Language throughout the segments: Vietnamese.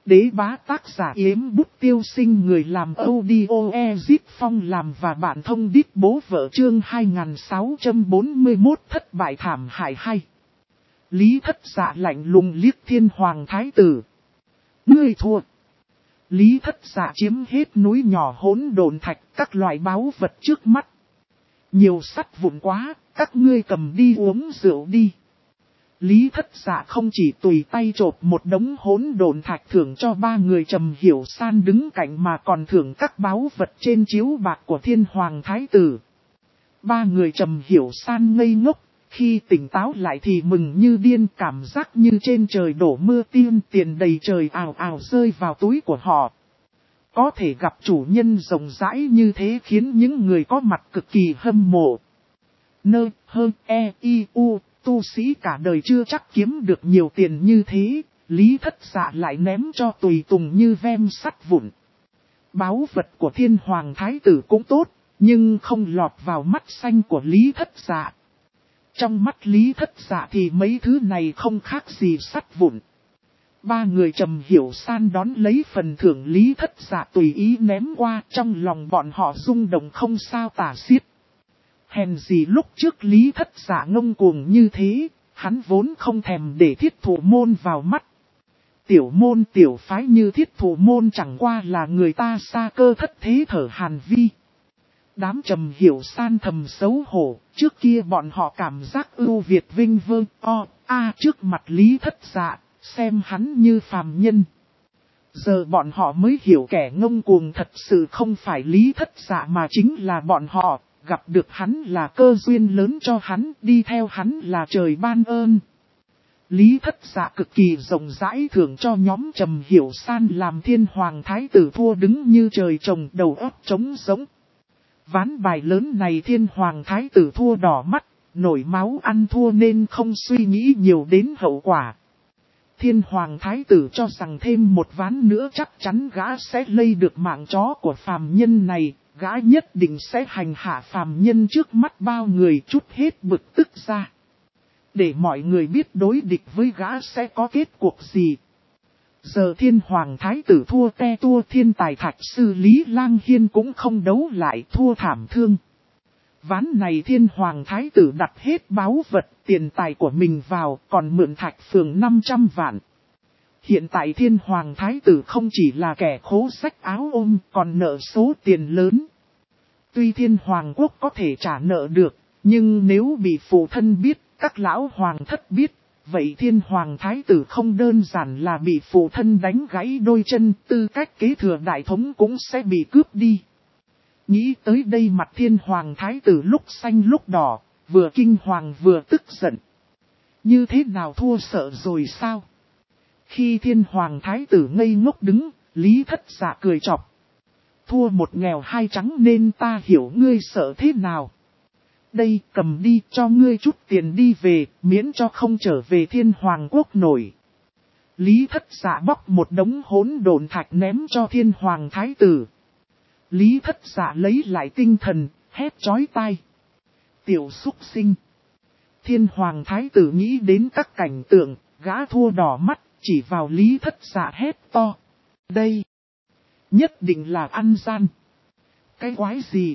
đế bá tác giả Yếm Bút Tiêu Sinh, người làm audio Ezip Phong làm và bạn thông đít bố vợ, chương 2641 thất bại thảm hại hay. Lý Thất Dạ lạnh lùng liếc Thiên Hoàng Thái Tử. Ngươi thua. Lý Thất Dạ chiếm hết núi nhỏ hỗn độn thạch, các loại báu vật trước mắt. Nhiều sắt vụn quá, các ngươi cầm đi uống rượu đi. Lý Thất Dạ không chỉ tùy tay chộp một đống hỗn độn thạch thưởng cho ba người Trầm Hiểu San đứng cạnh, mà còn thưởng các báu vật trên chiếu bạc của Thiên Hoàng Thái Tử. Ba người Trầm Hiểu San ngây ngốc, khi tỉnh táo lại thì mừng như điên, cảm giác như trên trời đổ mưa tiên, tiền đầy trời ào ào rơi vào túi của họ. Có thể gặp chủ nhân rộng rãi như thế khiến những người có mặt cực kỳ hâm mộ. Tu sĩ cả đời chưa chắc kiếm được nhiều tiền như thế, Lý Thất Dạ lại ném cho tùy tùng như vem sắt vụn. Báu vật của Thiên Hoàng Thái Tử cũng tốt, nhưng không lọt vào mắt xanh của Lý Thất Dạ. Trong mắt Lý Thất Dạ thì mấy thứ này không khác gì sắt vụn. Ba người Trầm Hiểu San đón lấy phần thưởng Lý Thất Dạ tùy ý ném qua, trong lòng bọn họ rung động không sao tả xiết. Hèn gì lúc trước Lý Thất Dạ ngông cuồng như thế, hắn vốn không thèm để Thiết Thủ Môn vào mắt. Tiểu môn tiểu phái như Thiết Thủ Môn chẳng qua là người ta xa cơ thất thế thở hàn vi. Đám Trầm Hiểu San thầm xấu hổ, trước kia bọn họ cảm giác ưu việt vinh vơ trước mặt Lý Thất Dạ, xem hắn như phàm nhân. Giờ bọn họ mới hiểu kẻ ngông cuồng thật sự không phải Lý Thất Dạ mà chính là bọn họ. Gặp được hắn là cơ duyên lớn cho hắn, đi theo hắn là trời ban ơn. Lý Thất Dạ cực kỳ rộng rãi thưởng cho nhóm Trầm Hiểu San làm Thiên Hoàng Thái Tử thua đứng như trời trồng, đầu óc trống rỗng. Ván bài lớn này Thiên Hoàng Thái Tử thua đỏ mắt, nổi máu ăn thua nên không suy nghĩ nhiều đến hậu quả. Thiên Hoàng Thái Tử cho rằng thêm một ván nữa chắc chắn gã sẽ lây được mạng chó của phàm nhân này. Gã nhất định sẽ hành hạ phàm nhân trước mắt bao người, chút hết bực tức ra. Để mọi người biết đối địch với gã sẽ có kết cuộc gì. Giờ Thiên Hoàng Thái Tử thua te tua, thiên tài thạch sư Lý Lang Hiên cũng không đấu lại, thua thảm thương. Ván này Thiên Hoàng Thái Tử đặt hết báu vật tiền tài của mình vào, còn mượn thạch phường 500 vạn. Hiện tại Thiên Hoàng Thái Tử không chỉ là kẻ khố rách áo ôm, còn nợ số tiền lớn. Tuy Thiên Hoàng Quốc có thể trả nợ được, nhưng nếu bị phụ thân biết, các lão hoàng thất biết, vậy Thiên Hoàng Thái Tử không đơn giản là bị phụ thân đánh gãy đôi chân, tư cách kế thừa đại thống cũng sẽ bị cướp đi. Nghĩ tới đây mặt Thiên Hoàng Thái Tử lúc xanh lúc đỏ, vừa kinh hoàng vừa tức giận. Như thế nào thua sợ rồi sao? Khi Thiên Hoàng Thái Tử ngây ngốc đứng, Lý Thất Dạ cười chọc. Thua một nghèo hai trắng nên ta hiểu ngươi sợ thế nào. Đây cầm đi cho ngươi chút tiền đi về, miễn cho không trở về Thiên Hoàng Quốc nổi. Lý Thất Dạ bóc một đống hỗn độn thạch ném cho Thiên Hoàng Thái Tử. Lý Thất Dạ lấy lại tinh thần, hét chói tai. Tiểu súc sinh. Thiên Hoàng Thái Tử nghĩ đến các cảnh tượng, gã thua đỏ mắt, chỉ vào Lý Thất Dạ hét to. Đây, nhất định là ăn gian. Cái quái gì?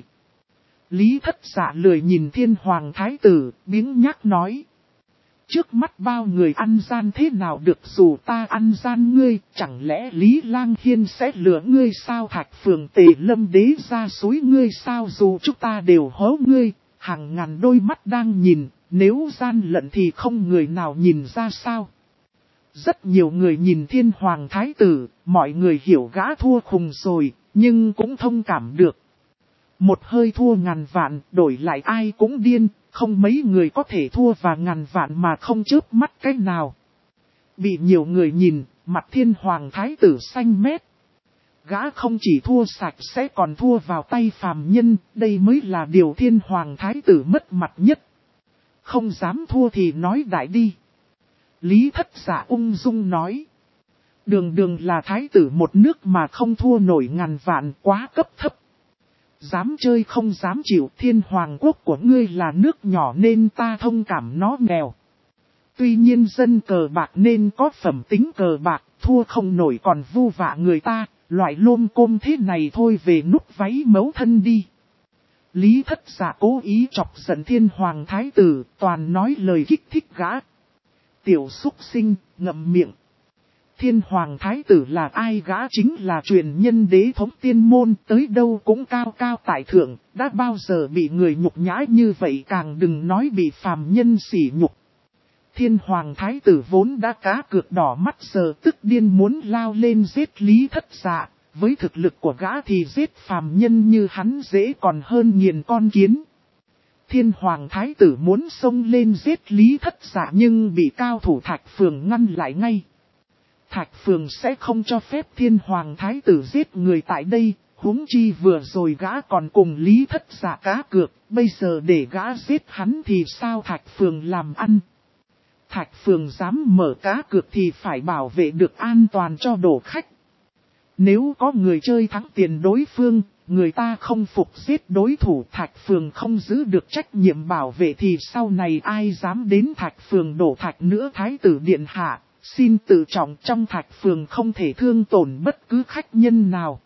Lý Thất Dạ lười nhìn Thiên Hoàng Thái Tử, biếng nhác nói. Trước mắt bao người ăn gian thế nào được, dù ta ăn gian ngươi, chẳng lẽ Lý Lang Hiên sẽ lừa ngươi sao? Thạch Phường Tề Lâm Đế ra suối ngươi sao? Dù chúng ta đều hố ngươi, hàng ngàn đôi mắt đang nhìn, nếu gian lận thì không người nào nhìn ra sao? Rất nhiều người nhìn Thiên Hoàng Thái Tử, mọi người hiểu gã thua khùng rồi, nhưng cũng thông cảm được. Một hơi thua ngàn vạn, đổi lại ai cũng điên, không mấy người có thể thua và ngàn vạn mà không chớp mắt cách nào. Bị nhiều người nhìn, mặt Thiên Hoàng Thái Tử xanh mét. Gã không chỉ thua sạch sẽ còn thua vào tay phàm nhân, đây mới là điều Thiên Hoàng Thái Tử mất mặt nhất. Không dám thua thì nói đại đi. Lý Thất Dạ ung dung nói. Đường đường là thái tử một nước mà không thua nổi ngàn vạn, quá cấp thấp. Dám chơi không dám chịu, Thiên Hoàng Quốc của ngươi là nước nhỏ nên ta thông cảm nó nghèo. Tuy nhiên dân cờ bạc nên có phẩm tính cờ bạc, thua không nổi còn vu vạ người ta, loại lôm côm thế này thôi về núp váy mấu thân đi. Lý Thất Dạ cố ý chọc giận Thiên Hoàng Thái Tử, toàn nói lời kích thích gã. Tiểu súc sinh, ngậm miệng. Thiên Hoàng Thái Tử là ai? Gã chính là truyền nhân đế thống tiên môn, tới đâu cũng cao cao tại thượng, đã bao giờ bị người nhục nhã như vậy, càng đừng nói bị phàm nhân sỉ nhục. Thiên Hoàng Thái Tử vốn đã cá cược đỏ mắt, giờ tức điên muốn lao lên giết Lý Thất Dạ, với thực lực của gã thì giết phàm nhân như hắn dễ còn hơn nghiền con kiến. Thiên Hoàng Thái Tử muốn xông lên giết Lý Thất Dạ nhưng bị cao thủ Thạch Phường ngăn lại ngay. Thạch Phường sẽ không cho phép Thiên Hoàng Thái Tử giết người tại đây, huống chi vừa rồi gã còn cùng Lý Thất Dạ cá cược, bây giờ để gã giết hắn thì sao Thạch Phường làm ăn. Thạch Phường dám mở cá cược thì phải bảo vệ được an toàn cho đổ khách. Nếu có người chơi thắng tiền đối phương, người ta không phục giết đối thủ, Thạch Phường không giữ được trách nhiệm bảo vệ thì sau này ai dám đến Thạch Phường đổ thạch nữa. Thái tử điện hạ, xin tự trọng, trong Thạch Phường không thể thương tổn bất cứ khách nhân nào.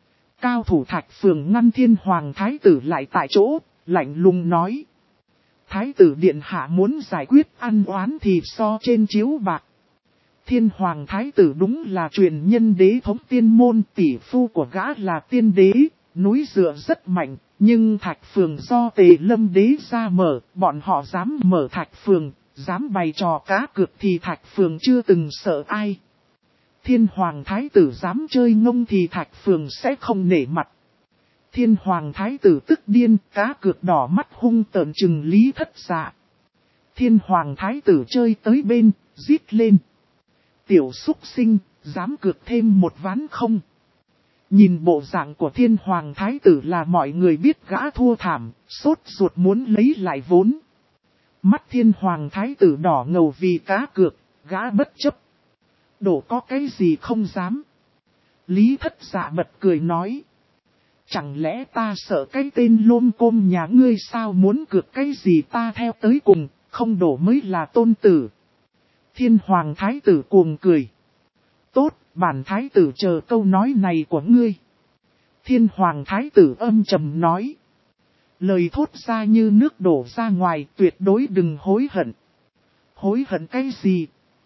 Cao thủ Thạch Phường ngăn Thiên Hoàng Thái Tử lại tại chỗ, lạnh lùng nói. Thái tử điện hạ muốn giải quyết ăn oán thì so trên chiếu bạc. Thiên Hoàng Thái Tử đúng là truyền nhân đế thống tiên môn, tỷ phu của gã là tiên đế, núi dựa rất mạnh, nhưng Thạch Phường do Tề Lâm đế ra mở, bọn họ dám mở Thạch Phường, dám bày trò cá cược thì Thạch Phường chưa từng sợ ai. Thiên Hoàng Thái Tử dám chơi ngông thì Thạch Phường sẽ không nể mặt. Thiên Hoàng Thái Tử tức điên, cá cược đỏ mắt hung tợn trừng Lý Thất Dạ. Thiên Hoàng Thái Tử chơi tới bên, rít lên. Tiểu súc sinh, dám cược thêm một ván không? Nhìn bộ dạng của Thiên Hoàng Thái Tử là mọi người biết gã thua thảm, sốt ruột muốn lấy lại vốn. Mắt Thiên Hoàng Thái Tử đỏ ngầu vì cá cược, gã bất chấp. Đổ có cái gì không dám? Lý Thất Dạ bật cười nói. Chẳng lẽ ta sợ cái tên lôm côm nhà ngươi sao, muốn cược cái gì ta theo tới cùng, không đổ mới là tôn tử. Thiên Hoàng Thái Tử cuồng cười. Tốt, bản Thái Tử chờ câu nói này của ngươi. Thiên Hoàng Thái Tử âm trầm nói. Lời thốt ra như nước đổ ra ngoài, tuyệt đối đừng hối hận. Hối hận cái gì?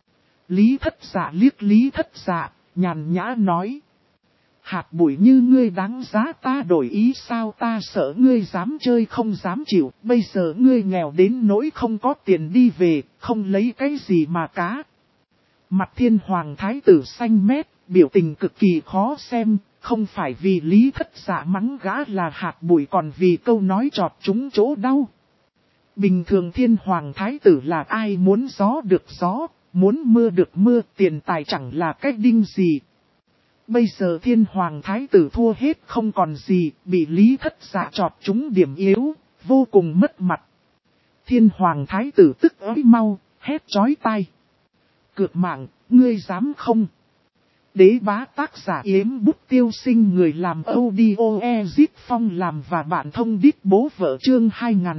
Lý Thất Dạ liếc Lý Thất Dạ, nhàn nhã nói. Hạt bụi như ngươi đáng giá ta đổi ý sao, ta sợ ngươi dám chơi không dám chịu, bây giờ ngươi nghèo đến nỗi không có tiền đi về, không lấy cái gì mà cá. Mặt Thiên Hoàng Thái Tử xanh mét, biểu tình cực kỳ khó xem, không phải vì Lý Thất Dạ mắng gã là hạt bụi còn vì câu nói chọt trúng chỗ đau. Bình thường Thiên Hoàng Thái Tử là ai muốn gió được gió, muốn mưa được mưa, tiền tài chẳng là cái đinh gì. Bây giờ Thiên Hoàng Thái Tử thua hết không còn gì, bị Lý Thất Dạ chọt trúng điểm yếu, vô cùng mất mặt. Thiên Hoàng Thái Tử tức ới mau, hét chói tai. Cược mạng, ngươi dám không? Đế bá tác giả Yếm Bút Tiêu Sinh, người làm audio Ezip Phong làm và bạn thông đít bố vợ, chương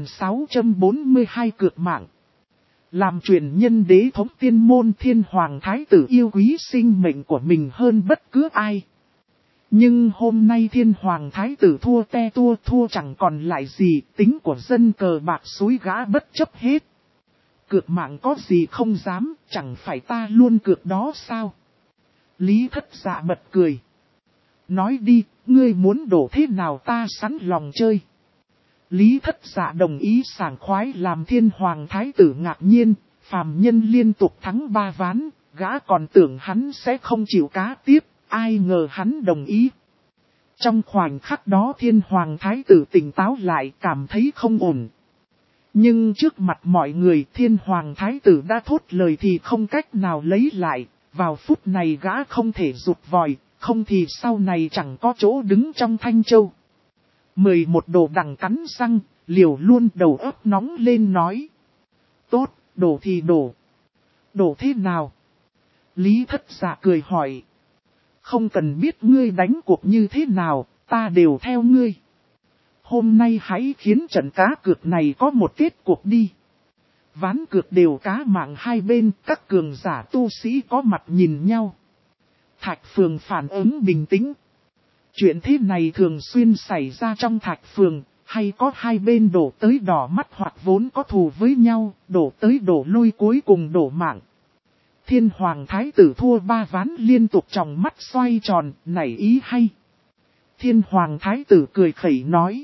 2642 cược mạng. Làm truyền nhân đế thống tiên môn, Thiên Hoàng Thái Tử yêu quý sinh mệnh của mình hơn bất cứ ai. Nhưng hôm nay Thiên Hoàng Thái Tử thua te tua, thua chẳng còn lại gì, tính của dân cờ bạc xúi gã bất chấp hết. Cược mạng có gì không dám, chẳng phải ta luôn cược đó sao? Lý Thất Dạ bật cười. Nói đi, ngươi muốn đổ thế nào ta sẵn lòng chơi. Lý Thất Dạ đồng ý sảng khoái, làm Thiên Hoàng Thái Tử ngạc nhiên, phàm nhân liên tục thắng 3 ván, gã còn tưởng hắn sẽ không chịu cá tiếp, ai ngờ hắn đồng ý. Trong khoảnh khắc đó Thiên Hoàng Thái Tử tỉnh táo lại, cảm thấy không ổn. Nhưng trước mặt mọi người Thiên Hoàng Thái Tử đã thốt lời thì không cách nào lấy lại, vào phút này gã không thể rụt vòi, không thì sau này chẳng có chỗ đứng trong Thanh Châu. 11 đồ đằng cắn răng, liều luôn đầu óc nóng lên nói. Tốt, đổ thì đổ. Đổ thế nào? Lý Thất Dạ cười hỏi. Không cần biết ngươi đánh cuộc như thế nào, ta đều theo ngươi. Hôm nay hãy khiến trận cá cược này có một kết cuộc đi. Ván cược đều cá mạng hai bên, các cường giả tu sĩ có mặt nhìn nhau. Thạch Phường phản ứng bình tĩnh. Chuyện thế này thường xuyên xảy ra trong Thạch Phường, hay có hai bên đổ tới đỏ mắt hoặc vốn có thù với nhau, đổ tới đổ lui cuối cùng đổ mạng. Thiên Hoàng Thái tử thua 3 ván liên tục tròng mắt xoay tròn, nảy ý hay. Thiên Hoàng Thái tử cười khẩy nói.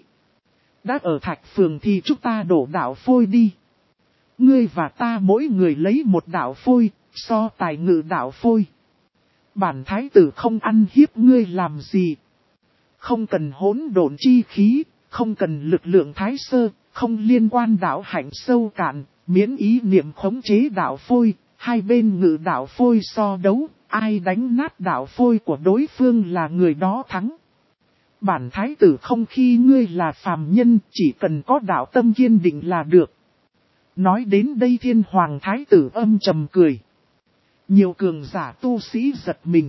Đã ở Thạch Phường thì chúng ta đổ đạo phôi đi. Ngươi và ta mỗi người lấy một đạo phôi, so tài ngự đạo phôi. Bản Thái tử không ăn hiếp ngươi làm gì. Không cần hỗn độn chi khí, không cần lực lượng thái sơ, không liên quan đạo hạnh sâu cạn, miễn ý niệm khống chế đạo phôi, hai bên ngự đạo phôi so đấu, ai đánh nát đạo phôi của đối phương là người đó thắng. Bản Thái tử không khi ngươi là phàm nhân, chỉ cần có đạo tâm kiên định là được. Nói đến đây Thiên Hoàng Thái tử âm trầm cười. Nhiều cường giả tu sĩ giật mình.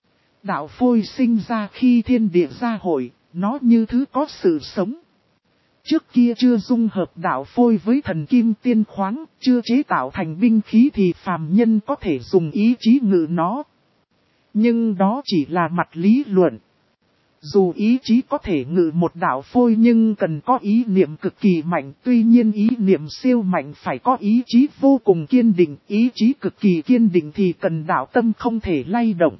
Đạo phôi sinh ra khi thiên địa gia hội, nó như thứ có sự sống. Trước kia chưa dung hợp đạo phôi với thần kim tiên khoáng, chưa chế tạo thành binh khí thì phàm nhân có thể dùng ý chí ngự nó. Nhưng đó chỉ là mặt lý luận. Dù ý chí có thể ngự một đạo phôi nhưng cần có ý niệm cực kỳ mạnh, tuy nhiên ý niệm siêu mạnh phải có ý chí vô cùng kiên định, ý chí cực kỳ kiên định thì cần đạo tâm không thể lay động.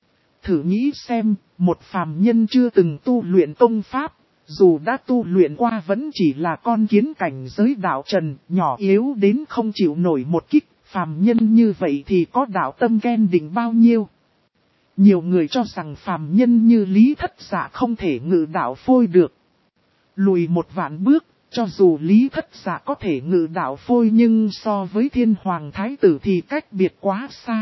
Thử nghĩ xem, một phàm nhân chưa từng tu luyện công pháp, dù đã tu luyện qua vẫn chỉ là con kiến cảnh giới đạo trần, nhỏ yếu đến không chịu nổi một kích, phàm nhân như vậy thì có đạo tâm kiên định bao nhiêu. Nhiều người cho rằng phàm nhân như Lý Thất Dạ không thể ngự đạo phôi được. Lùi một vạn bước, cho dù Lý Thất Dạ có thể ngự đạo phôi nhưng so với Thiên Hoàng Thái tử thì cách biệt quá xa.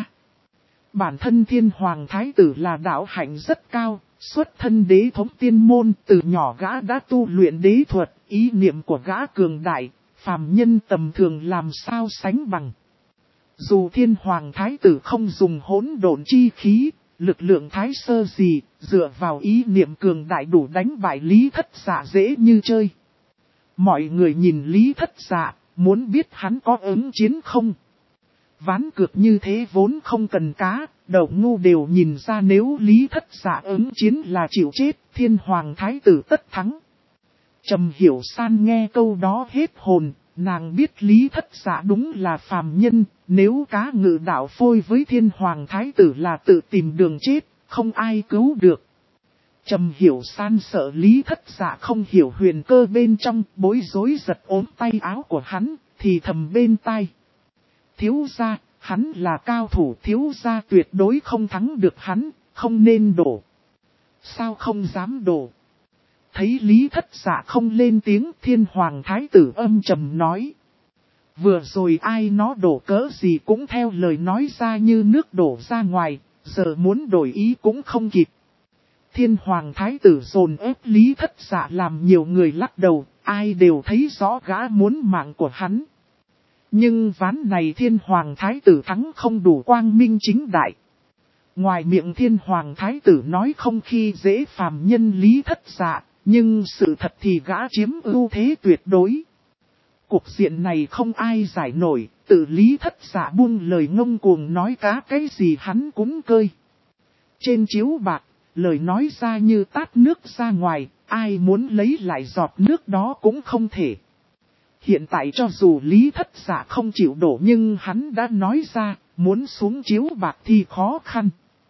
Bản thân Thiên Hoàng Thái tử là đạo hạnh rất cao, xuất thân đế thống tiên môn, từ nhỏ gã đã tu luyện đế thuật, ý niệm của gã cường đại, phàm nhân tầm thường làm sao sánh bằng. Dù Thiên Hoàng Thái tử không dùng hỗn độn chi khí, lực lượng thái sơ gì, dựa vào ý niệm cường đại đủ đánh bại Lý Thất Dạ dễ như chơi. Mọi người nhìn Lý Thất Dạ, muốn biết hắn có ứng chiến không? Ván cược như thế vốn không cần cá, đầu ngu đều nhìn ra nếu Lý Thất Dạ ứng chiến là chịu chết, Thiên Hoàng Thái tử tất thắng. Trầm Hiểu San nghe câu đó hết hồn, nàng biết Lý Thất Dạ đúng là phàm nhân, nếu cá ngự đạo phôi với Thiên Hoàng Thái tử là tự tìm đường chết, không ai cứu được. Trầm Hiểu San sợ Lý Thất Dạ không hiểu huyền cơ bên trong, bối rối giật ốm tay áo của hắn, thì thầm bên tai. Thiếu gia, hắn là cao thủ, thiếu gia tuyệt đối không thắng được hắn, không nên đổ. Sao không dám đổ? Thấy Lý Thất Dạ không lên tiếng, Thiên Hoàng Thái tử âm trầm nói. Vừa rồi ai nó đổ cỡ gì cũng theo lời nói ra như nước đổ ra ngoài, giờ muốn đổi ý cũng không kịp. Thiên Hoàng Thái tử dồn ép Lý Thất Dạ làm nhiều người lắc đầu, ai đều thấy rõ gã muốn mạng của hắn. Nhưng ván này Thiên Hoàng Thái tử thắng không đủ quang minh chính đại. Ngoài miệng Thiên Hoàng Thái tử nói không khi dễ phàm nhân Lý Thất Dạ, nhưng sự thật thì gã chiếm ưu thế tuyệt đối. Cuộc diện này không ai giải nổi, tự Lý Thất Dạ buông lời ngông cuồng nói cá cái gì hắn cũng cơi. Trên chiếu bạc, lời nói ra như tát nước ra ngoài, ai muốn lấy lại giọt nước đó cũng không thể. Hiện tại cho dù Lý Thất Dạ không chịu đổ nhưng hắn đã nói ra, muốn xuống chiếu bạc thì khó khăn.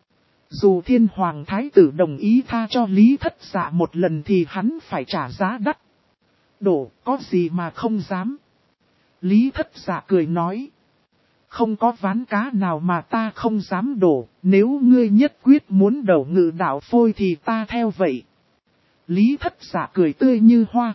Dù Thiên Hoàng Thái tử đồng ý tha cho Lý Thất Dạ một lần thì hắn phải trả giá đắt. Đổ có gì mà không dám. Lý Thất Dạ cười nói. Không có ván cá nào mà ta không dám đổ, nếu ngươi nhất quyết muốn đầu ngự đạo phôi thì ta theo vậy. Lý Thất Dạ cười tươi như hoa.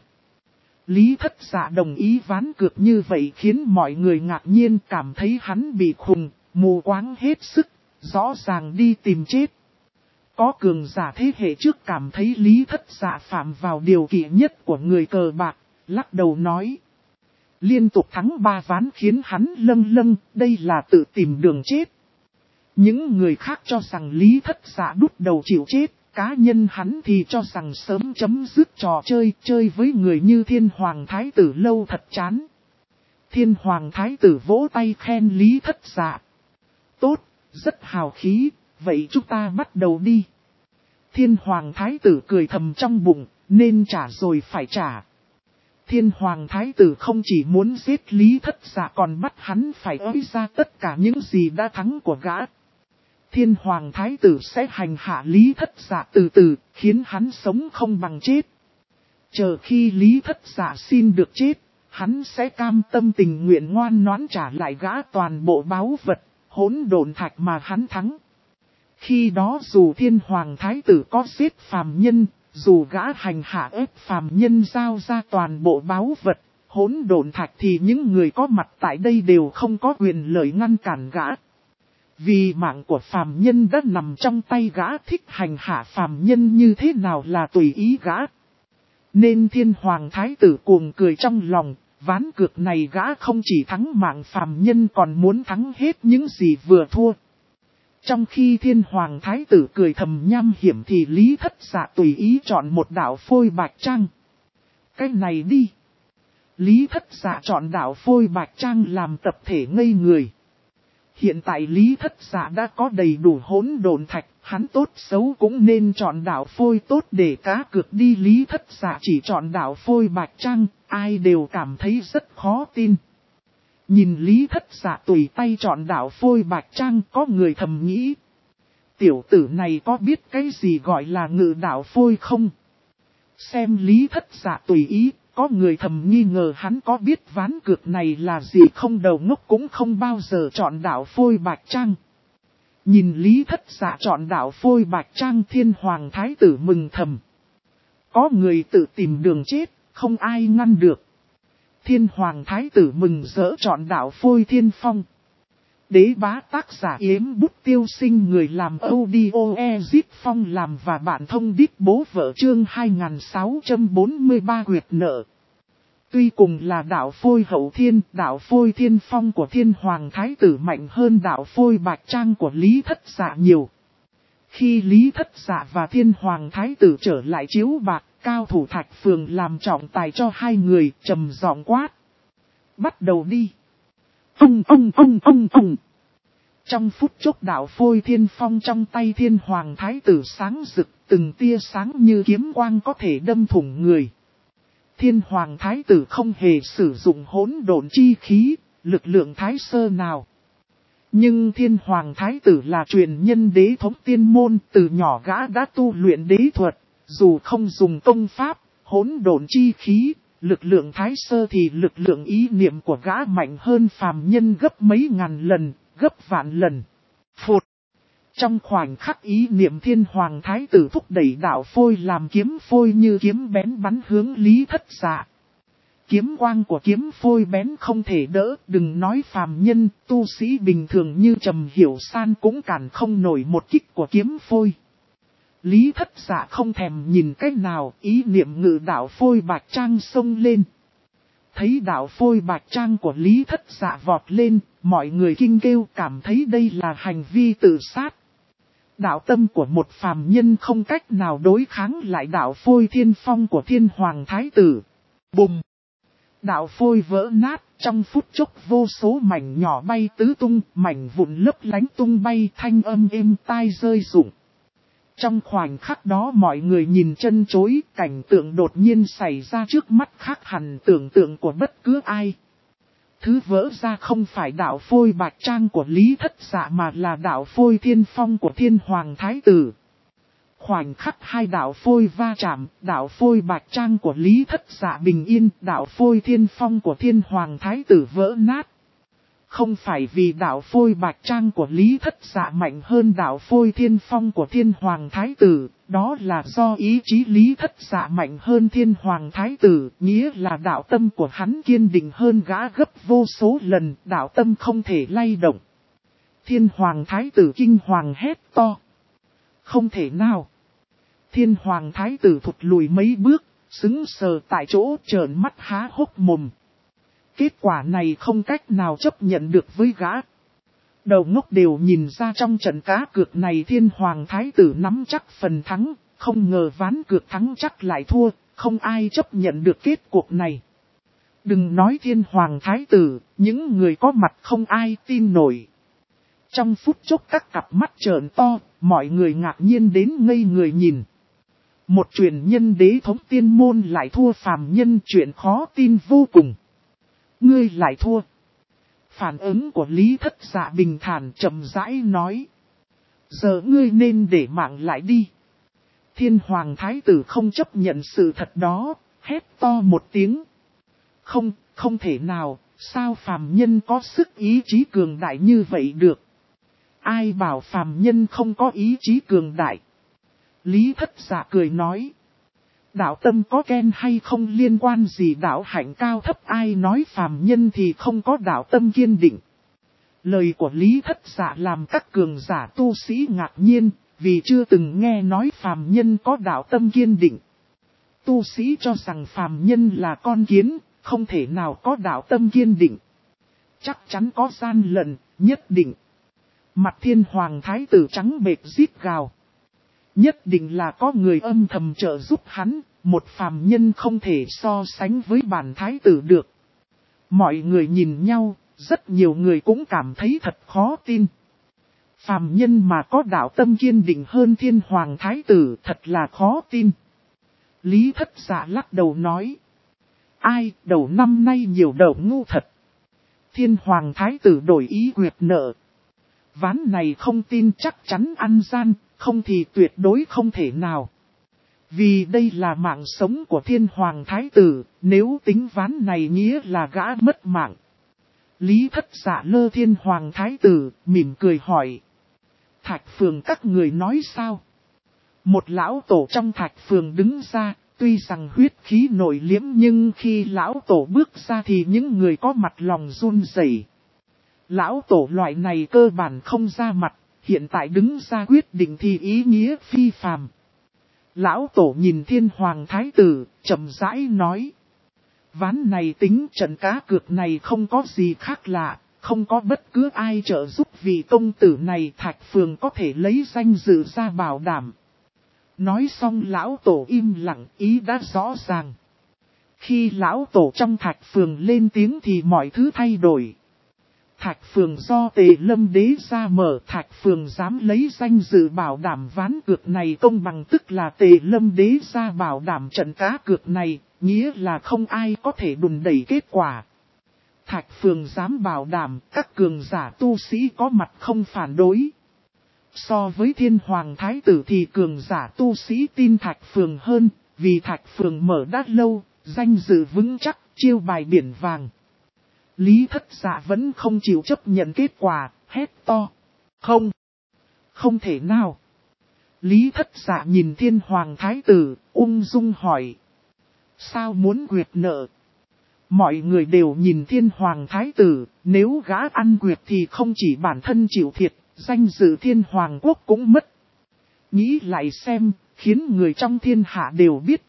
Lý Thất Dạ đồng ý ván cược như vậy khiến mọi người ngạc nhiên cảm thấy hắn bị khùng, mù quáng hết sức, rõ ràng đi tìm chết. Có cường giả thế hệ trước cảm thấy Lý Thất Dạ phạm vào điều kỵ nhất của người cờ bạc, lắc đầu nói. Liên tục thắng 3 ván khiến hắn lâng lâng, đây là tự tìm đường chết. Những người khác cho rằng Lý Thất Dạ đút đầu chịu chết, cá nhân hắn thì cho rằng sớm chấm dứt trò chơi, chơi với người như Thiên Hoàng Thái tử lâu thật chán. Thiên hoàng thái tử vỗ tay khen Lý Thất Dạ. Tốt, rất hào khí, vậy chúng ta bắt đầu đi. Thiên hoàng thái tử cười thầm trong bụng, nên trả rồi phải trả. Thiên hoàng thái tử không chỉ muốn giết Lý Thất Dạ còn bắt hắn phải ới ra tất cả những gì đã thắng của gã. Thiên hoàng thái tử sẽ hành hạ Lý Thất Dạ từ từ, khiến hắn sống không bằng chết. Chờ khi Lý Thất Dạ xin được chết, hắn sẽ cam tâm tình nguyện ngoan ngoãn trả lại gã toàn bộ báu vật, hỗn độn thạch mà hắn thắng. Khi đó dù thiên hoàng thái tử có giết phàm nhân, dù gã hành hạ ép phàm nhân giao ra toàn bộ báu vật, hỗn độn thạch thì những người có mặt tại đây đều không có quyền lợi ngăn cản gã. Vì mạng của phàm nhân đã nằm trong tay gã, thích hành hạ phàm nhân như thế nào là tùy ý gã. Nên thiên hoàng thái tử cuồng cười trong lòng, ván cược này gã không chỉ thắng mạng phàm nhân còn muốn thắng hết những gì vừa thua. Trong khi thiên hoàng thái tử cười thầm nham hiểm thì Lý Thất Dạ tùy ý chọn một đạo phôi bạch trang. Cái này đi. Lý Thất Dạ chọn đạo phôi bạch trang làm tập thể ngây người. Hiện tại Lý Thất Dạ đã có đầy đủ hỗn độn thạch, hắn tốt xấu cũng nên chọn đạo phôi tốt để cá cược đi. Lý Thất Dạ chỉ chọn đạo phôi bạch trang, ai đều cảm thấy rất khó tin. Nhìn Lý Thất Dạ tùy tay chọn đạo phôi bạch trang, có người thầm nghĩ. Tiểu tử này có biết cái gì gọi là ngự đạo phôi không? Xem Lý Thất Dạ tùy ý, có người thầm nghi ngờ hắn có biết ván cược này là gì không, đầu ngốc cũng không bao giờ chọn đạo phôi bạch trang. Nhìn Lý Thất Dạ chọn đạo phôi bạch trang, thiên hoàng thái tử mừng thầm. Có người tự tìm đường chết, không ai ngăn được. Thiên hoàng thái tử mừng rỡ chọn đạo phôi thiên phong. Đế bá tác giả Yếm Bút Tiêu Sinh, người làm audio Ezip Phong làm và bạn thông đít bố vợ, chương 2643 quyệt nợ. Tuy cùng là đạo phôi hậu thiên, đạo phôi thiên phong của thiên hoàng thái tử mạnh hơn đạo phôi bạch trang của Lý Thất Dạ nhiều. Khi Lý Thất Dạ và thiên hoàng thái tử trở lại chiếu bạc, cao thủ Thạch Phường làm trọng tài cho hai người, trầm giọng quát. Bắt đầu đi. Ông. Trong phút chốc đạo phôi thiên phong trong tay thiên hoàng thái tử sáng rực, từng tia sáng như kiếm quang có thể đâm thủng người. Thiên hoàng thái tử không hề sử dụng hỗn độn chi khí, lực lượng thái sơ nào. Nhưng thiên hoàng thái tử là truyền nhân đế thống tiên môn, từ nhỏ gã đã tu luyện đế thuật, dù không dùng công pháp, hỗn độn chi khí, lực lượng thái sơ thì lực lượng ý niệm của gã mạnh hơn phàm nhân gấp mấy ngàn lần, gấp vạn lần. Phụt! Trong khoảnh khắc ý niệm thiên hoàng thái tử thúc đẩy đạo phôi làm kiếm phôi như kiếm bén bắn hướng Lý Thất Dạ. Kiếm quang của kiếm phôi bén không thể đỡ, đừng nói phàm nhân, tu sĩ bình thường như Trầm Hiểu San cũng cản không nổi một kích của kiếm phôi. Lý Thất Dạ không thèm nhìn cách nào, ý niệm ngự đạo phôi bạch trang xông lên. Thấy đạo phôi bạch trang của Lý Thất Dạ vọt lên, mọi người kinh kêu, cảm thấy đây là hành vi tự sát. Đạo tâm của một phàm nhân không cách nào đối kháng lại đạo phôi thiên phong của thiên hoàng thái tử. Bùm! Đạo phôi vỡ nát, trong phút chốc vô số mảnh nhỏ bay tứ tung, mảnh vụn lấp lánh tung bay, thanh âm êm tai rơi rụng. Trong khoảnh khắc đó mọi người nhìn chân chối, cảnh tượng đột nhiên xảy ra trước mắt khác hẳn tưởng tượng của bất cứ ai. Thứ vỡ ra không phải đạo phôi bạch trang của Lý Thất Dạ mà là đạo phôi thiên phong của thiên hoàng thái tử. Khoảnh khắc hai đạo phôi va chạm, đạo phôi bạch trang của Lý Thất Dạ bình yên, đạo phôi thiên phong của thiên hoàng thái tử vỡ nát. Không phải vì đạo phôi bạch trang của Lý Thất Dạ mạnh hơn đạo phôi thiên phong của thiên hoàng thái tử, đó là do ý chí Lý Thất Dạ mạnh hơn thiên hoàng thái tử, nghĩa là đạo tâm của hắn kiên định hơn gã gấp vô số lần, đạo tâm không thể lay động. Thiên hoàng thái tử kinh hoàng hét to. Không thể nào. Thiên hoàng thái tử thụt lùi mấy bước, sững sờ tại chỗ trợn mắt há hốc mồm. Kết quả này không cách nào chấp nhận được với gã. Đầu ngốc đều nhìn ra trong trận cá cược này thiên hoàng thái tử nắm chắc phần thắng, không ngờ ván cược thắng chắc lại thua, không ai chấp nhận được kết cuộc này. Đừng nói thiên hoàng thái tử, những người có mặt không ai tin nổi. Trong phút chốc các cặp mắt trợn to, mọi người ngạc nhiên đến ngây người nhìn. Một truyền nhân đế thống tiên môn lại thua phàm nhân, chuyện khó tin vô cùng. Ngươi lại thua. Phản ứng của Lý Thất Dạ bình thản chậm rãi nói. Giờ ngươi nên để mạng lại đi. Thiên hoàng thái tử không chấp nhận sự thật đó, hét to một tiếng. Không thể nào, sao phàm nhân có sức ý chí cường đại như vậy được? Ai bảo phàm nhân không có ý chí cường đại? Lý Thất Dạ cười nói. Đạo tâm có ghen hay không liên quan gì đạo hạnh cao thấp, ai nói phàm nhân thì không có đạo tâm kiên định. Lời của Lý Thất Dạ làm các cường giả tu sĩ ngạc nhiên, vì chưa từng nghe nói phàm nhân có đạo tâm kiên định. Tu sĩ cho rằng phàm nhân là con kiến, không thể nào có đạo tâm kiên định. Chắc chắn có gian lận, nhất định. Mặt thiên hoàng thái tử trắng bệch rít gào. Nhất định là có người âm thầm trợ giúp hắn, một phàm nhân không thể so sánh với bản thái tử được. Mọi người nhìn nhau, rất nhiều người cũng cảm thấy thật khó tin. Phàm nhân mà có đạo tâm kiên định hơn thiên hoàng thái tử thật là khó tin. Lý Thất Dạ lắc đầu nói. Ai, đầu năm nay nhiều đầu ngu thật. Thiên hoàng thái tử đổi ý quyệt nợ. Ván này không tin chắc chắn ăn gian, không thì tuyệt đối không thể nào. Vì đây là mạng sống của thiên hoàng thái tử, nếu tính ván này nghĩa là gã mất mạng. Lý Thất Dạ lơ thiên hoàng thái tử, mỉm cười hỏi. Thạch Phường các người nói sao? Một lão tổ trong Thạch Phường đứng ra, tuy rằng huyết khí nổi liếm nhưng khi lão tổ bước ra thì những người có mặt lòng run rẩy. Lão tổ loại này cơ bản không ra mặt, hiện tại đứng ra quyết định thì ý nghĩa phi phàm. Lão tổ nhìn thiên hoàng thái tử, chậm rãi nói. Ván này tính trận cá cược này không có gì khác lạ, không có bất cứ ai trợ giúp vì công tử này Thạch Phường có thể lấy danh dự ra bảo đảm. Nói xong lão tổ im lặng, ý đã rõ ràng. Khi lão tổ trong Thạch Phường lên tiếng thì mọi thứ thay đổi. Thạch Phường do Tề Lâm Đế ra mở, Thạch Phường dám lấy danh dự bảo đảm ván cược này công bằng, tức là Tề Lâm Đế ra bảo đảm trận cá cược này, nghĩa là không ai có thể đùn đẩy kết quả. Thạch Phường dám bảo đảm các cường giả tu sĩ có mặt không phản đối. So với thiên hoàng thái tử thì cường giả tu sĩ tin Thạch Phường hơn, vì Thạch Phường mở đã lâu, danh dự vững chắc, chiêu bài biển vàng. Lý Thất Dạ vẫn không chịu chấp nhận kết quả, hét to. Không thể nào. Lý Thất Dạ nhìn thiên hoàng thái tử, ung dung hỏi. Sao muốn quyệt nợ? Mọi người đều nhìn thiên hoàng thái tử, nếu gã ăn quyệt thì không chỉ bản thân chịu thiệt, danh dự thiên hoàng quốc cũng mất. Nghĩ lại xem, khiến người trong thiên hạ đều biết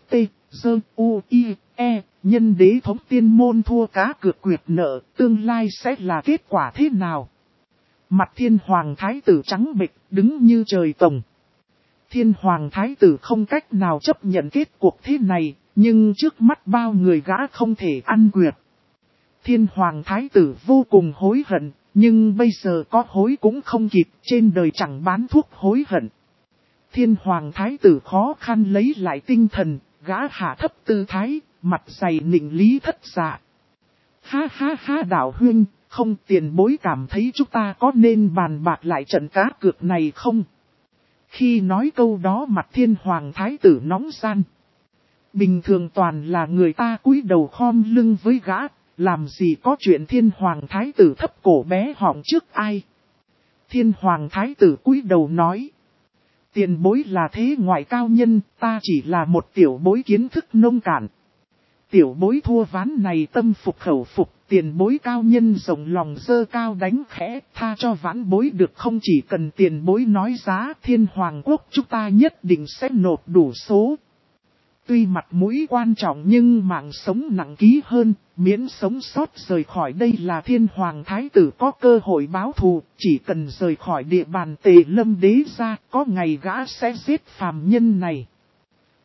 nhân đế thống tiên môn thua cá cược quyệt nợ, tương lai sẽ là kết quả thế nào? Mặt thiên hoàng thái tử trắng bệch, đứng như trời tồng. Thiên hoàng thái tử không cách nào chấp nhận kết cuộc thế này, nhưng trước mắt bao người gã không thể ăn quyệt. Thiên hoàng thái tử vô cùng hối hận, nhưng bây giờ có hối cũng không kịp, trên đời chẳng bán thuốc hối hận. Thiên hoàng thái tử khó khăn lấy lại tinh thần, gã hạ thấp tư thái, mặt dày nịnh Lý Thất Dạ. Ha ha ha đạo huynh, không tiền bối cảm thấy chúng ta có nên bàn bạc lại trận cá cược này không? Khi nói câu đó mặt thiên hoàng thái tử nóng gian. Bình thường toàn là người ta cúi đầu khom lưng với gã, làm gì có chuyện thiên hoàng thái tử thấp cổ bé họng trước ai. Thiên hoàng thái tử cúi đầu nói. Tiền bối là thế ngoại cao nhân, ta chỉ là một tiểu bối kiến thức nông cạn. Tiểu bối thua ván này tâm phục khẩu phục, tiền bối cao nhân rộng lòng dơ cao đánh khẽ, tha cho ván bối được không? Chỉ cần tiền bối nói giá, thiên hoàng quốc chúng ta nhất định sẽ nộp đủ số. Tuy mặt mũi quan trọng nhưng mạng sống nặng ký hơn, miễn sống sót rời khỏi đây là thiên hoàng thái tử có cơ hội báo thù, chỉ cần rời khỏi địa bàn Tề Lâm Đế ra, có ngày gã sẽ giết phàm nhân này.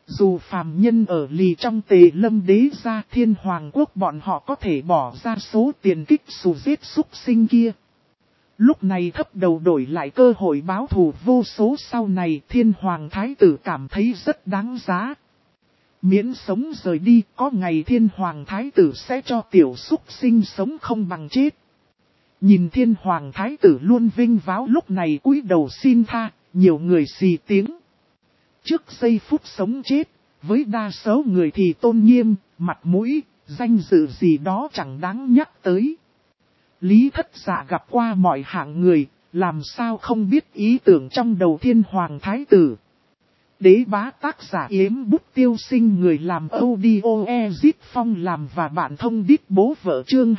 Dù phàm nhân ở lì trong Tề Lâm đế gia Thiên Hoàng quốc bọn họ có thể bỏ ra số tiền kích xù giết súc sinh kia. Lúc này thấp đầu đổi lại cơ hội báo thù vô số sau này Thiên Hoàng Thái tử cảm thấy rất đáng giá. Miễn sống rời đi, có ngày Thiên Hoàng Thái tử sẽ cho tiểu súc sinh sống không bằng chết. Nhìn Thiên Hoàng Thái tử luôn vinh váo lúc này cúi đầu xin tha, nhiều người xì tiếng. Trước giây phút sống chết, với đa số người thì tôn nghiêm, mặt mũi, danh dự gì đó chẳng đáng nhắc tới. Lý Thất Dạ gặp qua mọi hạng người, làm sao không biết ý tưởng trong đầu Thiên Hoàng Thái tử. Đế bá tác giả Yếm Bút Tiêu Sinh, người làm audio Ezit Phong làm và bạn thông đít bố vợ chương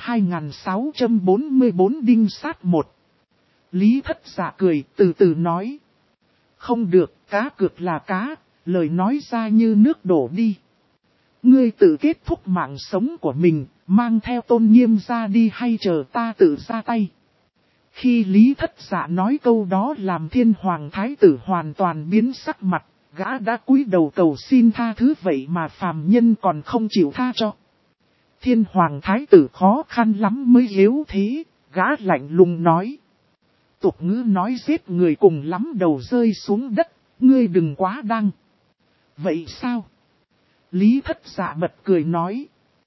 2644 đinh sát 1. Lý Thất Dạ cười từ từ nói. Không được, cá cược là cá, lời nói ra như nước đổ đi. Ngươi tự kết thúc mạng sống của mình, mang theo tôn nghiêm ra đi hay chờ ta tự ra tay. Khi Lý Thất Dạ nói câu đó làm Thiên Hoàng Thái tử hoàn toàn biến sắc mặt, gã đã cúi đầu cầu xin tha thứ vậy mà phàm nhân còn không chịu tha cho. Thiên Hoàng Thái tử khó khăn lắm mới yếu thế, gã lạnh lùng nói. Tục ngữ nói giết người cùng lắm đầu rơi xuống đất, ngươi đừng quá đăng. Vậy sao? Lý Thất Dạ bật cười nói.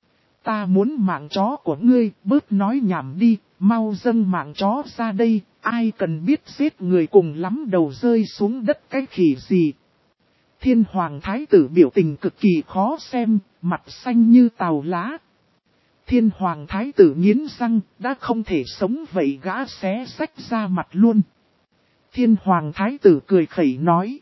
Ta muốn mạng chó của ngươi, bớt nói nhảm đi, mau dâng mạng chó ra đây, ai cần biết giết người cùng lắm đầu rơi xuống đất cái khỉ gì. Thiên Hoàng Thái tử biểu tình cực kỳ khó xem, mặt xanh như tàu lá. Thiên Hoàng Thái tử nghiến răng, đã không thể sống vậy gã xé rách ra mặt luôn. Thiên Hoàng Thái tử cười khẩy nói.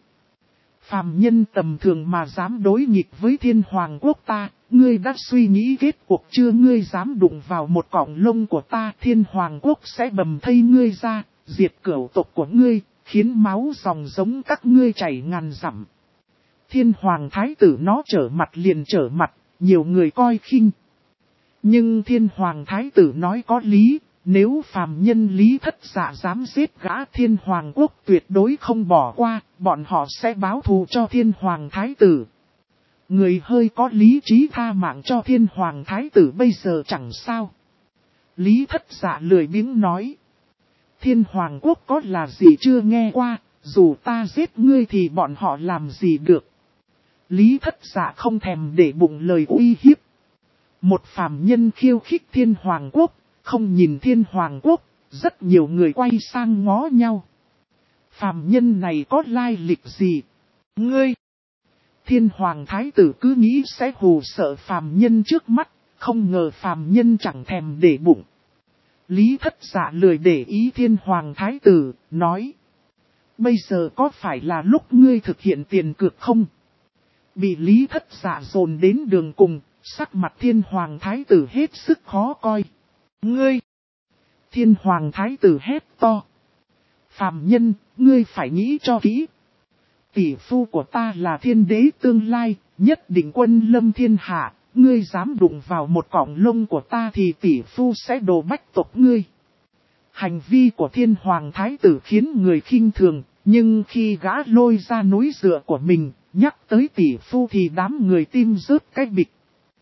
Phàm nhân tầm thường mà dám đối nghịch với Thiên Hoàng quốc ta, ngươi đã suy nghĩ kết cuộc chưa? Ngươi dám đụng vào một cọng lông của ta, Thiên Hoàng quốc sẽ bầm thây ngươi ra, diệt cửu tộc của ngươi, khiến máu dòng giống các ngươi chảy ngàn dặm. Thiên Hoàng Thái tử nó trở mặt liền trở mặt, nhiều người coi khinh. Nhưng Thiên Hoàng Thái tử nói có lý, nếu phàm nhân Lý Thất Dạ dám giết gã Thiên Hoàng quốc tuyệt đối không bỏ qua, bọn họ sẽ báo thù cho Thiên Hoàng Thái tử. Người hơi có lý trí tha mạng cho Thiên Hoàng Thái tử bây giờ chẳng sao. Lý Thất Dạ lười biếng nói. Thiên Hoàng quốc có là gì chưa nghe qua, dù ta giết ngươi thì bọn họ làm gì được. Lý Thất Dạ không thèm để bụng lời uy hiếp. Một phàm nhân khiêu khích Thiên Hoàng quốc, không nhìn Thiên Hoàng quốc, rất nhiều người quay sang ngó nhau. Phàm nhân này có lai lịch gì? Ngươi! Thiên Hoàng Thái tử cứ nghĩ sẽ hù sợ phàm nhân trước mắt, không ngờ phàm nhân chẳng thèm để bụng. Lý Thất Dạ lười để ý Thiên Hoàng Thái tử, nói. Bây giờ có phải là lúc ngươi thực hiện tiền cược không? Bị Lý Thất Dạ dồn đến đường cùng, sắc mặt Thiên Hoàng Thái tử hết sức khó coi. Ngươi! Thiên Hoàng Thái tử hét to. Phàm nhân, ngươi phải nghĩ cho kỹ. Tỷ phu của ta là thiên đế tương lai, nhất định quân lâm thiên hạ, ngươi dám đụng vào một cọng lông của ta thì tỷ phu sẽ đổ bách tộc ngươi. Hành vi của Thiên Hoàng Thái tử khiến người khinh thường, nhưng khi gã lôi ra núi dựa của mình, nhắc tới tỷ phu thì đám người tim rớt cái bịch.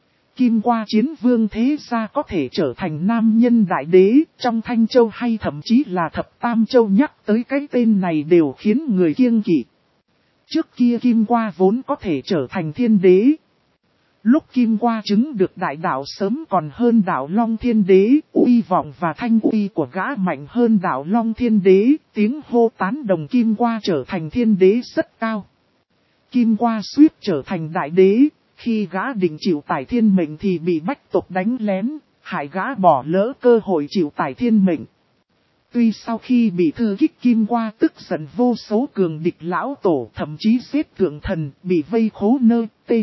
Kim Qua Chiến Vương thế gia có thể trở thành nam nhân đại đế, trong Thanh Châu hay thậm chí là Thập Tam Châu nhắc tới cái tên này đều khiến người kiêng kỵ. Trước kia Kim Qua vốn có thể trở thành thiên đế. Lúc Kim Qua chứng được đại đạo sớm còn hơn đạo Long Thiên Đế, uy vọng và thanh uy của gã mạnh hơn đạo Long Thiên Đế, tiếng hô tán đồng Kim Qua trở thành thiên đế rất cao. Kim Qua suýt trở thành đại đế, khi gã định chịu tải thiên mệnh thì bị bách tộc đánh lén, hại gã bỏ lỡ cơ hội chịu tải thiên mệnh. Tuy sau khi bị thư kích Kim Qua tức giận vô số cường địch lão tổ thậm chí giết thượng thần bị vây khố nơ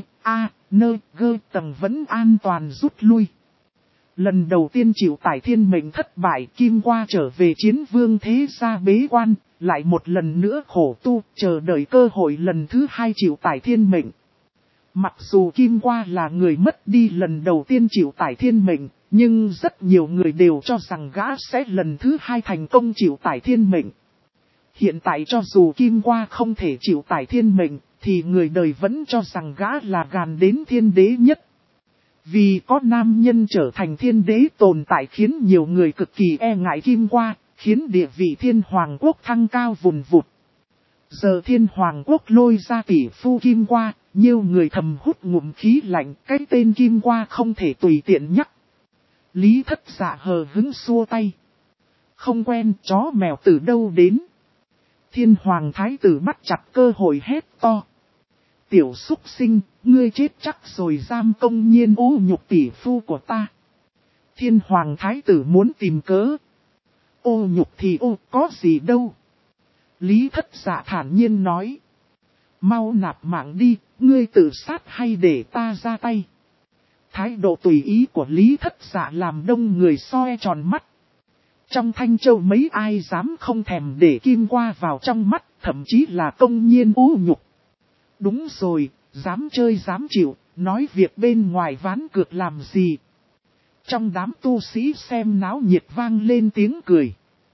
tầng vẫn an toàn rút lui. Lần đầu tiên chịu tải thiên mệnh thất bại Kim Qua trở về Chiến Vương thế gia bế quan, lại một lần nữa khổ tu chờ đợi cơ hội lần thứ hai chịu tải thiên mệnh. Mặc dù Kim Qua là người mất đi lần đầu tiên chịu tải thiên mệnh, nhưng rất nhiều người đều cho rằng gã sẽ lần thứ hai thành công chịu tải thiên mệnh. Hiện tại cho dù Kim Qua không thể chịu tải thiên mệnh, thì người đời vẫn cho rằng gã là gàn đến thiên đế nhất. Vì có nam nhân trở thành thiên đế tồn tại khiến nhiều người cực kỳ e ngại Kim Qua, khiến địa vị thiên hoàng quốc thăng cao vùn vụt. Giờ thiên hoàng quốc lôi ra tỷ phu Kim Qua, nhiều người thầm hút ngụm khí lạnh, cái tên Kim Qua không thể tùy tiện nhắc. Lý Thất Dạ hờ hứng xua tay. Không quen chó mèo từ đâu đến. Thiên hoàng thái tử bắt chặt cơ hội hét to. Tiểu súc sinh, ngươi chết chắc rồi, giam công nhiên ô nhục tỷ phu của ta. Thiên hoàng thái tử muốn tìm cớ. Ô nhục thì ô, có gì đâu. Lý Thất Dạ thản nhiên nói. Mau nạp mạng đi, ngươi tự sát hay để ta ra tay. Thái độ tùy ý của Lý Thất Dạ làm đông người soi tròn mắt. Trong Thanh Châu mấy ai dám không thèm để Kim Qua vào trong mắt, thậm chí là công nhiên ô nhục. Đúng rồi, dám chơi dám chịu, nói việc bên ngoài ván cược làm gì. Trong đám tu sĩ xem náo nhiệt vang lên tiếng cười.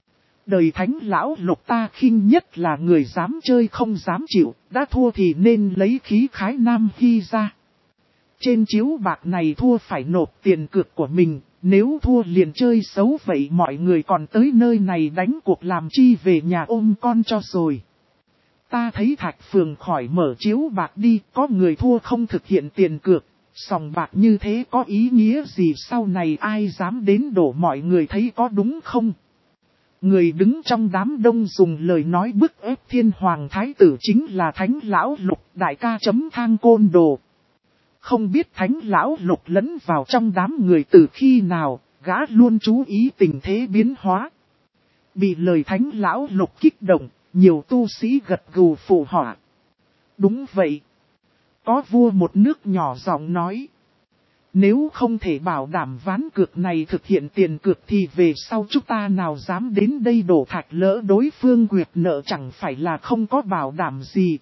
Đời Thánh lão Lục ta khinh nhất là người dám chơi không dám chịu, đã thua thì nên lấy khí khái Nam Hy ra. Trên chiếu bạc này thua phải nộp tiền cược của mình, nếu thua liền chơi xấu vậy mọi người còn tới nơi này đánh cuộc làm chi về nhà ôm con cho rồi. Ta thấy Thạch Phường khỏi mở chiếu bạc đi, có người thua không thực hiện tiền cược, sòng bạc như thế có ý nghĩa gì, sau này ai dám đến đổ, mọi người thấy có đúng không? Người đứng trong đám đông dùng lời nói bức ép thiên hoàng thái tử chính là Thánh lão Lục, đại ca chấm thang côn đồ. Không biết Thánh lão Lục lẫn vào trong đám người từ khi nào, gã luôn chú ý tình thế biến hóa. Bị lời Thánh lão Lục kích động, nhiều tu sĩ gật gù phụ họa. Đúng vậy. Có vua một nước nhỏ giọng nói. Nếu không thể bảo đảm ván cược này thực hiện tiền cược thì về sau chúng ta nào dám đến đây đổ thạch, lỡ đối phương quyệt nợ chẳng phải là không có bảo đảm gì.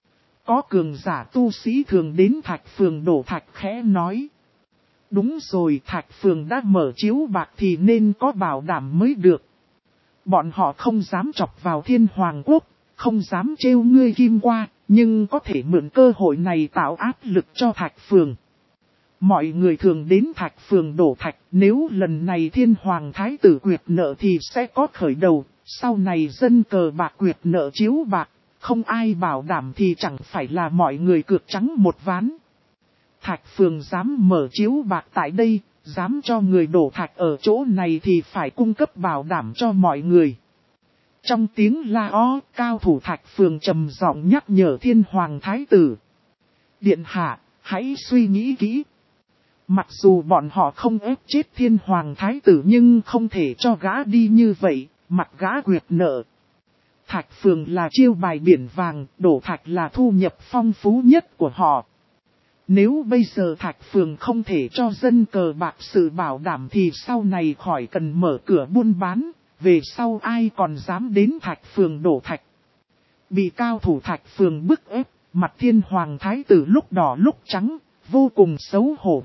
Có cường giả tu sĩ thường đến Thạch Phường đổ thạch khẽ nói. Đúng rồi, Thạch Phường đã mở chiếu bạc thì nên có bảo đảm mới được. Bọn họ không dám chọc vào thiên hoàng quốc, không dám trêu ngươi Kim Qua, nhưng có thể mượn cơ hội này tạo áp lực cho Thạch Phường. Mọi người thường đến Thạch Phường đổ thạch, nếu lần này thiên hoàng thái tử quyệt nợ thì sẽ có khởi đầu, sau này dân cờ bạc quyệt nợ chiếu bạc, không ai bảo đảm thì chẳng phải là mọi người cược trắng một ván. Thạch Phường dám mở chiếu bạc tại đây, dám cho người đổ thạch ở chỗ này thì phải cung cấp bảo đảm cho mọi người. Trong tiếng la ó, cao thủ Thạch Phường trầm giọng nhắc nhở thiên hoàng thái tử. Điện hạ, hãy suy nghĩ kỹ. Mặc dù bọn họ không ép chết thiên hoàng thái tử nhưng không thể cho gã đi như vậy, mặc gã quyệt nợ. Thạch Phường là chiêu bài biển vàng, đổ thạch là thu nhập phong phú nhất của họ. Nếu bây giờ Thạch Phường không thể cho dân cờ bạc sự bảo đảm thì sau này khỏi cần mở cửa buôn bán, về sau ai còn dám đến Thạch Phường đổ thạch. Bị cao thủ Thạch Phường bức ép, mặt thiên hoàng thái tử lúc đỏ lúc trắng, vô cùng xấu hổ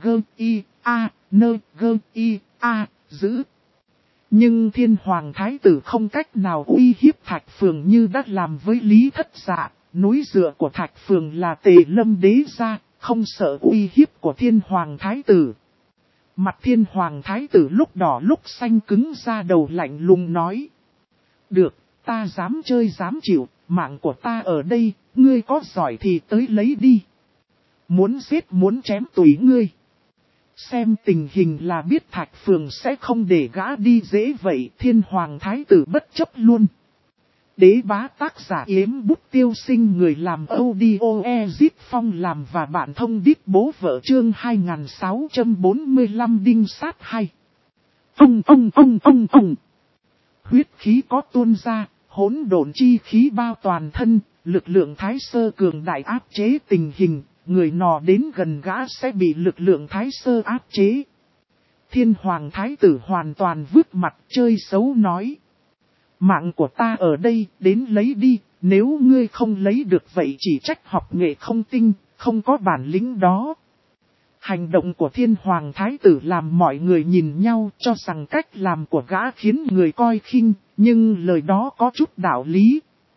giữ. Nhưng thiên hoàng thái tử không cách nào uy hiếp Thạch Phường như đã làm với Lý Thất Dạ, núi dựa của Thạch Phường là Tề Lâm đế gia, không sợ uy hiếp của thiên hoàng thái tử. Mặt thiên hoàng thái tử lúc đỏ lúc xanh cứng ra đầu lạnh lùng nói. Được, ta dám chơi dám chịu, mạng của ta ở đây, ngươi có giỏi thì tới lấy đi. Muốn giết muốn chém tùy ngươi. Xem tình hình là biết Thạch Phường sẽ không để gã đi dễ vậy, thiên hoàng thái tử bất chấp luôn. Đế bá tác giả Yếm Bút Tiêu Sinh, người làm audio Ezit Phong làm và bạn thông điệp bố vợ, chương 2645 đinh sát 2. Huyết khí có tuôn ra, hỗn độn chi khí bao toàn thân, lực lượng thái sơ cường đại áp chế tình hình, người nọ đến gần gã sẽ bị lực lượng thái sơ áp chế. Thiên hoàng thái tử hoàn toàn vứt mặt chơi xấu nói. Mạng của ta ở đây, đến lấy đi, nếu ngươi không lấy được vậy chỉ trách học nghệ không tinh, không có bản lĩnh đó. Hành động của thiên hoàng thái tử làm mọi người nhìn nhau cho rằng cách làm của gã khiến người coi khinh, nhưng lời đó có chút đạo lý.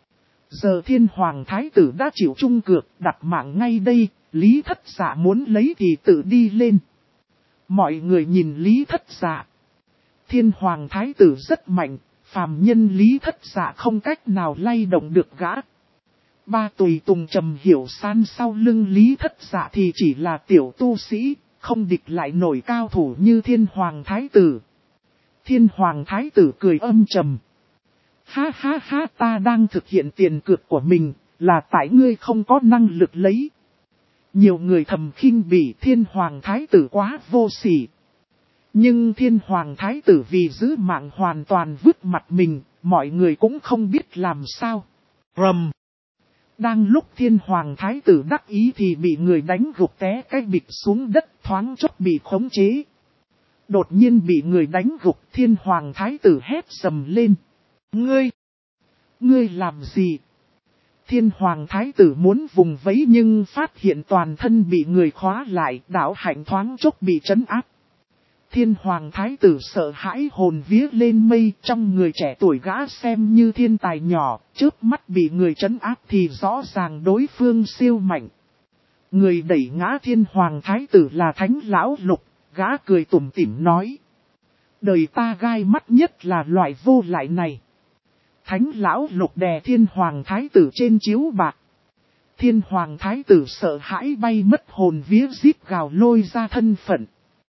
Giờ thiên hoàng thái tử đã chịu chung cược, đặt mạng ngay đây, Lý Thất Dạ muốn lấy thì tự đi lên. Mọi người nhìn Lý Thất Dạ. Thiên hoàng thái tử rất mạnh, phàm nhân Lý Thất Dạ không cách nào lay động được gã. Ba tùy tùng trầm hiểu san sau lưng Lý Thất Dạ thì chỉ là tiểu tu sĩ, không địch lại nổi cao thủ như thiên hoàng thái tử. Thiên hoàng thái tử cười âm trầm. Ha ha ha, ta đang thực hiện tiền cược của mình, là tại ngươi không có năng lực lấy. Nhiều người thầm khinh bỉ thiên hoàng thái tử quá vô sỉ. Nhưng thiên hoàng thái tử vì giữ mạng hoàn toàn vứt mặt mình, mọi người cũng không biết làm sao. Rầm. Đang lúc thiên hoàng thái tử đắc ý thì bị người đánh gục té cái bịch xuống đất, thoáng chốc bị khống chế. Đột nhiên bị người đánh gục, thiên hoàng thái tử hét sầm lên. Ngươi làm gì? Thiên hoàng thái tử muốn vùng vẫy nhưng phát hiện toàn thân bị người khóa lại, đạo hạnh thoáng chốc bị trấn áp. Thiên hoàng thái tử sợ hãi hồn vía lên mây, trong người trẻ tuổi gã xem như thiên tài nhỏ, chớp mắt bị người trấn áp thì rõ ràng đối phương siêu mạnh. Người đẩy ngã thiên hoàng thái tử là Thánh Lão Lục, gã cười tủm tỉm nói. Đời ta gai mắt nhất là loại vô lại này. Thánh Lão Lục đè thiên hoàng thái tử trên chiếu bạc. Thiên hoàng thái tử sợ hãi bay mất hồn vía rít gào lôi ra thân phận.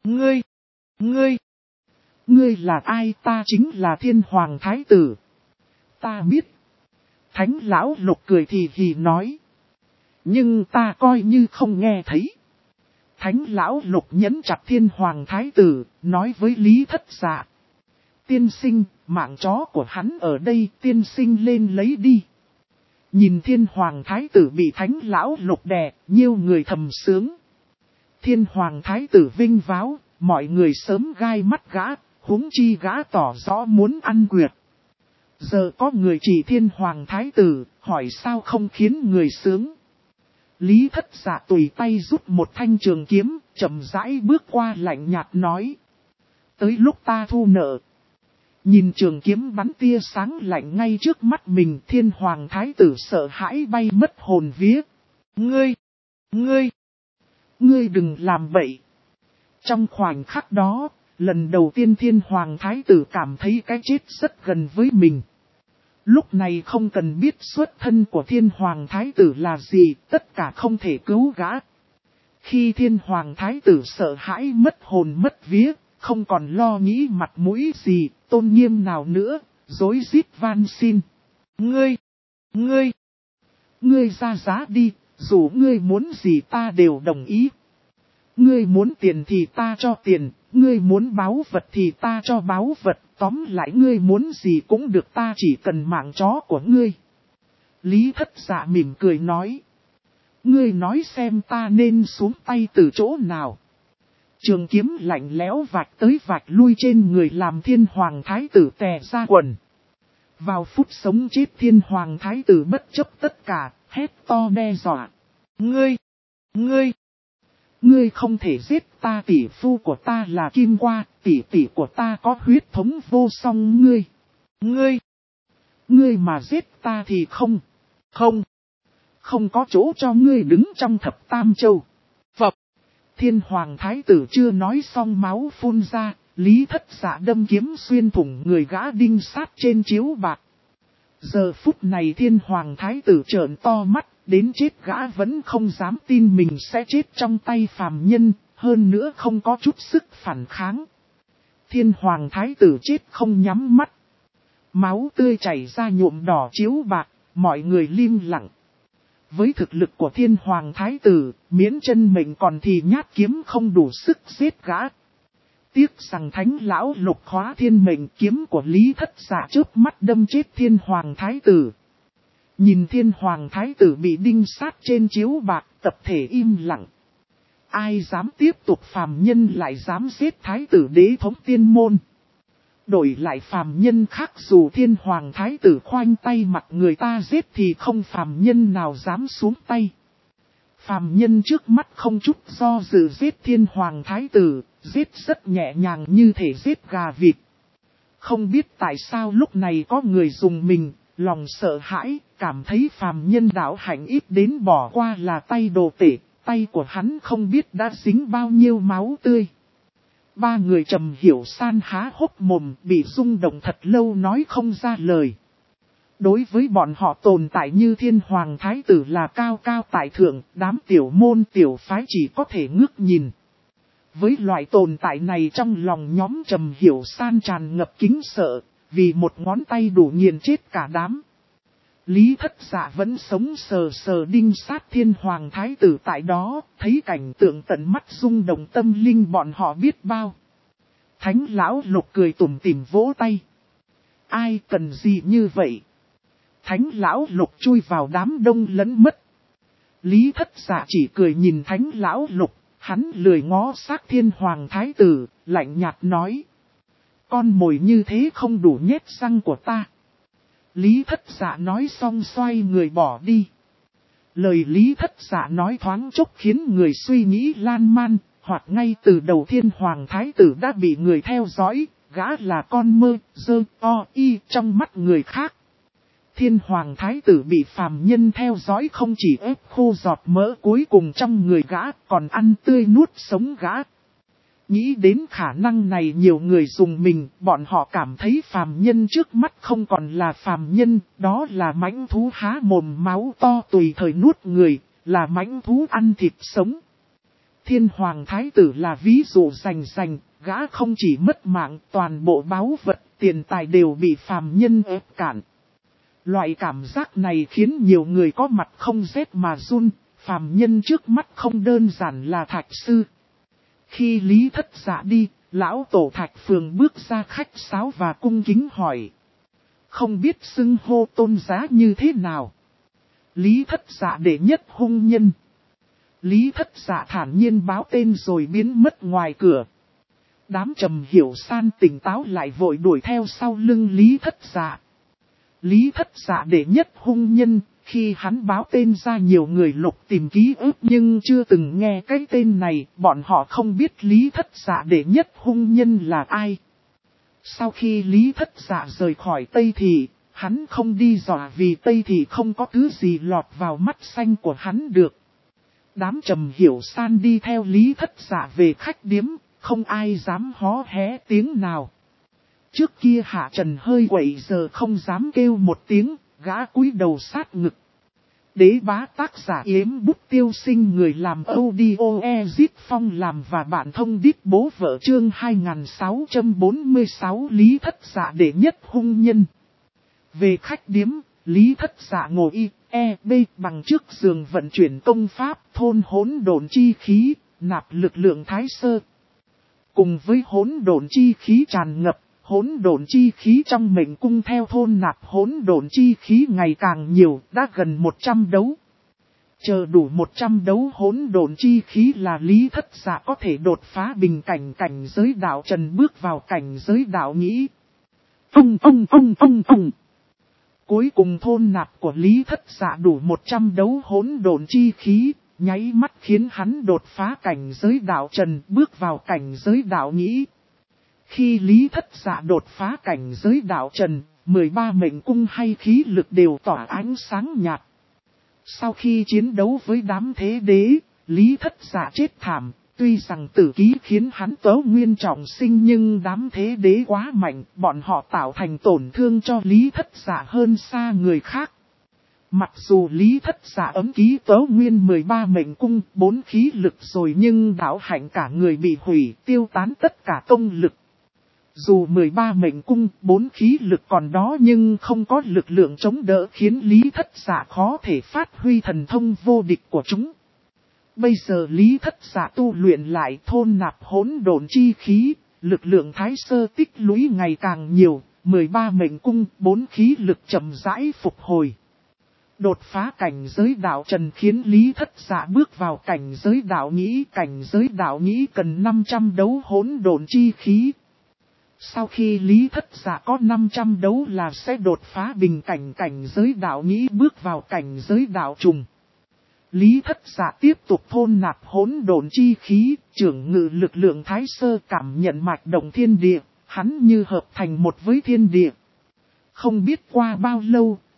Ngươi là ai? Ta chính là thiên hoàng thái tử. Ta biết. Thánh Lão Lục cười thì hì nói. Nhưng ta coi như không nghe thấy. Thánh Lão Lục nhấn chặt thiên hoàng thái tử, nói với Lý Thất Dạ. Tiên sinh, mạng chó của hắn ở đây, tiên sinh lên lấy đi. Nhìn thiên hoàng thái tử bị Thánh Lão Lục đè, nhiều người thầm sướng. Thiên hoàng thái tử vinh váo, mọi người sớm gai mắt gã, huống chi gã tỏ rõ muốn ăn quyệt. Giờ có người chỉ thiên hoàng thái tử, hỏi sao không khiến người sướng. Lý Thất Dạ tùy tay rút một thanh trường kiếm, chậm rãi bước qua lạnh nhạt nói. Tới lúc ta thu nợ. Nhìn trường kiếm bắn tia sáng lạnh ngay trước mắt mình, thiên hoàng thái tử sợ hãi bay mất hồn vía. Ngươi đừng làm bậy. Trong khoảnh khắc đó, lần đầu tiên thiên hoàng thái tử cảm thấy cái chết rất gần với mình. Lúc này không cần biết xuất thân của thiên hoàng thái tử là gì, tất cả không thể cứu gã. Khi thiên hoàng thái tử sợ hãi mất hồn mất vía, không còn lo nghĩ mặt mũi gì, tôn nghiêm nào nữa, rối rít van xin. Ngươi ra giá đi, dù ngươi muốn gì ta đều đồng ý. Ngươi muốn tiền thì ta cho tiền, ngươi muốn báu vật thì ta cho báu vật, tóm lại ngươi muốn gì cũng được, ta chỉ cần mạng chó của ngươi. Lý Thất Dạ mỉm cười nói. Ngươi nói xem ta nên xuống tay từ chỗ nào. Trường kiếm lạnh lẽo vạch tới vạch lui trên người làm thiên hoàng thái tử tè ra quần. Vào phút sống chết thiên hoàng thái tử bất chấp tất cả, hét to đe dọa. Ngươi không thể giết ta, tỷ phu của ta là Kim Qua, tỷ tỷ của ta có huyết thống vô song ngươi mà giết ta thì không có chỗ cho ngươi đứng trong thập tam châu. Phập, thiên hoàng thái tử chưa nói xong máu phun ra, Lý Thất Dạ đâm kiếm xuyên thủng người gã đinh sát trên chiếu bạc. Giờ phút này thiên hoàng thái tử trợn to mắt, đến chết gã vẫn không dám tin mình sẽ chết trong tay phàm nhân, hơn nữa không có chút sức phản kháng. Thiên hoàng thái tử chết không nhắm mắt. Máu tươi chảy ra nhuộm đỏ chiếu bạc, mọi người lim lặng. Với thực lực của thiên hoàng thái tử, miễn chân mệnh còn thì nhát kiếm không đủ sức giết gã. Tiếc rằng Thánh Lão Lục khóa thiên mệnh, kiếm của Lý Thất Dạ chớp mắt đâm chết thiên hoàng thái tử. Nhìn thiên hoàng thái tử bị đinh sát trên chiếu bạc, tập thể im lặng. Ai dám tiếp tục, phàm nhân lại dám giết thái tử đế thống tiên môn. Đổi lại phàm nhân khác, dù thiên hoàng thái tử khoanh tay mặc người ta giết thì không phàm nhân nào dám xuống tay. Phàm nhân trước mắt không chút do dự giết thiên hoàng thái tử, giết rất nhẹ nhàng như thể giết gà vịt. Không biết tại sao lúc này có người dùng mình, lòng sợ hãi, cảm thấy phàm nhân đạo hạnh ít đến bỏ qua là tay đồ tể, tay của hắn không biết đã dính bao nhiêu máu tươi. Ba người Trầm Hiểu San há hốc mồm, bị rung động thật lâu nói không ra lời. Đối với bọn họ tồn tại như Thiên Hoàng Thái Tử là cao cao tại thượng, đám tiểu môn tiểu phái chỉ có thể ngước nhìn. Với loại tồn tại này trong lòng nhóm Trầm Hiểu San tràn ngập kính sợ, vì một ngón tay đủ nghiền chết cả đám. Lý Thất Dạ vẫn sống sờ sờ đinh sát Thiên Hoàng Thái Tử tại đó, thấy cảnh tượng tận mắt rung động tâm linh bọn họ biết bao. Thánh Lão Lục cười tủm tỉm vỗ tay. Ai cần gì như vậy? Thánh Lão Lục chui vào đám đông lẫn mất. Lý Thất Dạ chỉ cười nhìn Thánh Lão Lục, hắn lười ngó xác Thiên Hoàng Thái Tử, lạnh nhạt nói. Con mồi như thế không đủ nhét răng của ta. Lý Thất Dạ nói xong xoay người bỏ đi. Lời Lý Thất Dạ nói thoáng chốc khiến người suy nghĩ lan man, hoặc ngay từ đầu Thiên Hoàng Thái Tử đã bị người theo dõi, gã là con mơ, dơ, o, y trong mắt người khác. Thiên Hoàng Thái Tử bị phàm nhân theo dõi không chỉ ép khô giọt mỡ cuối cùng trong người gã, còn ăn tươi nuốt sống gã. Nghĩ đến khả năng này nhiều người dùng mình, bọn họ cảm thấy phàm nhân trước mắt không còn là phàm nhân, đó là mãnh thú há mồm máu to tùy thời nuốt người, là mãnh thú ăn thịt sống. Thiên Hoàng Thái Tử là ví dụ rành, gã không chỉ mất mạng, toàn bộ báu vật, tiền tài đều bị phàm nhân ép cạn. Loại cảm giác này khiến nhiều người có mặt không rét mà run, phàm nhân trước mắt không đơn giản là Thạch Sư. Khi Lý Thất Dạ đi, lão tổ Thạch Phường bước ra khách sáo và cung kính hỏi. Không biết xưng hô tôn giá như thế nào? Lý Thất Dạ đệ nhất hung nhân. Lý Thất Dạ thản nhiên báo tên rồi biến mất ngoài cửa. Đám Trầm Hiểu San tỉnh táo lại vội đuổi theo sau lưng Lý Thất Dạ. Lý Thất Dạ đệ nhất hung nhân, khi hắn báo tên ra nhiều người lục tìm ký ức nhưng chưa từng nghe cái tên này, bọn họ không biết Lý Thất Dạ đệ nhất hung nhân là ai. Sau khi Lý Thất Dạ rời khỏi Tây Thị, hắn không đi dò vì Tây Thị không có thứ gì lọt vào mắt xanh của hắn được. Đám Trầm Hiểu San đi theo Lý Thất Dạ về khách điếm, không ai dám hó hé tiếng nào. Trước kia Hạ Trần hơi quậy giờ không dám kêu một tiếng, gã cúi đầu sát ngực. Đế Bá tác giả Yếm Bút Tiêu Sinh người làm audio Ezit Phong làm và bạn thông đít bố vợ chương 2646 Lý Thất Dạ đệ nhất hung nhân. Về khách điếm, Lý Thất Dạ ngồi b bằng trước giường vận chuyển công pháp thôn hỗn độn chi khí, nạp lực lượng thái sơ. Cùng với hỗn độn chi khí tràn ngập, hỗn độn chi khí trong mệnh cung theo thôn nạp hỗn độn chi khí ngày càng nhiều, đã gần 100 đấu. Chờ đủ 100 đấu hỗn độn chi khí là Lý Thất Dạ có thể đột phá bình cảnh cảnh giới đạo trần bước vào cảnh giới đạo nhĩ. Cuối cùng thôn nạp của Lý Thất Dạ đủ 100 đấu hỗn độn chi khí, nháy mắt khiến hắn đột phá cảnh giới đạo trần bước vào cảnh giới đạo nhĩ. Khi Lý Thất Dạ đột phá cảnh giới đạo trần, 13 mệnh cung hay khí lực đều tỏa ánh sáng nhạt. Sau khi chiến đấu với đám thế đế, Lý Thất Dạ chết thảm, tuy rằng tử ký khiến hắn tớ nguyên trọng sinh nhưng đám thế đế quá mạnh, bọn họ tạo thành tổn thương cho Lý Thất Dạ hơn xa người khác. Mặc dù Lý Thất Dạ ấm ký tớ nguyên 13 mệnh cung, 4 khí lực rồi nhưng đạo hạnh cả người bị hủy, tiêu tán tất cả công lực. Dù 13 mệnh cung, 4 khí lực còn đó nhưng không có lực lượng chống đỡ khiến Lý Thất Dạ khó thể phát huy thần thông vô địch của chúng. Bây giờ Lý Thất Dạ tu luyện lại thôn nạp hỗn độn chi khí, lực lượng thái sơ tích lũy ngày càng nhiều, 13 mệnh cung, 4 khí lực chậm rãi phục hồi. Đột phá cảnh giới đạo trần khiến Lý Thất Dạ bước vào cảnh giới đạo nhĩ cần 500 đấu hỗn độn chi khí. Sau khi Lý Thất Dạ có 500 đấu là sẽ đột phá bình cảnh cảnh giới đạo nhĩ bước vào cảnh giới đạo trùng. Lý Thất Dạ tiếp tục thôn nạp hỗn độn chi khí, trưởng ngự lực lượng thái sơ cảm nhận mạch động thiên địa, hắn như hợp thành một với thiên địa. Không biết qua bao lâu,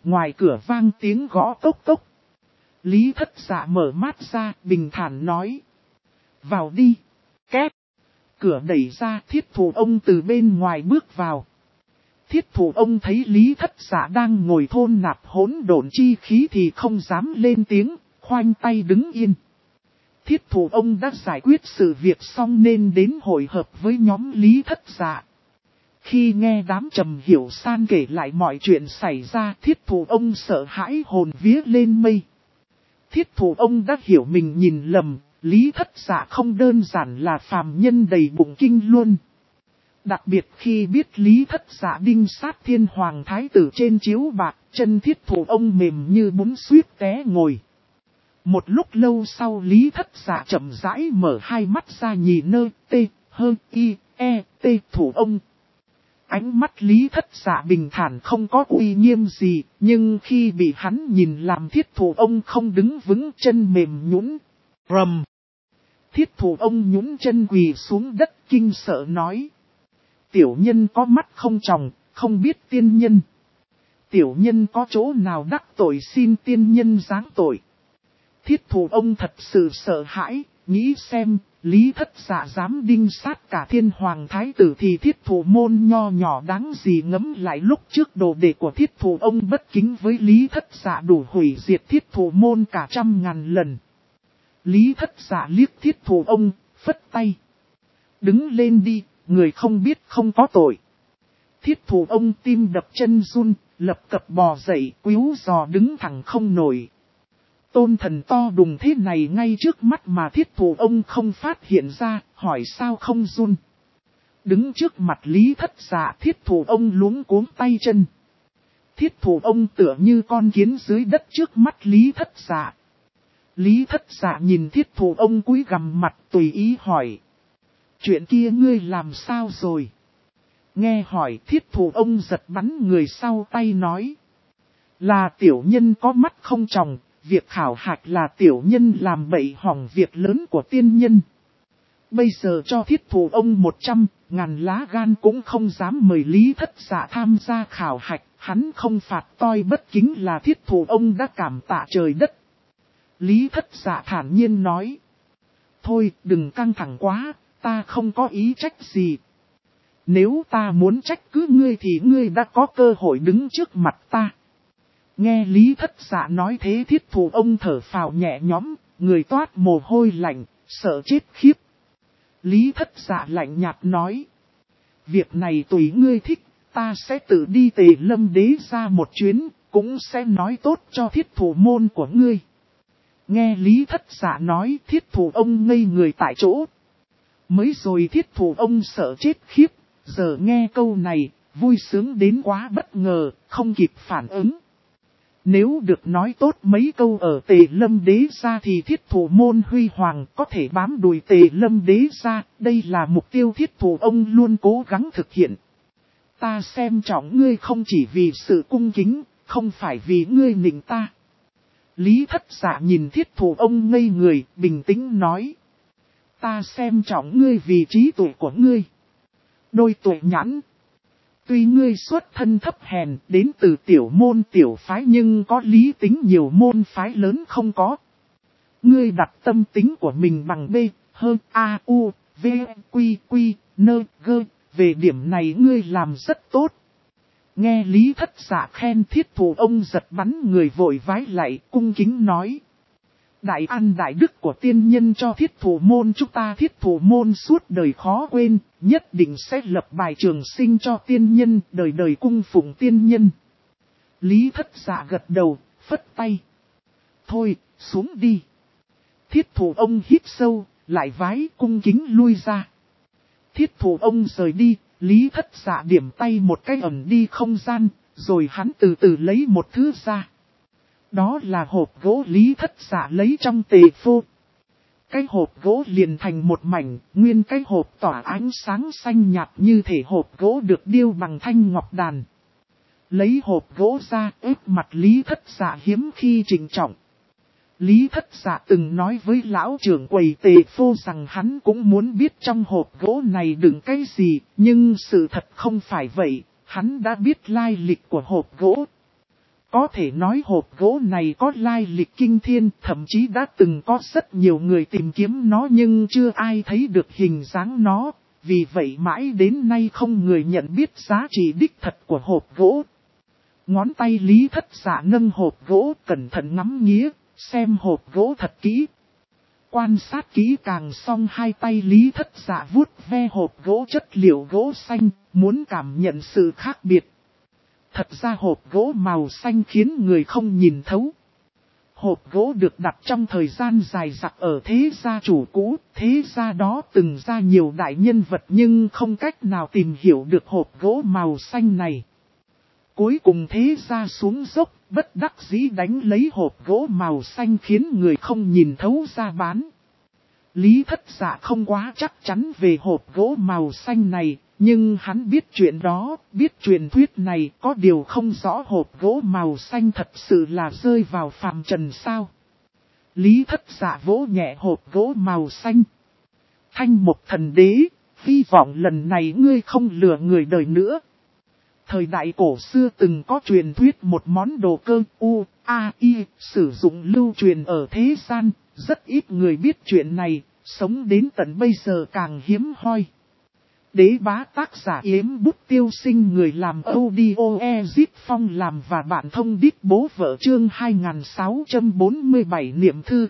ngoài cửa vang tiếng gõ tốc tốc. Lý Thất Dạ mở mắt ra, bình thản nói. Vào đi. Két. Cửa đẩy ra, Thiết Thủ ông từ bên ngoài bước vào. Thiết Thủ ông thấy Lý Thất Dạ đang ngồi thôn nạp hỗn độn chi khí thì không dám lên tiếng, khoanh tay đứng yên. Thiết Thủ ông đã giải quyết sự việc xong nên đến hội hợp với nhóm Lý Thất Dạ. Khi nghe đám Trầm Hiểu San kể lại mọi chuyện xảy ra, Thiết Thủ ông sợ hãi hồn vía lên mây. Thiết Thủ ông đã hiểu mình nhìn lầm, Lý Thất Dạ không đơn giản là phàm nhân đầy bụng kinh luân. Đặc biệt khi biết Lý Thất Dạ đinh sát Thiên Hoàng Thái tử trên chiếu bạc, chân Thiết Thủ ông mềm như bún suýt té ngồi. Một lúc lâu sau Lý Thất Dạ chậm rãi mở hai mắt ra nhìn nơ, tê, hơ, y, e, tê Thủ ông. Ánh mắt Lý Thất Dạ bình thản không có uy nghiêm gì, nhưng khi bị hắn nhìn làm Thiết Thủ ông không đứng vững, chân mềm nhũn. Rầm. Thiết Thủ ông nhũn chân quỳ xuống đất kinh sợ nói. Tiểu nhân có mắt không tròng, không biết tiên nhân. Tiểu nhân có chỗ nào đắc tội xin tiên nhân giáng tội. Thiết Thủ ông thật sự sợ hãi, nghĩ xem, Lý Thất Dạ dám đinh sát cả Thiên Hoàng Thái tử thì Thiết Thủ môn nho nhỏ đáng gì. Ngẫm lại lúc trước đồ đệ của Thiết Thủ ông bất kính với Lý Thất Dạ đủ hủy diệt Thiết Thủ môn cả 100.000 lần. Lý Thất Dạ liếc Thiết Thủ ông, phất tay. Đứng lên đi, người không biết không có tội. Thiết Thủ ông tim đập chân run, lập cập bò dậy, quíu giò đứng thẳng không nổi. Tôn thần to đùng thế này ngay trước mắt mà Thiết Thủ ông không phát hiện ra, hỏi sao không run. Đứng trước mặt Lý Thất Dạ, Thiết Thủ ông luống cuống tay chân. Thiết Thủ ông tựa như con kiến dưới đất trước mắt Lý Thất Dạ. Lý Thất Dạ nhìn Thiết Thủ ông cúi gằm mặt tùy ý hỏi. Chuyện kia ngươi làm sao rồi? Nghe hỏi Thiết Thủ ông giật bắn người sau tay nói. Là tiểu nhân có mắt không tròng, việc khảo hạch là tiểu nhân làm bậy hỏng việc lớn của tiên nhân. Bây giờ cho Thiết Thủ ông 100.000 lá gan cũng không dám mời Lý Thất Dạ tham gia khảo hạch, hắn không phạt toi bất kính là Thiết Thủ ông đã cảm tạ trời đất. Lý Thất Dạ thản nhiên nói. Thôi đừng căng thẳng quá, ta không có ý trách gì. Nếu ta muốn trách cứ ngươi thì ngươi đã có cơ hội đứng trước mặt ta. Nghe Lý Thất Dạ nói thế Thiết Thủ ông thở phào nhẹ nhõm, người toát mồ hôi lạnh, sợ chết khiếp. Lý Thất Dạ lạnh nhạt nói. Việc này tùy ngươi thích, ta sẽ tự đi Tề Lâm Đế ra một chuyến, cũng sẽ nói tốt cho Thiết Thủ môn của ngươi. Nghe Lý Thất Dạ nói Thiết Thủ ông ngây người tại chỗ. Mới rồi Thiết Thủ ông sợ chết khiếp, giờ nghe câu này, vui sướng đến quá bất ngờ, không kịp phản ứng. Nếu được nói tốt mấy câu ở Tề Lâm Đế ra thì Thiết Thủ môn huy hoàng có thể bám đuổi Tề Lâm Đế ra, đây là mục tiêu Thiết Thủ ông luôn cố gắng thực hiện. Ta xem trọng ngươi không chỉ vì sự cung kính, không phải vì ngươi nịnh ta. Lý Thất Dạ nhìn Thiết Thủ ông ngây người, bình tĩnh nói. Ta xem trọng ngươi vì trí tuệ của ngươi. Đôi tuệ nhãn. Tuy ngươi xuất thân thấp hèn đến từ tiểu môn tiểu phái nhưng có lý tính nhiều môn phái lớn không có. Ngươi đặt tâm tính của mình bằng B, hơn A, U, V, Quy, Quy, Nơ, Gơ. Về điểm này ngươi làm rất tốt. Nghe Lý Thất Dạ khen Thiết Thủ ông giật bắn người vội vái lại cung kính nói. Đại an đại đức của tiên nhân cho Thiết Thủ môn chúng ta Thiết Thủ môn suốt đời khó quên, nhất định sẽ lập bài trường sinh cho tiên nhân, đời đời cung phụng tiên nhân. Lý Thất Dạ gật đầu, phất tay. Thôi, xuống đi. Thiết Thủ ông hít sâu, lại vái cung kính lui ra. Thiết Thủ ông rời đi, Lý Thất Dạ điểm tay một cái ẩn đi không gian, rồi hắn từ từ lấy một thứ ra. Đó là hộp gỗ Lý Thất Dạ lấy trong tề phô. Cái hộp gỗ liền thành một mảnh, nguyên cái hộp tỏa ánh sáng xanh nhạt như thể hộp gỗ được điêu bằng thanh ngọc đàn. Lấy hộp gỗ ra ép mặt Lý Thất Dạ hiếm khi trịnh trọng. Lý Thất Dạ từng nói với lão trưởng quầy tề phô rằng hắn cũng muốn biết trong hộp gỗ này đựng cái gì, nhưng sự thật không phải vậy, hắn đã biết lai lịch của hộp gỗ. Có thể nói hộp gỗ này có lai lịch kinh thiên, thậm chí đã từng có rất nhiều người tìm kiếm nó nhưng chưa ai thấy được hình dáng nó, vì vậy mãi đến nay không người nhận biết giá trị đích thật của hộp gỗ. Ngón tay Lý Thất Dạ nâng hộp gỗ cẩn thận ngắm nghía, xem hộp gỗ thật kỹ. Quan sát kỹ càng xong hai tay Lý Thất Dạ vuốt ve hộp gỗ chất liệu gỗ xanh, muốn cảm nhận sự khác biệt. Thật ra hộp gỗ màu xanh khiến người không nhìn thấu. Hộp gỗ được đặt trong thời gian dài dặc ở thế gia chủ cũ, thế gia đó từng ra nhiều đại nhân vật nhưng không cách nào tìm hiểu được hộp gỗ màu xanh này. Cuối cùng thế gia xuống dốc, bất đắc dĩ đánh lấy hộp gỗ màu xanh khiến người không nhìn thấu ra bán. Lý Thất Dạ không quá chắc chắn về hộp gỗ màu xanh này, nhưng hắn biết chuyện đó, biết truyền thuyết này, có điều không rõ hộp gỗ màu xanh thật sự là rơi vào phàm trần sao. Lý Thất Dạ vỗ nhẹ hộp gỗ màu xanh. Thanh Mục Thần Đế, hy vọng lần này ngươi không lừa người đời nữa. Thời đại cổ xưa từng có truyền thuyết một món đồ cơ U-A-I sử dụng lưu truyền ở thế gian, rất ít người biết chuyện này, sống đến tận bây giờ càng hiếm hoi. Đế bá tác giả Yếm Bút Tiêu Sinh, người làm audio Ezit Phong làm và bạn thông đích bố vợ chương 2647 niệm thư.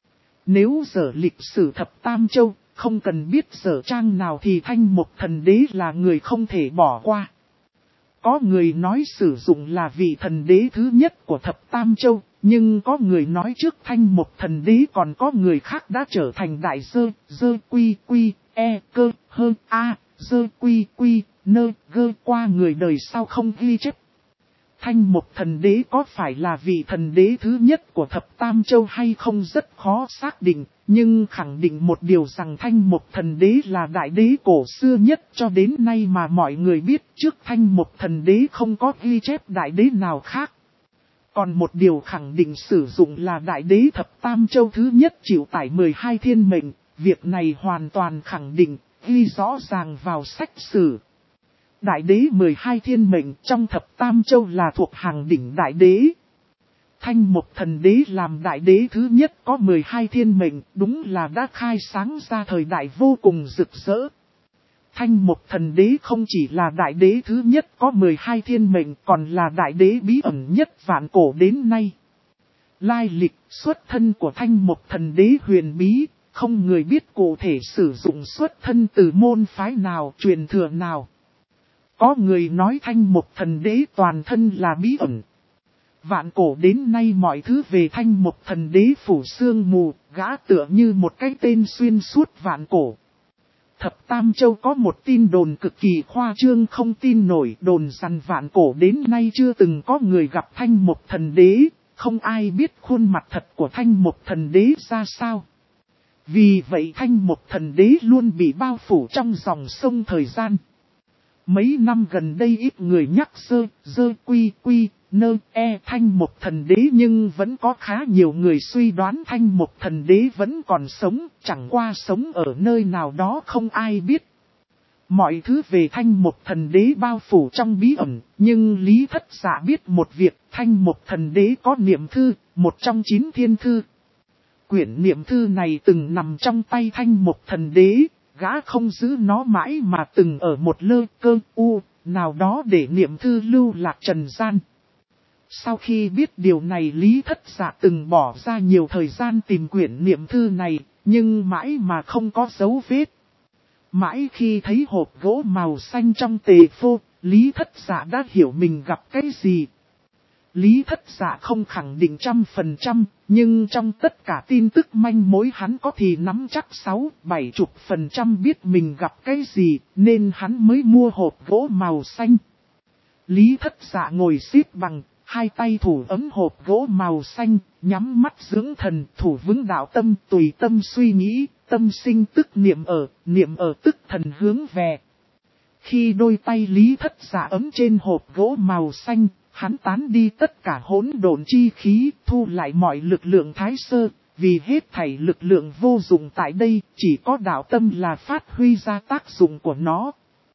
Nếu dở lịch sử thập tam châu, không cần biết dở trang nào thì Thanh Mục Thần Đế là người không thể bỏ qua. Có người nói sử dụng là vị thần đế thứ nhất của thập tam châu, nhưng có người nói trước Thanh Mục Thần Đế còn có người khác đã trở thành đại dơ quy quy, e cơ, hơ a, dơ quy quy, nơ gơ qua người đời sau không ghi chép. Thanh Mục Thần Đế có phải là vị thần đế thứ nhất của thập tam châu hay không rất khó xác định, nhưng khẳng định một điều rằng Thanh Mục Thần Đế là đại đế cổ xưa nhất cho đến nay mà mọi người biết, trước Thanh Mục Thần Đế không có ghi chép đại đế nào khác. Còn một điều khẳng định sử dụng là đại đế thập tam châu thứ nhất chịu tải 12 thiên mệnh, việc này hoàn toàn khẳng định, ghi rõ ràng vào sách sử. Đại đế 12 thiên mệnh trong thập tam châu là thuộc hàng đỉnh đại đế. Thanh Mục Thần Đế làm đại đế thứ nhất có 12 thiên mệnh, đúng là đã khai sáng ra thời đại vô cùng rực rỡ. Thanh Mục Thần Đế không chỉ là đại đế thứ nhất có 12 thiên mệnh, còn là đại đế bí ẩn nhất vạn cổ đến nay. Lai lịch, xuất thân của Thanh Mục Thần Đế huyền bí, không người biết cụ thể sử dụng xuất thân từ môn phái nào, truyền thừa nào. Có người nói Thanh Mục Thần Đế toàn thân là bí ẩn. Vạn cổ đến nay mọi thứ về Thanh Mục Thần Đế phủ sương mù, gã tựa như một cái tên xuyên suốt vạn cổ. Thập Tam Châu có một tin đồn cực kỳ khoa trương không tin nổi, đồn rằng vạn cổ đến nay chưa từng có người gặp Thanh Mục Thần Đế, không ai biết khuôn mặt thật của Thanh Mục Thần Đế ra sao. Vì vậy Thanh Mục Thần Đế luôn bị bao phủ trong dòng sông thời gian. Mấy năm gần đây ít người nhắc dơ quy quy, nơ e Thanh Mục Thần Đế, nhưng vẫn có khá nhiều người suy đoán Thanh Mục Thần Đế vẫn còn sống, chẳng qua sống ở nơi nào đó không ai biết. Mọi thứ về Thanh Mục Thần Đế bao phủ trong bí ẩn, nhưng Lý Thất Dạ biết một việc, Thanh Mục Thần Đế có niệm thư, một trong 9 thiên thư. Quyển niệm thư này từng nằm trong tay Thanh Mục Thần Đế, gã không giữ nó mãi mà từng ở một lơ cơ nào đó để niệm thư lưu lạc trần gian. Sau khi biết điều này Lý Thất Dạ từng bỏ ra nhiều thời gian tìm quyển niệm thư này, nhưng mãi mà không có dấu vết. Mãi khi thấy hộp gỗ màu xanh trong tề phô, Lý Thất Dạ đã hiểu mình gặp cái gì. Lý Thất Dạ không khẳng định 100%, nhưng trong tất cả tin tức manh mối hắn có thì nắm chắc 60-70% biết mình gặp cái gì, nên hắn mới mua hộp gỗ màu xanh. Lý Thất Dạ ngồi xếp bằng, hai tay thủ ấm hộp gỗ màu xanh, nhắm mắt dưỡng thần, thủ vững đạo tâm, tùy tâm suy nghĩ, tâm sinh tức niệm ở tức thần hướng về. Khi đôi tay Lý Thất Dạ ấm trên hộp gỗ màu xanh, hắn tán đi tất cả hỗn độn chi khí, thu lại mọi lực lượng thái sơ, vì hết thảy lực lượng vô dụng tại đây, chỉ có đạo tâm là phát huy ra tác dụng của nó.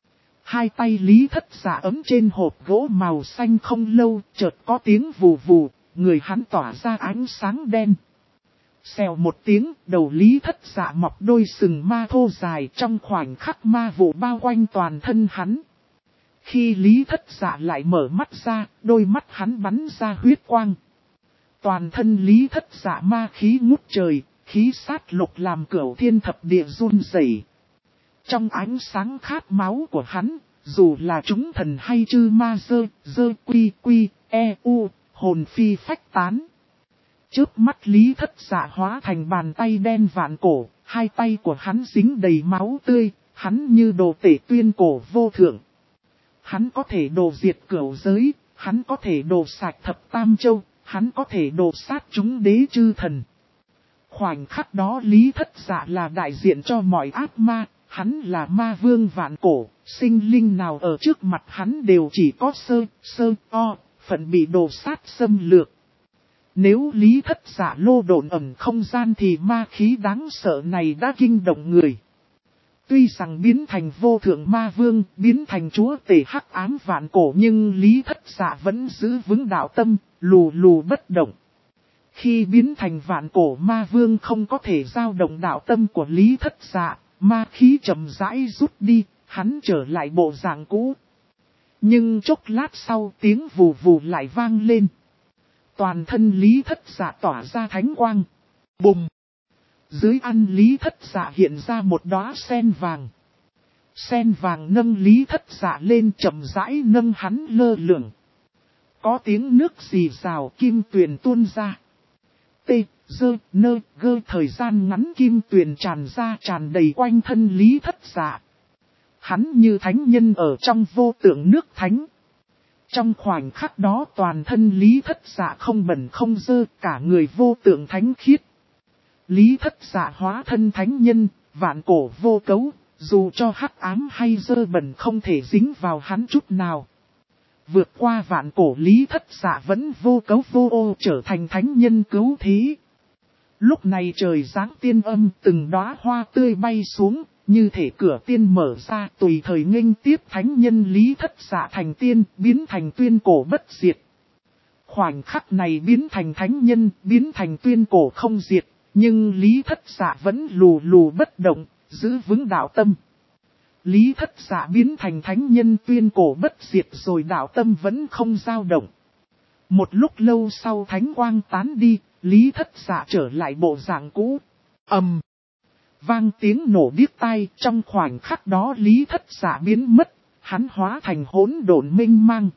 Hai tay Lý Thất Dạ ấm trên hộp gỗ màu xanh không lâu, chợt có tiếng vù vù, người hắn tỏa ra ánh sáng đen. Xèo một tiếng, đầu Lý Thất Dạ mọc đôi sừng ma thô dài, trong khoảnh khắc ma vụ bao quanh toàn thân hắn. Khi Lý Thất Dạ lại mở mắt ra, đôi mắt hắn bắn ra huyết quang. Toàn thân Lý Thất Dạ ma khí ngút trời, khí sát lục làm cửu thiên thập địa run rẩy. Trong ánh sáng khát máu của hắn, dù là chúng thần hay chư ma dơ quy quy, hồn phi phách tán. Chớp mắt Lý Thất Dạ hóa thành bàn tay đen vạn cổ, hai tay của hắn dính đầy máu tươi, hắn như đồ tể tuyên cổ vô thượng. Hắn có thể đồ diệt cửu giới, hắn có thể đồ sạch thập tam châu, hắn có thể đồ sát chúng đế chư thần. Khoảnh khắc đó Lý Thất Dạ là đại diện cho mọi ác ma, hắn là ma vương vạn cổ, sinh linh nào ở trước mặt hắn đều chỉ có phận bị đồ sát xâm lược. Nếu Lý Thất Dạ lô độn ẩn không gian thì ma khí đáng sợ này đã kinh động người. Tuy rằng biến thành vô thượng ma vương, biến thành chúa tể hắc ám vạn cổ nhưng Lý Thất Dạ vẫn giữ vững đạo tâm, lù lù bất động. Khi biến thành vạn cổ ma vương không có thể dao động đạo tâm của Lý Thất Dạ, ma khí chậm rãi rút đi, hắn trở lại bộ dạng cũ. Nhưng chốc lát sau tiếng vù vù lại vang lên. Toàn thân Lý Thất Dạ tỏa ra thánh quang. Bùm! Dưới ăn Lý Thất Dạ hiện ra một đóa sen vàng. Sen vàng nâng Lý Thất Dạ lên chậm rãi nâng hắn lơ lửng. Có tiếng nước rì rào kim tuyền tuôn ra. Thời gian ngắn kim tuyền tràn ra tràn đầy quanh thân Lý Thất Dạ. Hắn như thánh nhân ở trong vô tượng nước thánh. Trong khoảnh khắc đó toàn thân Lý Thất Dạ không bẩn không dơ, cả người vô tượng thánh khiết. Lý Thất Dạ hóa thân thánh nhân, vạn cổ vô cấu, dù cho hắc ám hay dơ bẩn không thể dính vào hắn chút nào. Vượt qua vạn cổ Lý Thất Dạ vẫn vô cấu vô ô trở thành thánh nhân cứu thế. Lúc này trời giáng tiên âm, từng đóa hoa tươi bay xuống, như thể cửa tiên mở ra tùy thời nghênh tiếp thánh nhân Lý Thất Dạ thành tiên, biến thành tuyên cổ bất diệt. Khoảnh khắc này biến thành thánh nhân, biến thành tuyên cổ không diệt, nhưng Lý Thất Dạ vẫn lù lù bất động, giữ vững đạo tâm. Lý Thất Dạ biến thành thánh nhân tuyên cổ bất diệt rồi đạo tâm vẫn không dao động. Một lúc lâu sau thánh quang tán đi, Lý Thất Dạ trở lại bộ dạng cũ. Vang tiếng nổ điếc tai, trong khoảnh khắc đó Lý Thất Dạ biến mất, hắn hóa thành hỗn độn mênh mang.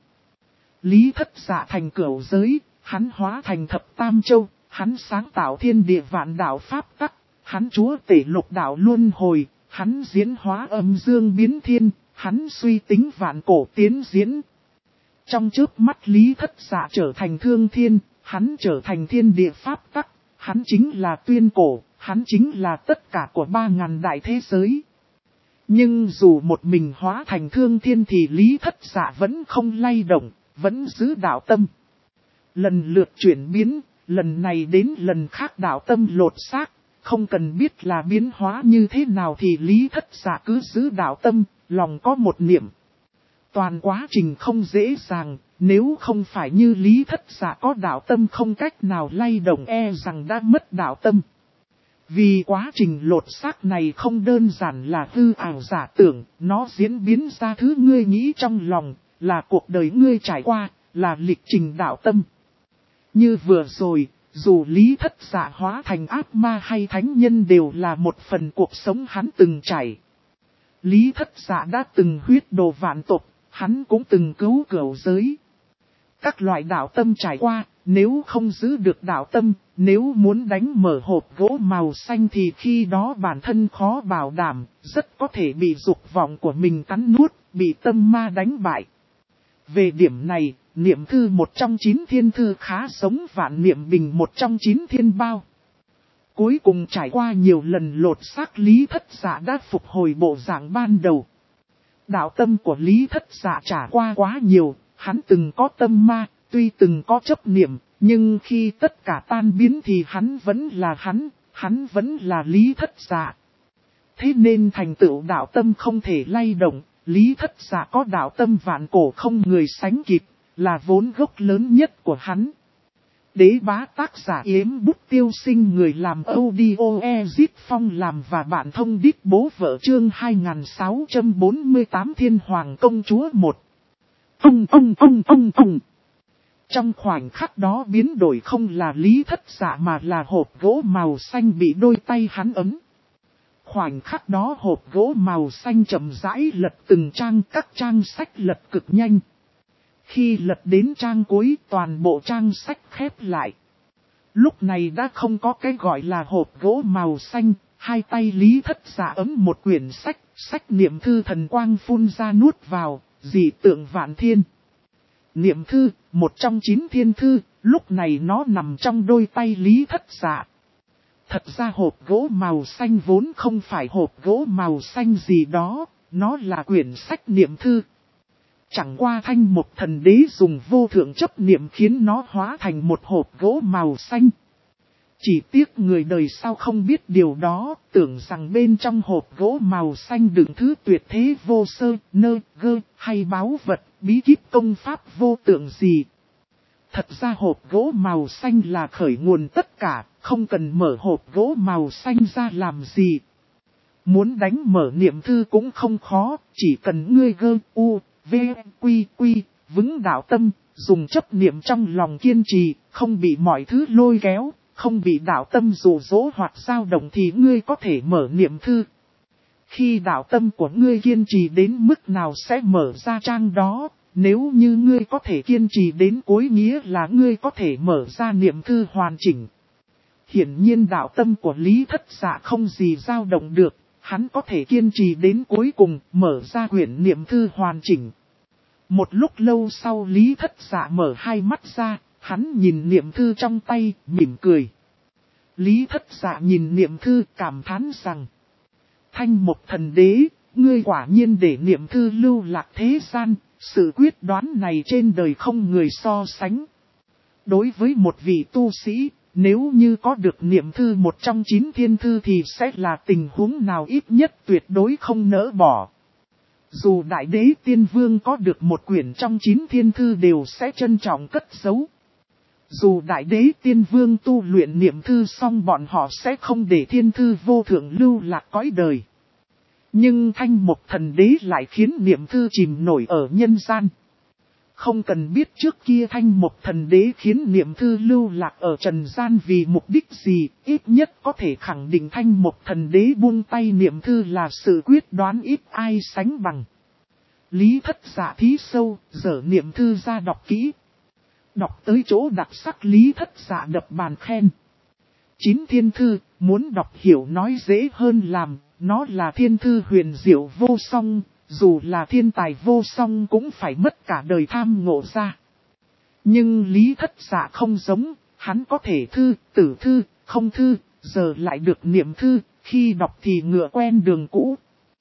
Lý Thất Dạ thành cửu giới, hắn hóa thành thập tam châu, hắn sáng tạo thiên địa vạn đạo pháp tắc, hắn chúa tể lục đạo luân hồi, hắn diễn hóa âm dương biến thiên, hắn suy tính vạn cổ tiến diễn. Trong chớp mắt Lý Thất Dạ trở thành thương thiên, hắn trở thành thiên địa pháp tắc, hắn chính là tuyên cổ, hắn chính là tất cả của 3000 đại thế giới. Nhưng dù một mình hóa thành thương thiên thì Lý Thất Dạ vẫn không lay động, vẫn giữ đạo tâm. Lần lượt chuyển biến, lần này đến lần khác đạo tâm lột xác, không cần biết là biến hóa như thế nào thì Lý Thất Dạ cứ giữ đạo tâm, lòng có một niệm. Toàn quá trình không dễ dàng, nếu không phải như Lý Thất Dạ có đạo tâm không cách nào lay động rằng đã mất đạo tâm. Vì quá trình lột xác này không đơn giản là hư ảo giả tưởng, nó diễn biến ra thứ ngươi nghĩ trong lòng, là cuộc đời ngươi trải qua, là lịch trình đạo tâm. Như vừa rồi, dù Lý Thất Dạ hóa thành ác ma hay thánh nhân đều là một phần cuộc sống hắn từng trải. Lý Thất Dạ đã từng huyết đồ vạn tộc, hắn cũng từng cứu cửu giới. Các loại đạo tâm trải qua, nếu không giữ được đạo tâm, nếu muốn đánh mở hộp gỗ màu xanh thì khi đó bản thân khó bảo đảm, rất có thể bị dục vọng của mình cắn nuốt, bị tâm ma đánh bại. Về điểm này, niệm thư một trong 9 thiên thư khá giống vạn niệm bình một trong 9 thiên bao. Cuối cùng trải qua nhiều lần lột xác Lý Thất Dạ đã phục hồi bộ dạng ban đầu. Đạo tâm của Lý Thất Dạ trải qua quá nhiều, hắn từng có tâm ma, tuy từng có chấp niệm, nhưng khi tất cả tan biến thì hắn vẫn là hắn vẫn là Lý Thất Dạ. Thế nên thành tựu đạo tâm không thể lay động, Lý Thất Dạ có đạo tâm vạn cổ không người sánh kịp, là vốn gốc lớn nhất của hắn. Đế bá tác giả Yếm Bút Tiêu Sinh người làm audio Ezit Phong làm và bạn thông đít bố vợ chương 2648 Thiên Hoàng Công Chúa 1. Trong khoảnh khắc đó biến đổi không là Lý Thất Dạ mà là hộp gỗ màu xanh bị đôi tay hắn ấm. Khoảnh khắc đó hộp gỗ màu xanh chậm rãi lật từng trang, các trang sách lật cực nhanh. Khi lật đến trang cuối toàn bộ trang sách khép lại. Lúc này đã không có cái gọi là hộp gỗ màu xanh, hai tay Lý Thất Dạ ấm một quyển sách, sách niệm thư thần quang phun ra nuốt vào, dị tượng vạn thiên. Niệm thư, một trong 9 thiên thư, lúc này nó nằm trong đôi tay Lý Thất Dạ. Thật ra hộp gỗ màu xanh vốn không phải hộp gỗ màu xanh gì đó, nó là quyển sách niệm thư. Chẳng qua Thanh Mộc Thần Đế dùng vô thượng chấp niệm khiến nó hóa thành một hộp gỗ màu xanh. Chỉ tiếc người đời sau không biết điều đó, tưởng rằng bên trong hộp gỗ màu xanh đựng thứ tuyệt thế vô sơ, nơ, gơ, hay báu vật, bí kíp công pháp vô tượng gì. Thật ra hộp gỗ màu xanh là khởi nguồn tất cả, không cần mở hộp gỗ màu xanh ra làm gì. Muốn đánh mở niệm thư cũng không khó, chỉ cần ngươi gơ, u, v, quy, vững đạo tâm, dùng chấp niệm trong lòng kiên trì, không bị mọi thứ lôi kéo, không bị đạo tâm dụ dỗ hoặc dao động thì ngươi có thể mở niệm thư. Khi đạo tâm của ngươi kiên trì đến mức nào sẽ mở ra trang đó, nếu như ngươi có thể kiên trì đến cuối nghĩa là ngươi có thể mở ra niệm thư hoàn chỉnh. Hiển nhiên đạo tâm của Lý Thất Dạ không gì dao động được, hắn có thể kiên trì đến cuối cùng mở ra quyển niệm thư hoàn chỉnh. Một lúc lâu sau Lý Thất Dạ mở hai mắt ra, hắn nhìn niệm thư trong tay, mỉm cười. Lý Thất Dạ nhìn niệm thư cảm thán rằng, Thanh Mộc Thần Đế, ngươi quả nhiên để niệm thư lưu lạc thế gian, sự quyết đoán này trên đời không người so sánh. Đối với một vị tu sĩ, nếu như có được niệm thư một trong 9 thiên thư thì sẽ là tình huống nào ít nhất tuyệt đối không nỡ bỏ. Dù Đại Đế Tiên Vương có được một quyển trong 9 thiên thư đều sẽ trân trọng cất giấu. Dù Đại Đế Tiên Vương tu luyện niệm thư xong bọn họ sẽ không để thiên thư vô thượng lưu lạc cõi đời. Nhưng Thanh Mộc Thần Đế lại khiến niệm thư chìm nổi ở nhân gian. Không cần biết trước kia Thanh Mộc Thần Đế khiến niệm thư lưu lạc ở trần gian vì mục đích gì, ít nhất có thể khẳng định Thanh Mộc Thần Đế buông tay niệm thư là sự quyết đoán ít ai sánh bằng. Lý Thất Dạ thí sâu, dở niệm thư ra đọc kỹ. Đọc tới chỗ đặc sắc Lý Thất Dạ đập bàn khen. 9 thiên thư, muốn đọc hiểu nói dễ hơn làm, nó là thiên thư huyền diệu vô song. Dù là thiên tài vô song cũng phải mất cả đời tham ngộ ra. Nhưng Lý Thất Dạ không giống, hắn có thể thư, tử thư, không thư, giờ lại được niệm thư, khi đọc thì ngựa quen đường cũ.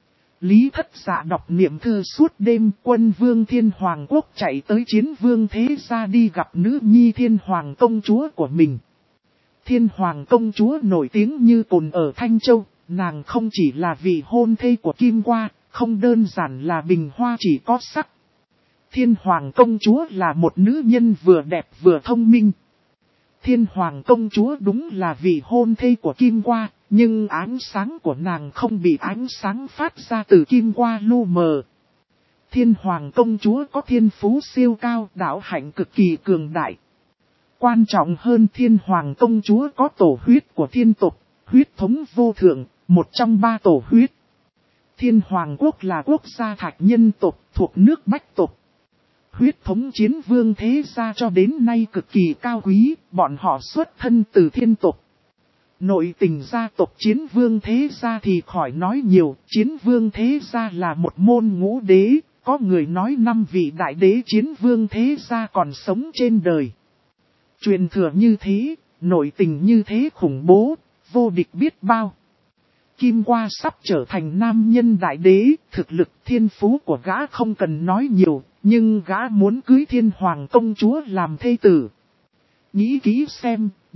Lý Thất Dạ đọc niệm thư suốt đêm, Quân Vương Thiên Hoàng Quốc chạy tới Chiến Vương Thế Gia đi gặp nữ nhi Thiên Hoàng Công Chúa của mình. Thiên Hoàng Công Chúa nổi tiếng như cồn ở Thanh Châu, nàng không chỉ là vị hôn thê của Kim Qua, không đơn giản là bình hoa chỉ có sắc. Thiên Hoàng Công Chúa là một nữ nhân vừa đẹp vừa thông minh. Thiên Hoàng Công Chúa đúng là vị hôn thê của Kim Qua, nhưng ánh sáng của nàng không bị ánh sáng phát ra từ Kim Qua lu mờ. Thiên Hoàng Công Chúa có thiên phú siêu cao, đạo hạnh cực kỳ cường đại. Quan trọng hơn Thiên Hoàng Công Chúa có tổ huyết của thiên tộc, huyết thống vô thượng, một trong 3 tổ huyết. Thiên Hoàng Quốc là quốc gia thạch nhân tộc thuộc nước Bách tộc. Huyết thống Chiến Vương Thế Gia cho đến nay cực kỳ cao quý, bọn họ xuất thân từ thiên tộc. Nội tình gia tộc Chiến Vương Thế Gia thì khỏi nói nhiều, Chiến Vương Thế Gia là một môn ngũ đế, có người nói 5 vị đại đế Chiến Vương Thế Gia còn sống trên đời. Truyền thừa như thế, nội tình như thế khủng bố, vô địch biết bao. Kim Qua sắp trở thành nam nhân đại đế, thực lực thiên phú của gã không cần nói nhiều, nhưng gã muốn cưới Thiên Hoàng Công Chúa làm thê tử. Nghĩ kỹ xem,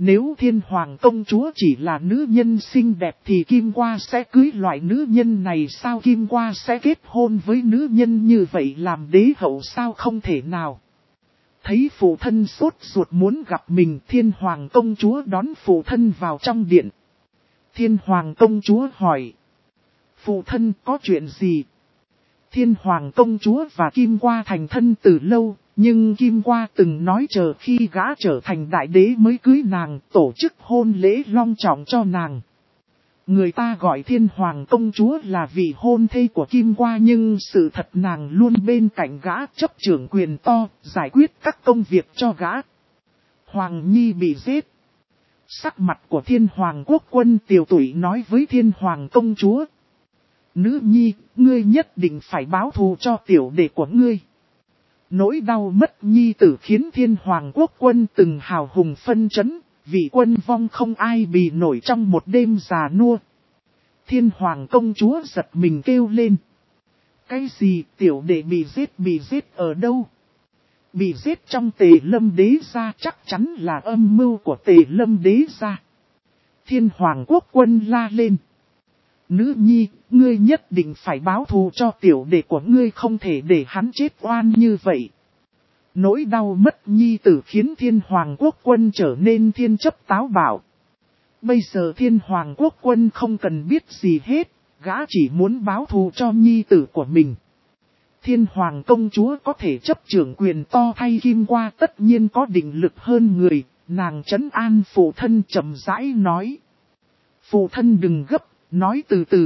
Nếu thiên hoàng công chúa chỉ là nữ nhân xinh đẹp thì Kim Qua sẽ cưới loại nữ nhân này sao? Kim Qua sẽ kết hôn với nữ nhân như vậy làm đế hậu sao? Không thể nào. Thấy phụ thân sốt ruột muốn gặp mình, thiên hoàng công chúa đón phụ thân vào trong điện. Thiên hoàng công chúa hỏi. Phụ thân có chuyện gì? Thiên hoàng công chúa và Kim Qua thành thân từ lâu, nhưng Kim Qua từng nói chờ khi gã trở thành đại đế mới cưới nàng, tổ chức hôn lễ long trọng cho nàng. Người ta gọi thiên hoàng công chúa là vị hôn thê của Kim Qua, nhưng sự thật nàng luôn bên cạnh gã, chấp trưởng quyền to, giải quyết các công việc cho gã. Hoàng Nhi bị giết. Sắc mặt của thiên hoàng quốc quân Tiều Tụy nói với thiên hoàng công chúa. Nữ nhi, ngươi nhất định phải báo thù cho tiểu đệ của ngươi. Nỗi đau mất nhi tử khiến thiên hoàng quốc quân từng hào hùng phân chấn, vị quân vong không ai bì nổi trong một đêm già nua. Thiên hoàng công chúa giật mình kêu lên. Cái gì? Tiểu đệ bị giết ở đâu? Bị giết trong Tề Lâm đế gia, chắc chắn là âm mưu của Tề Lâm đế gia. Thiên hoàng quốc quân la lên. Nữ nhi, ngươi nhất định phải báo thù cho tiểu đệ của ngươi, không thể để hắn chết oan như vậy. Nỗi đau mất nhi tử khiến thiên hoàng quốc quân trở nên thiên chấp táo bạo. Bây giờ thiên hoàng quốc quân không cần biết gì hết, gã chỉ muốn báo thù cho nhi tử của mình. Thiên hoàng công chúa có thể chấp trưởng quyền to thay Kim Qua tất nhiên có định lực hơn người, nàng trấn an phụ thân chậm rãi nói. Phụ thân đừng gấp, nói từ từ.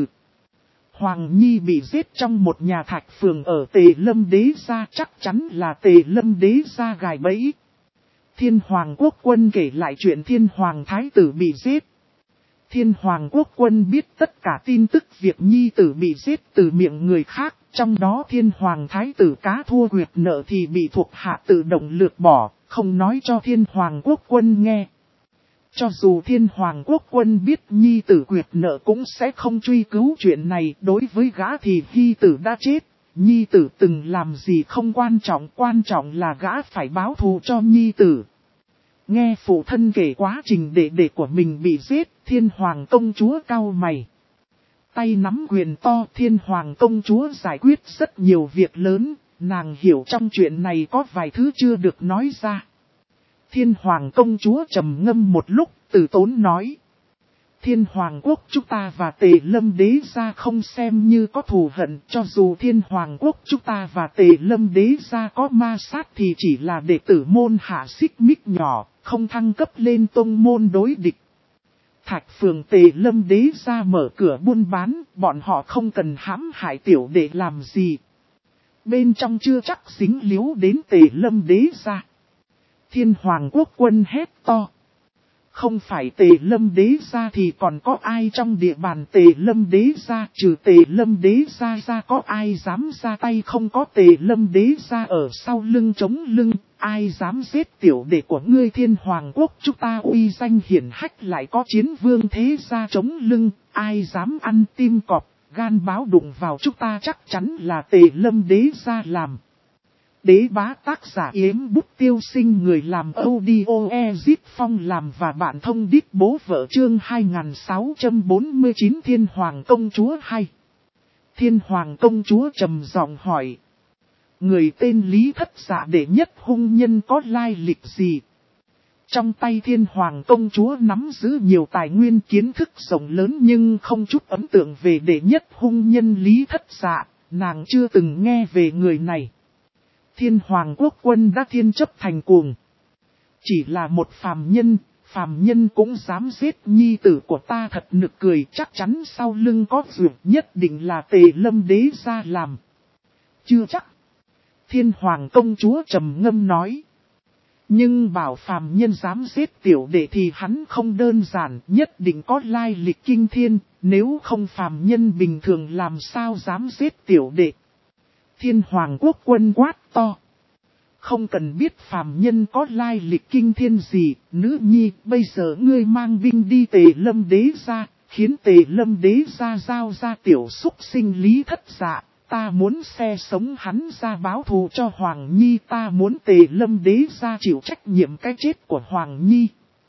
Hoàng Nhi bị giết trong một nhà thạch phường ở Tề Lâm đế gia, chắc chắn là Tề Lâm đế gia gài bẫy. Thiên hoàng quốc quân kể lại chuyện thiên hoàng thái tử bị giết. Thiên hoàng quốc quân biết tất cả tin tức việc nhi tử bị giết từ miệng người khác, trong đó thiên hoàng thái tử cá thua quyệt nợ thì bị thuộc hạ tự động lược bỏ, không nói cho thiên hoàng quốc quân nghe. Cho dù thiên hoàng quốc quân biết nhi tử quyệt nợ cũng sẽ không truy cứu chuyện này, đối với gã thì nhi tử đã chết, nhi tử từng làm gì không quan trọng là gã phải báo thù cho nhi tử. Nghe phụ thân kể quá trình đệ đệ của mình bị giết, thiên hoàng công chúa cau mày. Tay nắm quyền to, thiên hoàng công chúa giải quyết rất nhiều việc lớn, nàng hiểu trong chuyện này có vài thứ chưa được nói ra. Thiên hoàng công chúa trầm ngâm một lúc, từ tốn nói. Thiên hoàng quốc chúng ta và Tề Lâm đế gia không xem như có thù hận, cho dù thiên hoàng quốc chúng ta và Tề Lâm đế gia có ma sát thì chỉ là đệ tử môn hạ xích mích nhỏ, không thăng cấp lên tông môn đối địch. Thạch phường Tề Lâm đế gia mở cửa buôn bán, bọn họ không cần hãm hại tiểu đệ làm gì. Bên trong chưa chắc dính líu đến Tề Lâm đế gia. Thiên hoàng quốc quân hét to. Không phải Tề Lâm đế gia thì còn có ai trong địa bàn Tề Lâm đế gia, trừ Tề Lâm đế gia ra có ai dám ra tay, không có Tề Lâm đế gia ở sau lưng chống lưng, ai dám giết tiểu đệ của ngươi. Thiên hoàng quốc chúng ta uy danh hiển hách, lại có chiến vương thế gia chống lưng, ai dám ăn tim cọp, gan báo đụng vào chúng ta, chắc chắn là Tề Lâm đế gia làm. Đế bá tác giả Yếm Bút Tiêu Sinh, người làm audio Ezip Phong làm và bạn thông đít bố vợ, chương 2649 Thiên Hoàng Công Chúa hay. Thiên Hoàng Công Chúa trầm giọng hỏi. Người tên Lý Thất Dạ đệ nhất hung nhân có lai lịch gì? Trong tay Thiên Hoàng Công Chúa nắm giữ nhiều tài nguyên kiến thức rộng lớn, nhưng không chút ấn tượng về đệ nhất hung nhân Lý Thất Dạ, nàng chưa từng nghe về người này. Thiên hoàng quốc quân đã thiên chấp thành cuồng. Chỉ là một phàm nhân cũng dám giết nhi tử của ta, thật nực cười, chắc chắn sau lưng có dược, nhất định là Tề Lâm đế gia làm. Chưa chắc. Thiên hoàng công chúa trầm ngâm nói. Nhưng bảo phàm nhân dám giết tiểu đệ thì hắn không đơn giản, nhất định có lai lịch kinh thiên, nếu không phàm nhân bình thường làm sao dám giết tiểu đệ. Thiên hoàng quốc quân quát to. Không cần biết phàm nhân có lai lịch kinh thiên gì, nữ nhi, bây giờ ngươi mang binh đi Tề Lâm đế gia, khiến Tề Lâm đế gia giao ra tiểu xúc sinh Lý Thất Dạ, ta muốn xe sống hắn ra báo thù cho Hoàng Nhi, ta muốn Tề Lâm đế gia chịu trách nhiệm cái chết của Hoàng Nhi.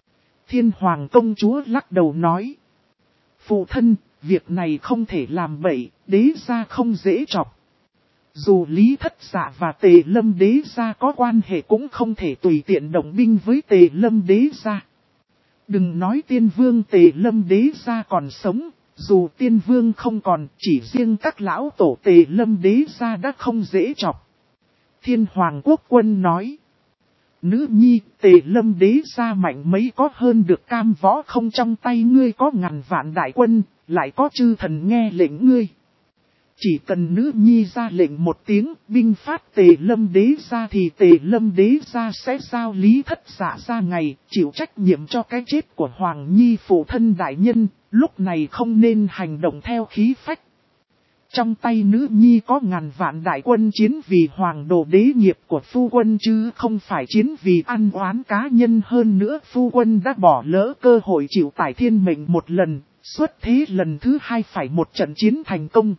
Thiên Hoàng công chúa lắc đầu nói. Phụ thân, việc này không thể làm bậy, đế gia không dễ chọc. Dù Lý Thất Dạ và Tề Lâm đế gia có quan hệ cũng không thể tùy tiện động binh với Tề Lâm đế gia. Đừng nói Tiên Vương Tề Lâm đế gia còn sống, dù Tiên Vương không còn, chỉ riêng các lão tổ Tề Lâm đế gia đã không dễ chọc. Thiên Hoàng Quốc Quân nói. Nữ nhi, Tề Lâm đế gia mạnh mấy có hơn được cam võ không, trong tay ngươi có ngàn vạn đại quân, lại có chư thần nghe lệnh ngươi. Chỉ cần nữ nhi ra lệnh một tiếng, binh phát Tề Lâm đế gia thì Tề Lâm đế gia sẽ giao Lý Thất Dạ ra ngày, chịu trách nhiệm cho cái chết của Hoàng Nhi phụ thân đại nhân, lúc này không nên hành động theo khí phách. Trong tay nữ nhi có ngàn vạn đại quân chiến vì hoàng đồ đế nghiệp của phu quân chứ không phải chiến vì ăn oán cá nhân, hơn nữa phu quân đã bỏ lỡ cơ hội chịu tải thiên mệnh một lần, xuất thế lần thứ hai phải một trận chiến thành công.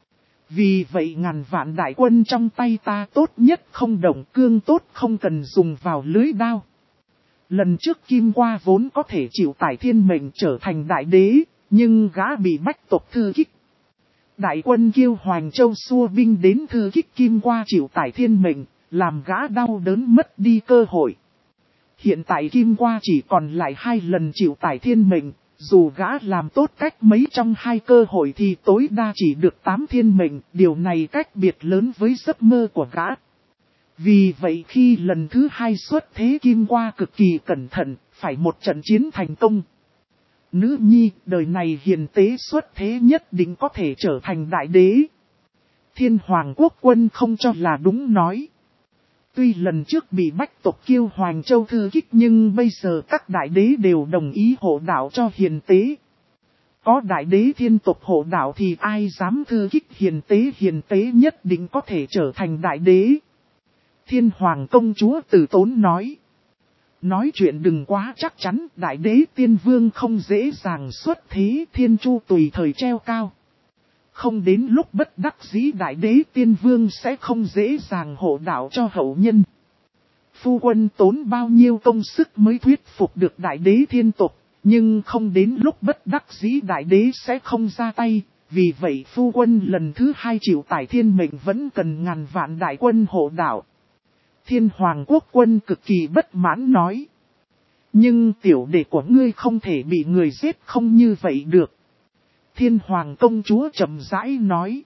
Vì vậy ngàn vạn đại quân trong tay ta tốt nhất không động, cương tốt không cần dùng vào lưới đao. Lần trước Kim Qua vốn có thể chịu tải thiên mệnh trở thành đại đế, nhưng gã bị bách tộc thư kích. Đại quân Kiêu Hoành Châu xua binh đến thư kích Kim Qua chịu tải thiên mệnh, làm gã đau đớn mất đi cơ hội. Hiện tại Kim Qua chỉ còn lại 2 lần chịu tải thiên mệnh, dù gã làm tốt cách mấy trong 2 cơ hội thì tối đa chỉ được 8 thiên mệnh, điều này cách biệt lớn với giấc mơ của gã. Vì vậy khi lần thứ 2 xuất thế Kim Qua cực kỳ cẩn thận, phải một trận chiến thành công. Nữ nhi, đời này hiền tế xuất thế nhất định có thể trở thành đại đế. Thiên Hoàng Quốc Quân không cho là đúng nói. Tuy lần trước bị bách tộc Kiêu Hoành Châu thư kích nhưng bây giờ các đại đế đều đồng ý hộ đạo cho hiền tế. Có đại đế thiên tộc hộ đạo thì ai dám thư kích hiền tế nhất định có thể trở thành đại đế. Thiên Hoàng công chúa Từ Tốn nói. Nói chuyện đừng quá chắc chắn, đại đế tiên vương không dễ dàng xuất thế, thiên chu tùy thời treo cao. Không đến lúc bất đắc dĩ đại đế tiên vương sẽ không dễ dàng hộ đạo cho hậu nhân. Phu quân tốn bao nhiêu công sức mới thuyết phục được đại đế thiên tộc, nhưng không đến lúc bất đắc dĩ đại đế sẽ không ra tay. Vì vậy phu quân lần thứ 2 chịu tải thiên mệnh vẫn cần ngàn vạn đại quân hộ đạo. Thiên Hoàng Quốc Quân cực kỳ bất mãn nói. Nhưng tiểu đệ của ngươi không thể bị người giết không như vậy được. Thiên Hoàng công chúa chậm rãi nói.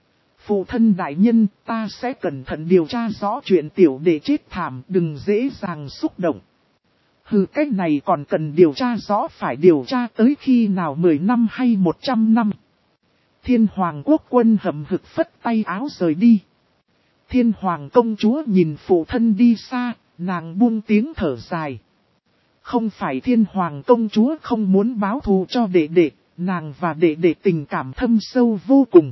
Phụ thân đại nhân, ta sẽ cẩn thận điều tra rõ chuyện tiểu đệ chết thảm, đừng dễ dàng xúc động. Hừ, cái này còn cần điều tra rõ, phải điều tra tới khi nào 10 năm hay 100 năm. Thiên Hoàng Quốc Quân hậm hực phất tay áo rời đi. Thiên Hoàng công chúa nhìn phụ thân đi xa, nàng buông tiếng thở dài. Không phải Thiên Hoàng công chúa không muốn báo thù cho đệ đệ, nàng và đệ đệ tình cảm thâm sâu vô cùng.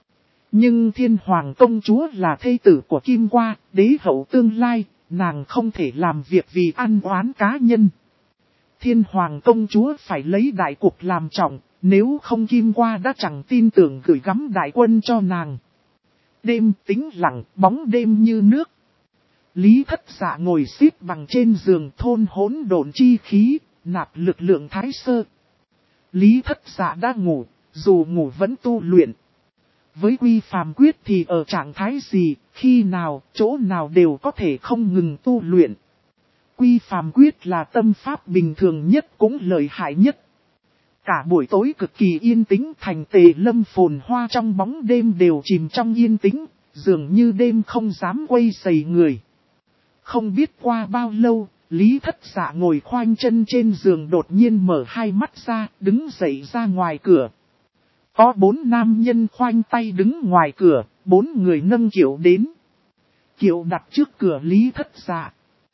Nhưng Thiên Hoàng công chúa là thê tử của Kim Qua, đế hậu tương lai, nàng không thể làm việc vì ăn oán cá nhân. Thiên Hoàng công chúa phải lấy đại cục làm trọng, nếu không Kim Qua đã chẳng tin tưởng gửi gắm đại quân cho nàng. Đêm tĩnh lặng, bóng đêm như nước. Lý Thất Dạ ngồi xếp bằng trên giường thôn hỗn độn chi khí, nạp lực lượng thái sơ. Lý Thất Dạ đã ngủ, dù ngủ vẫn tu luyện. Với quy phàm quyết thì ở trạng thái gì, khi nào, chỗ nào đều có thể không ngừng tu luyện. Quy phàm quyết là tâm pháp bình thường nhất cũng lợi hại nhất. Cả buổi tối cực kỳ yên tĩnh, thành Tề Lâm phồn hoa trong bóng đêm đều chìm trong yên tĩnh, dường như đêm không dám quay rầy người. Không biết qua bao lâu, Lý Thất Dạ ngồi khoanh chân trên giường đột nhiên mở 2 mắt ra, đứng dậy ra ngoài cửa. Có 4 nam nhân khoanh tay đứng ngoài cửa, 4 người nâng kiệu đến. Kiệu đặt trước cửa Lý Thất Dạ.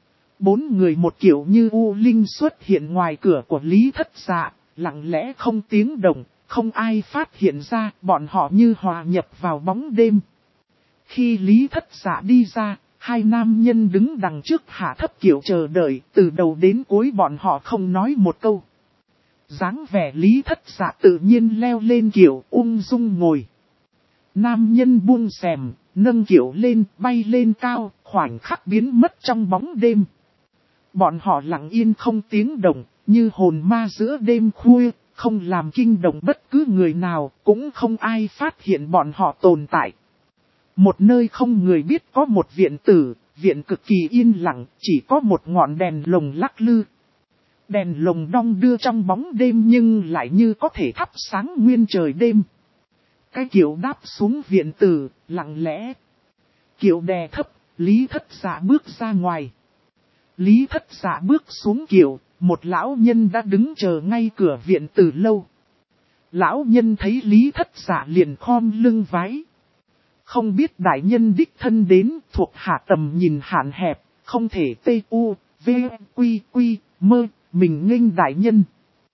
4 người một kiểu như u linh xuất hiện ngoài cửa của Lý Thất Dạ, lặng lẽ không tiếng động, không ai phát hiện ra, bọn họ như hòa nhập vào bóng đêm. Khi Lý Thất Dạ đi ra, 2 nam nhân đứng đằng trước hạ thấp kiệu chờ đợi, từ đầu đến cuối bọn họ không nói một câu. Dáng vẻ Lý Thất Dạ tự nhiên leo lên kiệu, ung dung ngồi. Nam nhân buông xèm, nâng kiệu lên, bay lên cao, khoảnh khắc biến mất trong bóng đêm. Bọn họ lặng yên không tiếng động, như hồn ma giữa đêm khuya, không làm kinh động bất cứ người nào, cũng không ai phát hiện bọn họ tồn tại. Một nơi không người biết có một viện tử, viện cực kỳ yên lặng, chỉ có một ngọn đèn lồng lắc lư. Đèn lồng đong đưa trong bóng đêm nhưng lại như có thể thắp sáng nguyên trời đêm. Cái kiệu đáp xuống viện tử, lặng lẽ. Kiệu đè thấp, Lý Thất Dạ bước ra ngoài. Lý Thất Dạ bước xuống kiệu, một lão nhân đã đứng chờ ngay cửa viện từ lâu. Lão nhân thấy Lý Thất Dạ liền khom lưng vái. Không biết đại nhân đích thân đến, thuộc hạ tầm nhìn hạn hẹp, không thể mơ, mình nghênh đại nhân.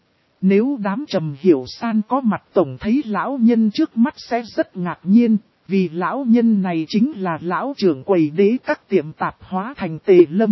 Nếu đám Trầm Hiểu San có mặt tổng thấy lão nhân trước mắt sẽ rất ngạc nhiên, vì lão nhân này chính là lão trưởng quầy đế các tiệm tạp hóa thành Tề Lâm.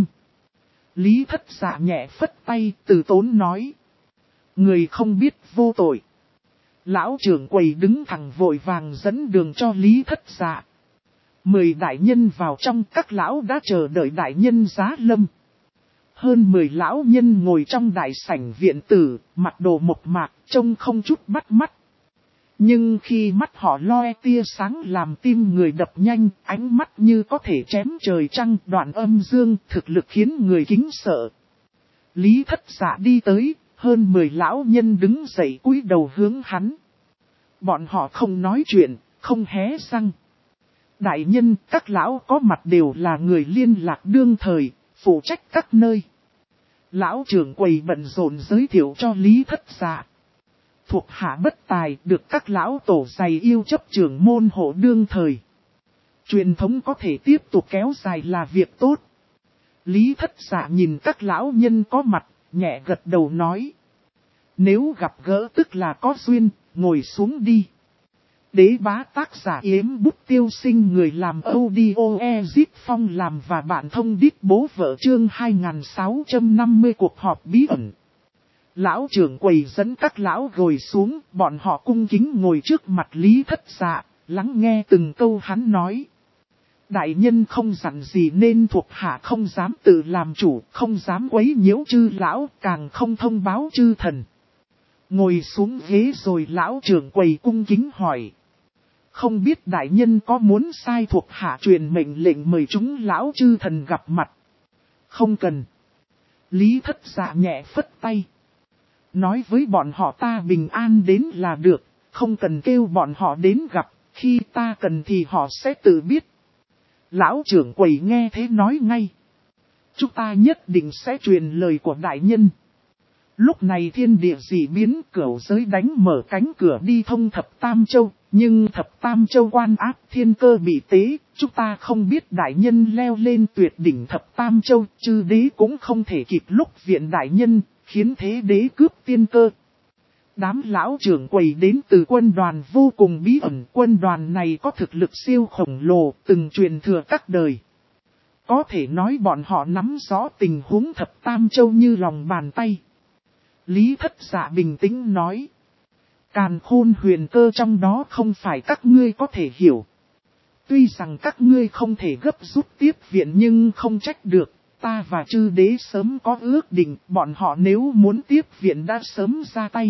Lý Thất Dạ nhẹ phất tay, từ tốn nói. Người không biết vô tội. Lão trưởng quầy đứng thẳng vội vàng dẫn đường cho Lý Thất Dạ. 10 đại nhân vào trong, các lão đã chờ đợi đại nhân giá lâm. Hơn 10 lão nhân ngồi trong đại sảnh viện tử, mặc đồ mộc mạc, trông không chút bắt mắt. Nhưng khi mắt họ loe tia sáng làm tim người đập nhanh, ánh mắt như có thể chém trời trăng, đoạn âm dương, thực lực khiến người kính sợ. Lý Thất Dạ đi tới, hơn 10 lão nhân đứng dậy cúi đầu hướng hắn. Bọn họ không nói chuyện, không hé răng. Đại nhân, các lão có mặt đều là người liên lạc đương thời, phụ trách các nơi. Lão trưởng quầy bận rộn giới thiệu cho Lý Thất Dạ. Thuộc hạ bất tài được các lão tổ dày yêu chấp trưởng môn hộ đương thời. Truyền thống có thể tiếp tục kéo dài là việc tốt. Lý Thất Dạ nhìn các lão nhân có mặt, nhẹ gật đầu nói. Nếu gặp gỡ tức là có duyên, ngồi xuống đi. Đế bá tác giả Yếm Bút Tiêu Sinh, người làm audio Ezip Phong làm và bạn thông đít bố vợ, chương 2650 cuộc họp bí ẩn. Lão trưởng quầy dẫn các lão ngồi xuống, bọn họ cung kính ngồi trước mặt Lý Thất Dạ, lắng nghe từng câu hắn nói. Đại nhân không dặn gì nên thuộc hạ không dám tự làm chủ, không dám quấy nhiễu chư lão, càng không thông báo chư thần. Ngồi xuống ghế rồi lão trưởng quầy cung kính hỏi. Không biết đại nhân có muốn sai thuộc hạ truyền mệnh lệnh mời chúng lão chư thần gặp mặt? Không cần. Lý Thất Dạ nhẹ phất tay. Nói với bọn họ ta bình an đến là được, không cần kêu bọn họ đến gặp, khi ta cần thì họ sẽ tự biết. Lão trưởng quầy nghe thế nói ngay. Chúng ta nhất định sẽ truyền lời của đại nhân. Lúc này thiên địa dị biến, cửu giới đánh mở cánh cửa đi thông thập tam châu, nhưng thập tam châu quan áp thiên cơ bị tế, chúng ta không biết đại nhân leo lên tuyệt đỉnh thập tam châu, chư đế cũng không thể kịp lúc viện đại nhân, khiến thế đế cướp tiên cơ. Đám lão trưởng quầy đến từ quân đoàn vô cùng bí ẩn, quân đoàn này có thực lực siêu khổng lồ, từng truyền thừa các đời. Có thể nói bọn họ nắm rõ tình huống thập tam châu như lòng bàn tay. Lý Thất Dạ bình tĩnh nói. Càn khôn huyền cơ trong đó không phải các ngươi có thể hiểu. Tuy rằng các ngươi không thể gấp rút tiếp viện nhưng không trách được. Ta và chư đế sớm có ước định, bọn họ nếu muốn tiếp viện đã sớm ra tay.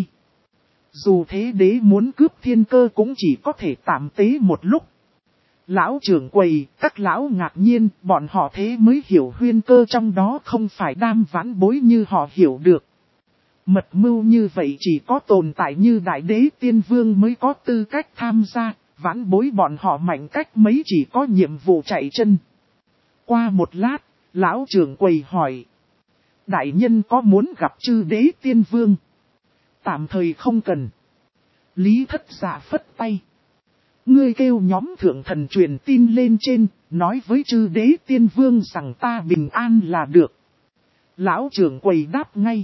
Dù thế đế muốn cướp thiên cơ cũng chỉ có thể tạm tế một lúc. Lão trưởng quầy, các lão ngạc nhiên, bọn họ thế mới hiểu huyền cơ trong đó không phải đam vãn bối như họ hiểu được. Mật mưu như vậy chỉ có tồn tại như đại đế tiên vương mới có tư cách tham gia, vãn bối bọn họ mạnh cách mấy chỉ có nhiệm vụ chạy chân. Qua một lát, lão trưởng quầy hỏi. Đại nhân có muốn gặp chư đế tiên vương? Tạm thời không cần. Lý Thất Dạ phất tay. Ngươi kêu nhóm thượng thần truyền tin lên trên, nói với chư đế tiên vương rằng ta bình an là được. Lão trưởng quầy đáp ngay.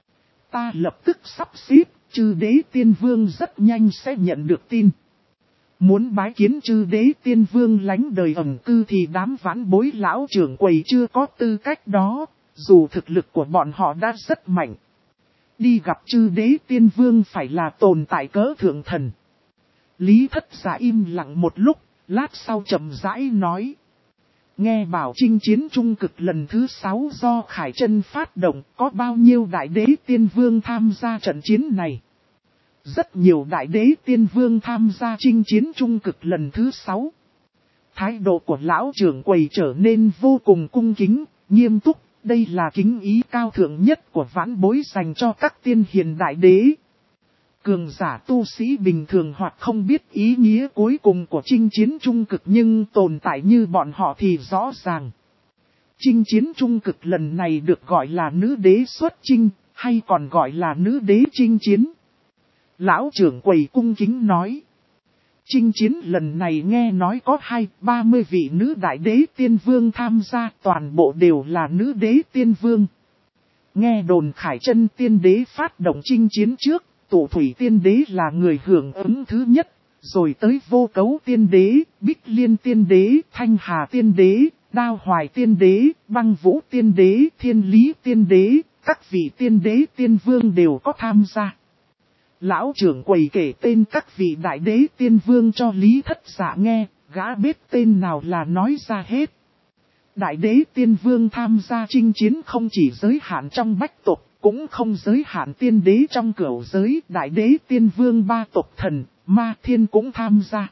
Ta lập tức sắp xếp, chư đế tiên vương rất nhanh sẽ nhận được tin. Muốn bái kiến chư đế tiên vương lánh đời ẩn cư thì đám vãn bối lão trưởng quầy chưa có tư cách đó, dù thực lực của bọn họ đã rất mạnh. Đi gặp chư đế tiên vương phải là tồn tại cỡ thượng thần. Lý Thất Dạ im lặng một lúc, lát sau chậm rãi nói. Nghe bảo chinh chiến trung cực lần thứ 6 do Khải Chân phát động, có bao nhiêu đại đế tiên vương tham gia trận chiến này? Rất nhiều đại đế tiên vương tham gia chinh chiến trung cực lần thứ 6. Thái độ của lão trưởng quầy trở nên vô cùng cung kính, nghiêm túc, đây là kính ý cao thượng nhất của vãn bối dành cho các tiên hiền đại đế. Cường giả tu sĩ bình thường hoặc không biết ý nghĩa cuối cùng của chinh chiến trung cực nhưng tồn tại như bọn họ thì rõ ràng. Chinh chiến trung cực lần này được gọi là nữ đế xuất chinh, hay còn gọi là nữ đế chinh chiến. Lão trưởng quầy cung kính nói. Chinh chiến lần này nghe nói có 20-30 vị nữ đại đế tiên vương tham gia, toàn bộ đều là nữ đế tiên vương. Nghe đồn Khải Chân tiên đế phát động chinh chiến trước, Tụ Thủy tiên đế là người hưởng ứng thứ nhất, rồi tới Vô Cấu tiên đế, Bích Liên tiên đế, Thanh Hà tiên đế, Đao Hoài tiên đế, Băng Vũ tiên đế, Thiên Lý tiên đế, các vị tiên đế tiên vương đều có tham gia. Lão trưởng quầy kể tên các vị đại đế tiên vương cho Lý Thất Dạ nghe, gã biết tên nào là nói ra hết. Đại đế tiên vương tham gia chinh chiến không chỉ giới hạn trong bách tộc, cũng không giới hạn tiên đế trong cửu giới, đại đế tiên vương ba tộc thần, ma thiên cũng tham gia.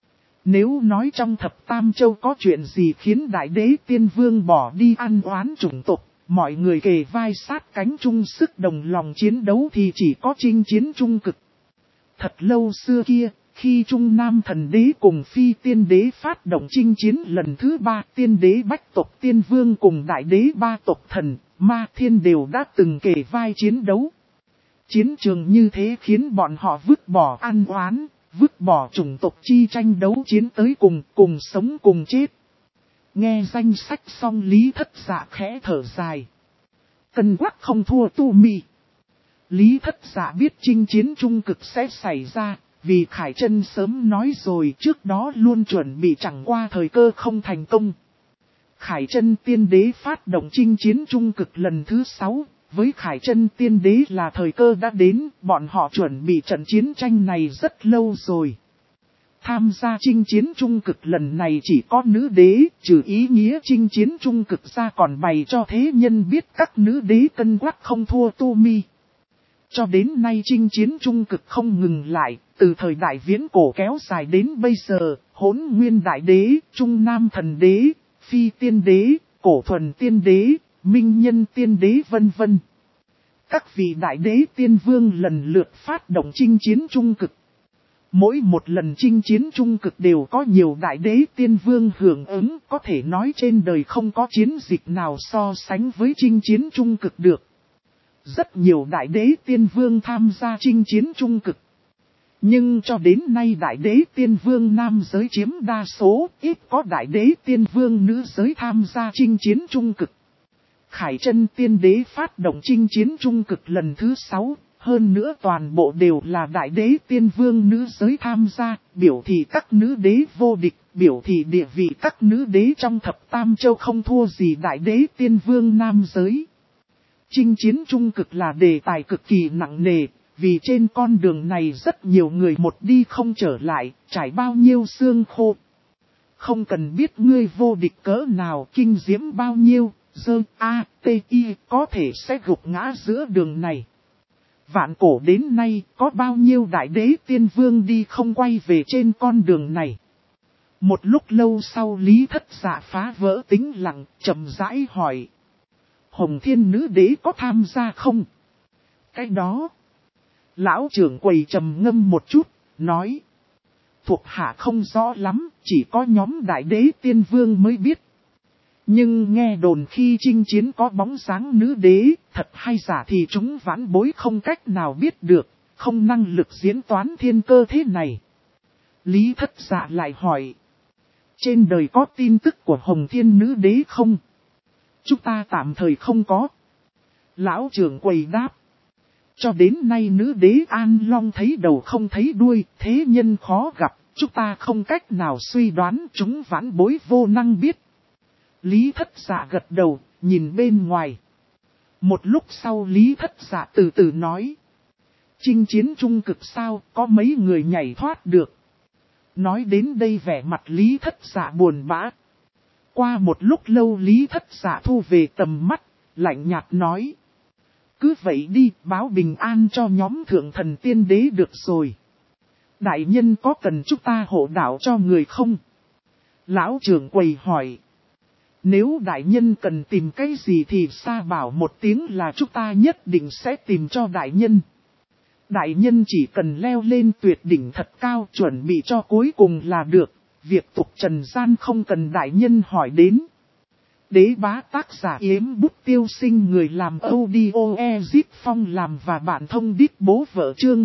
Nếu nói trong thập tam châu có chuyện gì khiến đại đế tiên vương bỏ đi ăn oán chủng tộc, mọi người kề vai sát cánh chung sức đồng lòng chiến đấu thì chỉ có chinh chiến trung cực. Thật lâu xưa kia, khi Trung Nam thần đế cùng Phi tiên đế phát động chinh chiến lần thứ 3, tiên đế bách tộc tiên vương cùng đại đế ba tộc thần, ma thiên đều đã từng kề vai chiến đấu. Chiến trường như thế khiến bọn họ vứt bỏ ăn oán, vứt bỏ chủng tộc chi tranh đấu chiến tới cùng sống cùng chết. Nghe danh sách xong Lý Thất Dạ khẽ thở dài. Cân quắc không thua tu mi. Lý Thất Dạ biết chinh chiến trung cực sẽ xảy ra, vì Khải Chân sớm nói rồi trước đó luôn chuẩn bị chẳng qua thời cơ không thành công. Khải Chân tiên đế phát động chinh chiến trung cực lần thứ 6, với Khải Chân tiên đế là thời cơ đã đến, bọn họ chuẩn bị trận chiến tranh này rất lâu rồi. Tham gia chinh chiến trung cực lần này chỉ có nữ đế, trừ ý nghĩa chinh chiến trung cực ra còn bày cho thế nhân biết các nữ đế cân quắc không thua tu mi. Cho đến nay chinh chiến trung cực không ngừng lại, từ thời đại viễn cổ kéo dài đến bây giờ, Hỗn Nguyên đại đế, Trung Nam thần đế, Phi tiên đế, Cổ Thuần tiên đế, Minh Nhân tiên đế vân vân. Các vị đại đế tiên vương lần lượt phát động chinh chiến trung cực. Mỗi một lần chinh chiến trung cực đều có nhiều đại đế tiên vương hưởng ứng, có thể nói trên đời không có chiến dịch nào so sánh với chinh chiến trung cực được. Rất nhiều đại đế tiên vương tham gia chinh chiến trung cực. Nhưng cho đến nay đại đế tiên vương nam giới chiếm đa số, ít có đại đế tiên vương nữ giới tham gia chinh chiến trung cực. Khải Chân tiên đế phát động chinh chiến trung cực lần thứ 6, hơn nữa toàn bộ đều là đại đế tiên vương nữ giới tham gia, biểu thị các nữ đế vô địch, biểu thị địa vị các nữ đế trong thập tam châu không thua gì đại đế tiên vương nam giới. Chinh chiến trung cực là đề tài cực kỳ nặng nề, vì trên con đường này rất nhiều người một đi không trở lại, trải bao nhiêu xương khô. Không cần biết ngươi vô địch cỡ nào, kinh diễm bao nhiêu, I có thể sẽ gục ngã giữa đường này. Vạn cổ đến nay, có bao nhiêu đại đế tiên vương đi không quay về trên con đường này. Một lúc lâu sau Lý Thất Dạ phá vỡ tĩnh lặng, chậm rãi hỏi. Hồng Thiên nữ đế có tham gia không? Cái đó. Lão trưởng quầy trầm ngâm một chút, nói. Thuộc hạ không rõ lắm, chỉ có nhóm đại đế tiên vương mới biết. Nhưng nghe đồn khi chinh chiến có bóng dáng nữ đế, thật hay giả thì chúng vãn bối không cách nào biết được, không năng lực diễn toán thiên cơ thế này. Lý Thất Dạ lại hỏi. Trên đời có tin tức của Hồng Thiên nữ đế không? Chúng ta tạm thời không có. Lão trưởng quầy đáp. Cho đến nay nữ đế An Long thấy đầu không thấy đuôi, thế nhân khó gặp, chúng ta không cách nào suy đoán, chúng vãn bối vô năng biết. Lý Thất Dạ gật đầu, nhìn bên ngoài. Một lúc sau Lý Thất Dạ từ từ nói. Chinh chiến trung cực sao, có mấy người nhảy thoát được. Nói đến đây vẻ mặt Lý Thất Dạ buồn bã. Qua một lúc lâu Lý Thất Dạ thu về tầm mắt, lạnh nhạt nói. Cứ vậy đi, báo bình an cho nhóm thượng thần tiên đế được rồi. Đại nhân có cần chúng ta hộ đạo cho người không? Lão trưởng quầy hỏi. Nếu đại nhân cần tìm cái gì thì xa bảo một tiếng là chúng ta nhất định sẽ tìm cho đại nhân. Đại nhân chỉ cần leo lên tuyệt đỉnh thật cao chuẩn bị cho cuối cùng là được. Việc tục trần gian không cần đại nhân hỏi đến. Đế bá tác giả Yếm Bút Tiêu Sinh, người làm audio Ezip Phong làm và bạn thông đít bố vợ chương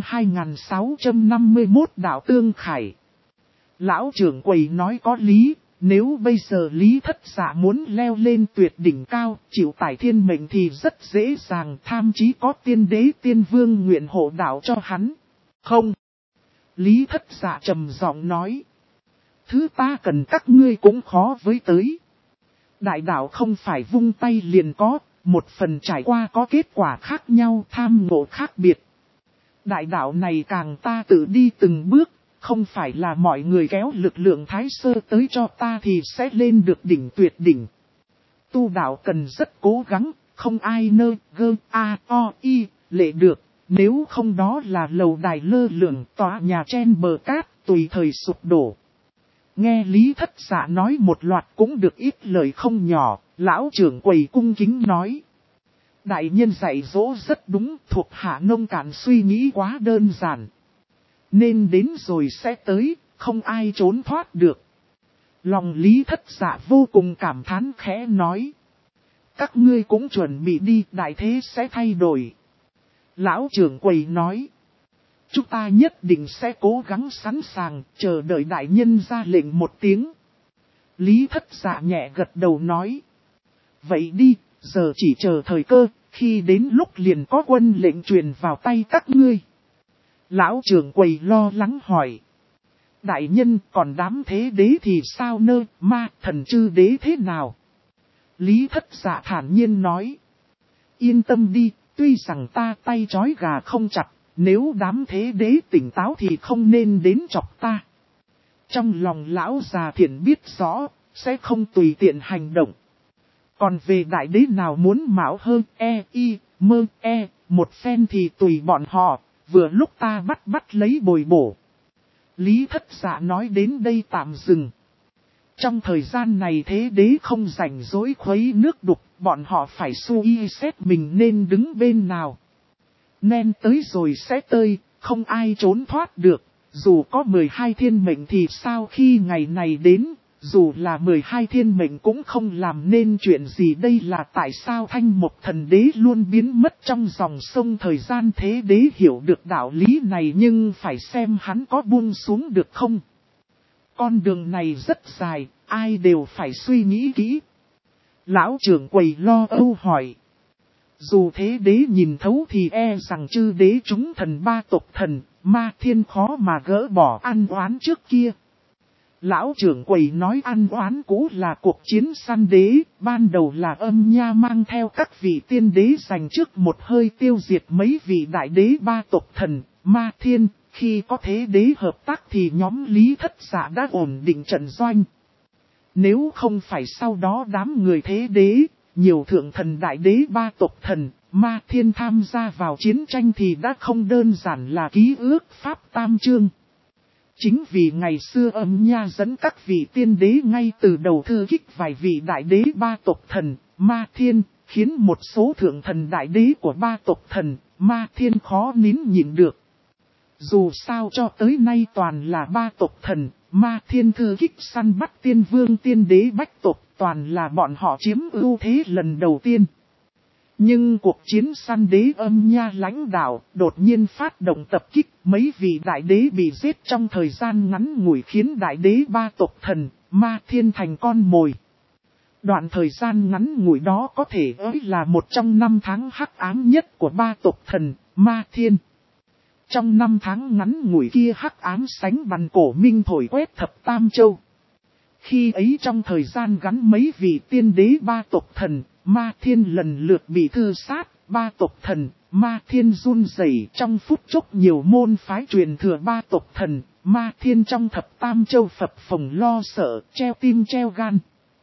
2651 Đạo Tương Khải. Lão trưởng quầy nói có lý, nếu bây giờ Lý Thất Dạ muốn leo lên tuyệt đỉnh cao, chịu tải thiên mệnh thì rất dễ dàng, tham chí có tiên đế tiên vương nguyện hộ đạo cho hắn. Không. Lý Thất Dạ trầm giọng nói. Thứ ta cần các ngươi cũng khó với tới. Đại đạo không phải vung tay liền có, một phần trải qua có kết quả khác nhau, tham ngộ khác biệt. Đại đạo này càng ta tự đi từng bước, không phải là mọi người kéo lực lượng thái sơ tới cho ta thì sẽ lên được đỉnh tuyệt đỉnh. Tu đạo cần rất cố gắng, không ai nơ gơ a o i lệ được, nếu không đó là lầu đài lơ lửng tòa nhà trên bờ cát tùy thời sụp đổ. Nghe Lý Thất Dạ nói một loạt cũng được ít lời không nhỏ, lão trưởng quầy cung kính nói. Đại nhân dạy dỗ rất đúng, thuộc hạ nông cạn suy nghĩ quá đơn giản. Nên đến rồi sẽ tới, không ai trốn thoát được. Lòng Lý Thất Dạ vô cùng cảm thán khẽ nói. Các ngươi cũng chuẩn bị đi, đại thế sẽ thay đổi. Lão trưởng quầy nói. Chúng ta nhất định sẽ cố gắng sẵn sàng, chờ đợi đại nhân ra lệnh một tiếng. Lý Thất Dạ nhẹ gật đầu nói. Vậy đi, giờ chỉ chờ thời cơ, khi đến lúc liền có quân lệnh truyền vào tay các ngươi. Lão trưởng quầy lo lắng hỏi. Đại nhân còn đám thế đế thì sao nơ, ma, thần chư đế thế nào? Lý Thất Dạ thản nhiên nói. Yên tâm đi, tuy rằng ta tay trói gà không chặt. Nếu đám thế đế tỉnh táo thì không nên đến chọc ta. Trong lòng lão già thiện biết rõ, sẽ không tùy tiện hành động. Còn về đại đế nào muốn mạo hơn một phen thì tùy bọn họ, vừa lúc ta bắt lấy bồi bổ. Lý Thất Dạ nói đến đây tạm dừng. Trong thời gian này thế đế không rảnh rỗi khuấy nước đục, bọn họ phải suy xét mình nên đứng bên nào. Nên tới rồi sẽ tới, không ai trốn thoát được, dù có 12 thiên mệnh thì sao khi ngày này đến, dù là 12 thiên mệnh cũng không làm nên chuyện gì. Đây là tại sao Thanh Mộc Thần Đế luôn biến mất trong dòng sông thời gian. Thế đế hiểu được đạo lý này nhưng phải xem hắn có buông xuống được không. Con đường này rất dài, ai đều phải suy nghĩ kỹ. Lão trưởng quầy lo âu hỏi. Dù thế đế nhìn thấu thì e rằng chư đế chúng thần ba tộc thần, ma thiên khó mà gỡ bỏ ăn oán trước kia. Lão trưởng quầy nói ăn oán cũ là cuộc chiến săn đế, ban đầu là Âm Nha mang theo các vị tiên đế giành trước một hơi tiêu diệt mấy vị đại đế ba tộc thần, ma thiên, khi có thế đế hợp tác thì nhóm Lý Thất Dạ đã ổn định trận doanh. Nếu không phải sau đó đám người thế đế, nhiều thượng thần đại đế ba tộc thần, ma thiên tham gia vào chiến tranh thì đã không đơn giản là ký ước pháp tam chương. Chính vì ngày xưa Âm Nha dẫn các vị tiên đế ngay từ đầu thư kích vài vị đại đế ba tộc thần, ma thiên, khiến một số thượng thần đại đế của ba tộc thần, ma thiên khó nín nhịn được. Dù sao cho tới nay toàn là ba tộc thần, ma thiên thư kích săn bắt tiên vương tiên đế bách tộc, toàn là bọn họ chiếm ưu thế lần đầu tiên. Nhưng cuộc chiến săn đế Âm Nha lãnh đạo đột nhiên phát động tập kích, mấy vị đại đế bị giết trong thời gian ngắn ngủi khiến đại đế ba tộc thần, ma thiên thành con mồi. Đoạn thời gian ngắn ngủi đó có thể là một trong 5 tháng hắc ám nhất của ba tộc thần, ma thiên. Trong 5 tháng ngắn ngủi kia hắc ám sánh bằng cổ minh thổi quét thập tam châu. Khi ấy trong thời gian gắn mấy vị tiên đế ba tộc thần, ma thiên lần lượt bị thư sát, ba tộc thần, ma thiên run rẩy trong phút chốc nhiều môn phái truyền thừa ba tộc thần, ma thiên trong thập tam châu phập phồng lo sợ, treo tim treo gan.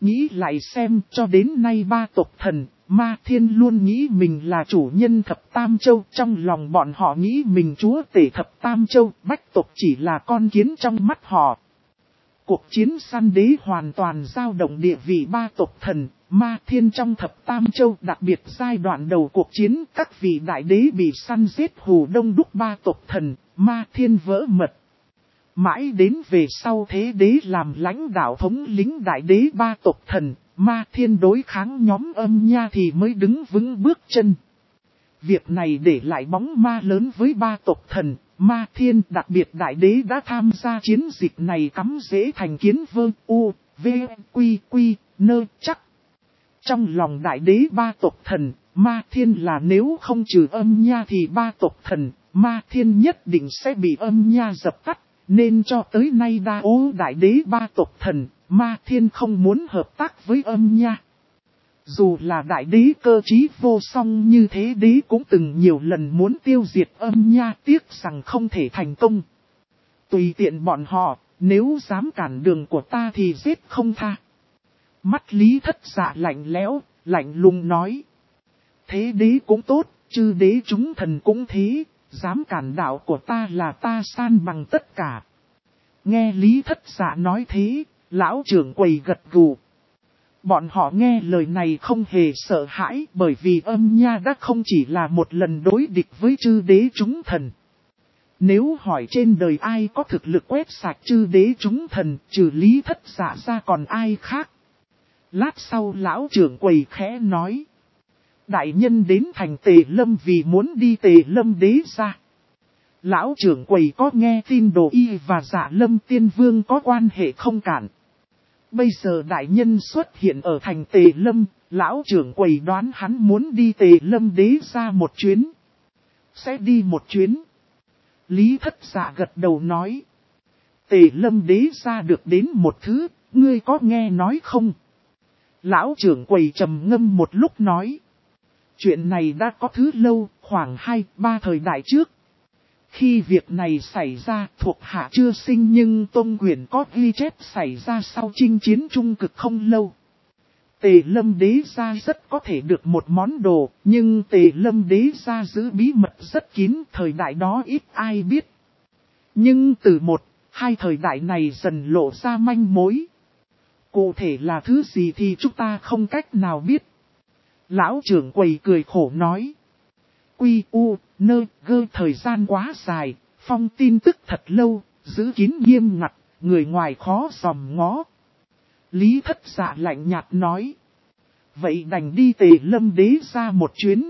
Nghĩ lại xem, cho đến nay ba tộc thần, Ma Thiên luôn nghĩ mình là chủ nhân thập Tam Châu. Trong lòng bọn họ nghĩ mình chúa tể thập Tam Châu, bách tộc chỉ là con kiến trong mắt họ. Cuộc chiến săn đế hoàn toàn dao động địa vị ba tộc thần, Ma Thiên trong thập Tam Châu. Đặc biệt giai đoạn đầu cuộc chiến, các vị đại đế bị săn giết hù đông đúc ba tộc thần, Ma Thiên vỡ mật. Mãi đến về sau thế đế làm lãnh đạo thống lĩnh đại đế ba tộc thần, Ma Thiên đối kháng nhóm Âm Nha thì mới đứng vững bước chân. Việc này để lại bóng ma lớn với ba tộc thần, Ma Thiên. Đặc biệt đại đế đã tham gia chiến dịch này cắm rễ thành kiến vơ u, v, quy, nơ chắc. Trong lòng đại đế ba tộc thần, Ma Thiên là nếu không trừ Âm Nha thì ba tộc thần, Ma Thiên nhất định sẽ bị Âm Nha dập tắt. Nên cho tới nay đa ô đại đế ba tộc thần, Ma Thiên không muốn hợp tác với Âm Nha. Dù là đại đế cơ trí vô song như thế đế cũng từng nhiều lần muốn tiêu diệt Âm Nha, tiếc rằng không thể thành công. Tùy tiện bọn họ, nếu dám cản đường của ta thì giết không tha. Mắt Lý Thất Dạ lạnh lẽo, lạnh lùng nói. Thế đế cũng tốt, chư đế chúng thần cũng thế. Dám cản đạo của ta là ta san bằng tất cả. Nghe Lý Thất Dạ nói thế, lão trưởng quầy gật gù. Bọn họ nghe lời này không hề sợ hãi, bởi vì Âm Nha đã không chỉ là một lần đối địch với chư đế chúng thần. Nếu hỏi trên đời ai có thực lực quét sạch chư đế chúng thần, trừ Lý Thất Dạ ra còn ai khác. Lát sau lão trưởng quầy khẽ nói. Đại nhân đến thành Tề Lâm vì muốn đi Tề Lâm đế ra. Lão trưởng quầy có nghe tin Đồ Y và Dạ Lâm Tiên Vương có quan hệ không cản. Bây giờ đại nhân xuất hiện ở thành Tề Lâm, lão trưởng quầy đoán hắn muốn đi Tề Lâm đế ra một chuyến. Sẽ đi một chuyến. Lý Thất Dạ gật đầu nói. Tề Lâm đế ra được đến một thứ, ngươi có nghe nói không? Lão trưởng quầy trầm ngâm một lúc nói. Chuyện này đã có thứ lâu, khoảng 2-3 thời đại trước. Khi việc này xảy ra, thuộc hạ chưa sinh nhưng Tôn Quyền có ghi chép xảy ra sau chinh chiến trung cực không lâu. Tề Lâm đế gia rất có thể được một món đồ, nhưng Tề Lâm đế gia giữ bí mật rất kín, thời đại đó ít ai biết. Nhưng từ 1-2 thời đại này dần lộ ra manh mối. Cụ thể là thứ gì thì chúng ta không cách nào biết. Lão trưởng quầy cười khổ nói. Quy u, nơ, gơ thời gian quá dài, phong tin tức thật lâu, giữ kín nghiêm ngặt, người ngoài khó dòm ngó. Lý Thất Dạ lạnh nhạt nói. Vậy đành đi Tề Lâm đế ra một chuyến,